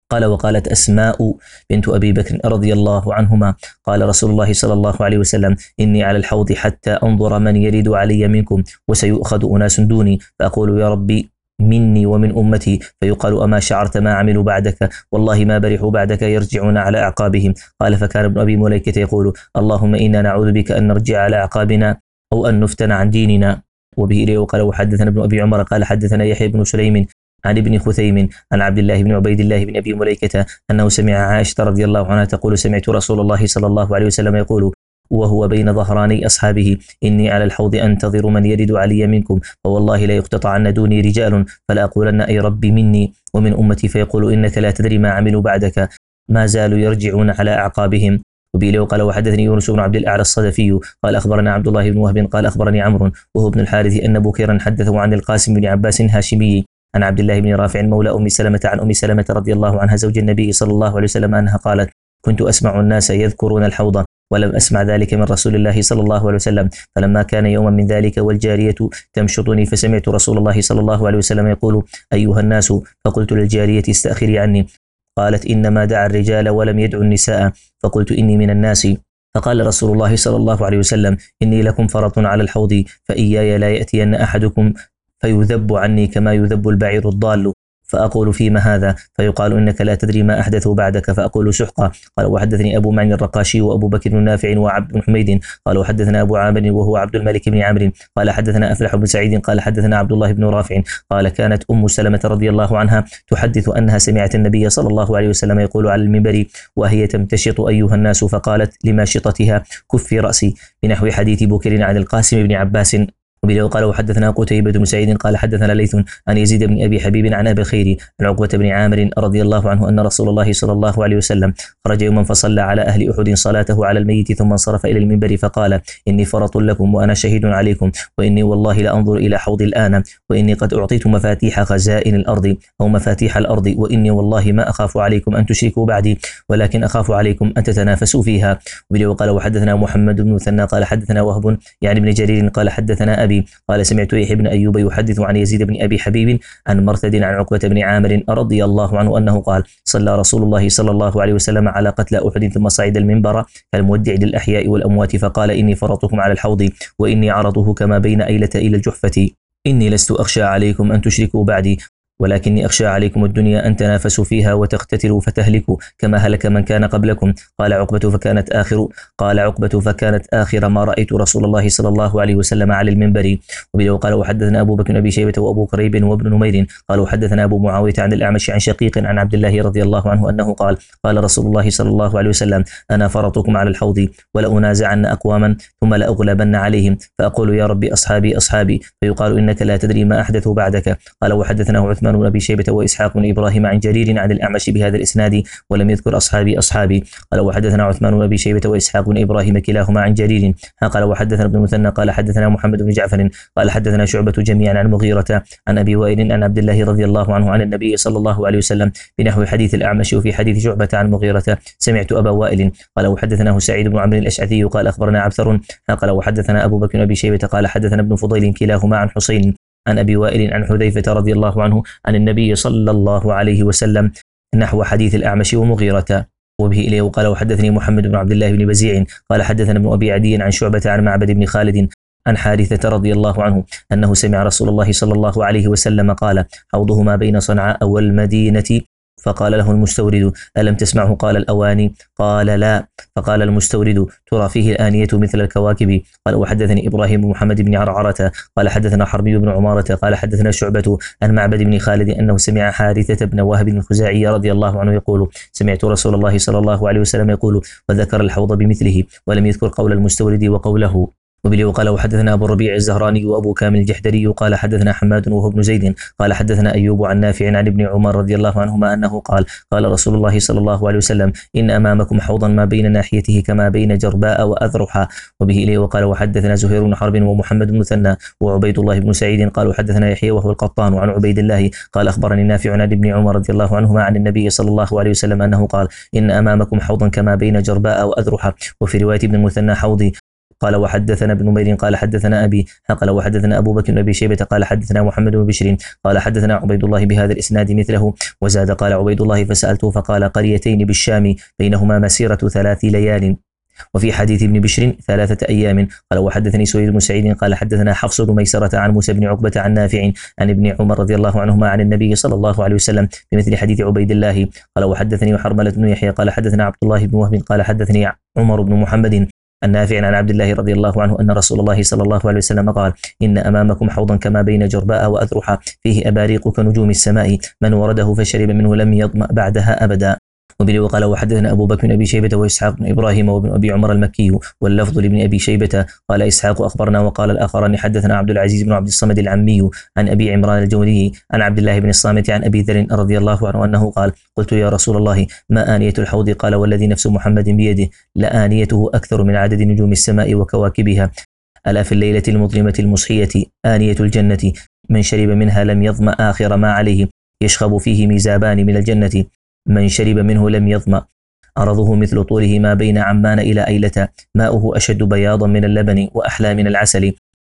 قال وقالت أسماء بنت أبي بكر رضي الله عنهما قال رسول الله صلى الله عليه وسلم إني على الحوض حتى أنظر من يرد علي منكم وسيؤخذ أناس دوني فأقول يا ربي مني ومن أمتي فيقال أما شعرت ما عملوا بعدك والله ما برحوا بعدك يرجعون على أعقابهم. قال فكان ابن أبي مليكة يقول اللهم إنا نعوذ بك أن نرجع على أعقابنا أو أن نفتن عن ديننا. وبه إليه وقال وحدثنا ابن أبي عمر قال حدثنا يحيى بن سليم عن ابن خثيم عن عبد الله بن عبيد الله بن أبي مليكة أنه سمع عائشة رضي الله عنها تقول سمعت رسول الله صلى الله عليه وسلم يقول وهو بين ظهراني أصحابه إني على الحوض أنتظر من يرد علي منكم فوالله لا يقتطعن دوني رجال فلا أقولن أي ربي مني ومن أمتي فيقول إنك لا تدري ما عملوا بعدك ما زالوا يرجعون على أعقابهم. وبه قال وحدثني يونس بن عبد الأعلى الصدفي قال أخبرنا عبد الله بن وهب قال أخبرني عمرو وهو ابن الحارث أن بكيرا حدثه عن القاسم بن عباس هاشمي عن عبد الله بن رافع مولى أم سلمة عن أم سلمة رضي الله عنها زوج النبي صلى الله عليه وسلم أنها قالت كنت أسمع الناس يذكرون الحوض ولم أسمع ذلك من رسول الله صلى الله عليه وسلم فلما كان يوما من ذلك والجارية تمشطني فسمعت رسول الله صلى الله عليه وسلم يقول أيها الناس فقلت للجارية استأخري عني قالت إنما دعا الرجال ولم يدعو النساء فقلت إني من الناس فقال رسول الله صلى الله عليه وسلم إني لكم فرط على الحوض فإياي لا يأتين أحدكم فيذب عني كما يذب البعير الضال فأقول فيما هذا فيقال إنك لا تدري ما أحدثوا بعدك فأقول سحقا. قال وحدثني أبو معن الرقاشي وأبو بكر بن نافع وعبد بن حميد قال وحدثنا أبو عامر وهو عبد الملك بن عمرو قال حدثنا أفلح بن سعيد قال حدثنا عبد الله بن رافع قال كانت أم سلمة رضي الله عنها تحدث أنها سمعت النبي صلى الله عليه وسلم يقول على المنبر وهي تمتشط أيها الناس فقالت لماشطتها كفي رأسي بنحو حديث بكر عن القاسم بن عباس. وبه قال وحدثنا قتيبة بن سعيد قال حدثنا ليث عن يزيد بن أبي حبيب عن أبي الخير عن عقبة بن عامر رضي الله عنه أن رسول الله صلى الله عليه وسلم خرج يوما فصلى على أهل أحد صلاته على الميت ثم انصرف إلى المنبر فقال إني فرط لكم وأنا شهيد عليكم وإني والله لأنظر إلى حوض الآن وإني قد أعطيت مفاتيح خزائن الأرض أو مفاتيح الأرض وإني والله ما أخاف عليكم أن تشركوا بعدي ولكن أخاف عليكم أن تتنافسوا فيها. وبه قال وحدثنا محمد بن مثنى قال حدثنا وهب يعني بن جرير قال حدثنا أبي قال سمعت يحيى بن أيوب يحدث عن يزيد بن أبي حبيب عن مرثد عن عقبة بن عامر رضي الله عنه أنه قال صلى رسول الله صلى الله عليه وسلم على قتلى أحد ثم صعد المنبر كالمودع للأحياء والأموات فقال إني فرطكم على الحوض وإني عرضه كما بين أيلة إلى الجحفة إني لست أخشى عليكم أن تشركوا بعدي ولكني أخشى عليكم الدنيا أن تنافسوا فيها وتقتتلوا فتهلكوا كما هلك من كان قبلكم. قال عقبة فكانت آخر قال عقبة فكانت آخر ما رأيت رسول الله صلى الله عليه وسلم على المنبر. وبه قال وحدثنا أبو بكر بن أبي شيبة وأبو كريب وابن نمير قال وحدثنا أبو معاوية عن الأعمش عن شقيق عن عبد الله رضي الله عنه أنه قال قال رسول الله صلى الله عليه وسلم أنا فرطكم على الحوض ولأنازعن أقواما ثم لأغلبن عليهم فأقول يا ربي أصحابي أصحابي فيقال إنك لا تدري ما أحدثوا بعدك. قال وحدثناه عثمان بن أبي شيبة وإسحاق بن إبراهيم عن جرير عن الأعمش بهذا الإسناد ولم يذكر أصحابي أصحابي. قال وحدثنا عثمان بن أبي شيبة وإسحاق بن إبراهيم كلاهما عن جرير قال وحدثنا ابن المثنى قال حدثنا محمد بن جعفر قال حدثنا شعبة جميعا عن مغيرة عن أبي وائل عن عبد الله رضي الله عنه عن النبي صلى الله عليه وسلم بنحو حديث الأعمش وفي حديث شعبة عن مغيرة سمعت أبا وائل. قال وحدثناه سعيد بن عمرو الأشعثي قال أخبرنا عبثر قال وحدثنا أبو بكر بن أبي شيبة قال حدثنا ابن فضيل كلاهما عن حسين عن أبي وائل عن حذيفة رضي الله عنه عن النبي صلى الله عليه وسلم نحو حديث الأعمش ومغيرة. وبه إليه وقال وحدثني محمد بن عبد الله بن بزيع قال حدثنا ابن أبي عدي عن شعبة عن معبد بن خالد عن حارثة رضي الله عنه أنه سمع رسول الله صلى الله عليه وسلم قال حوضه ما بين صنعاء والمدينة فقال له المستورد ألم تسمعه؟ قال الأواني قال لا. فقال المستورد ترى فيه الآنية مثل الكواكب. قال وحدثني إبراهيم بن محمد بن عرعرة قال حدثنا حربي بن عمارة قال حدثنا شعبة عن معبد بن خالد أنه سمع حارثة بن وهب الخزاعي رضي الله عنه يقول سمعت رسول الله صلى الله عليه وسلم يقول وذكر الحوض بمثله ولم يذكر قول المستورد وقوله. وبه قال وحدثنا أبو الربيع الزهراني وأبو كامل الجحدري قال حدثنا حماد وهو ابن زيد قال حدثنا أيوب عن نافع عن ابن عمر رضي الله عنهما أنه قال قال رسول الله صلى الله عليه وسلم إن أمامكم حوضا ما بين ناحيته كما بين جرباء وأذرحا. وبه إليه وقال وحدثنا زهير بن حرب ومحمد بن مثنى وعبيد الله بن سعيد قالوا حدثنا يحيى وهو القطان عن عبيد الله قال أخبرني نافع عن ابن عمر رضي الله عنهما عن النبي صلى الله عليه وسلم أنه قال إن أمامكم حوضا كما بين جرباء وأذرحا. وفي رواية ابن المثنى حوضي قال وحدثنا ابن نمير قال حدثنا أبي قال وحدثنا أبو بكر بن أبي شيبة قال حدثنا محمد بن بشر قال حدثنا عبيد الله بهذا الإسناد مثله وزاد قال عبيد الله فسألته فقال قريتين بالشام بينهما مسيرة ثلاث ليال. وفي حديث ابن بشر ثلاثة أيام. قال وحدثني سويد بن سعيد قال حدثنا حفص بن ميسرة عن موسى بن عقبة عن نافع عن ابن عمر رضي الله عنهما عن النبي صلى الله عليه وسلم بمثل حديث عبيد الله. قال وحدثني حرملة بن يحيى قال حدثنا عبد الله بن وهب قال حدثني عمر بن محمد النافع عن عبد الله رضي الله عنه أن رسول الله صلى الله عليه وسلم قال إن أمامكم حوضا كما بين جرباء وأذرحة فيه أباريق كنجوم السماء من ورده فشرب منه لم يظمأ بعدها أبدا. وبه وقال وحدثنا أبو بكر بن أبي شيبة وإسحاق بن إبراهيم وابن أبي عمر المكي واللفظ لابن أبي شيبة قال إسحاق أخبرنا وقال الآخران حدثنا عبد العزيز بن عبد الصمد العمي عن أبي عمران الجولي عن عبد الله بن الصامت عن أبي ذر رضي الله عنه أنه قال قلت يا رسول الله ما آنية الحوض؟ قال والذي نفس محمد بيده لآنيته أكثر من عدد نجوم السماء وكواكبها ألا في الليلة المظلمة المصحية آنية الجنة من شرب منها لم يظمأ آخر ما عليه يشخب فيه ميزابان من الجنة من شرب منه لم يظمأ عرضه مثل طوله ما بين عمان إلى أيلة ماؤه أشد بياضا من اللبن وأحلى من العسل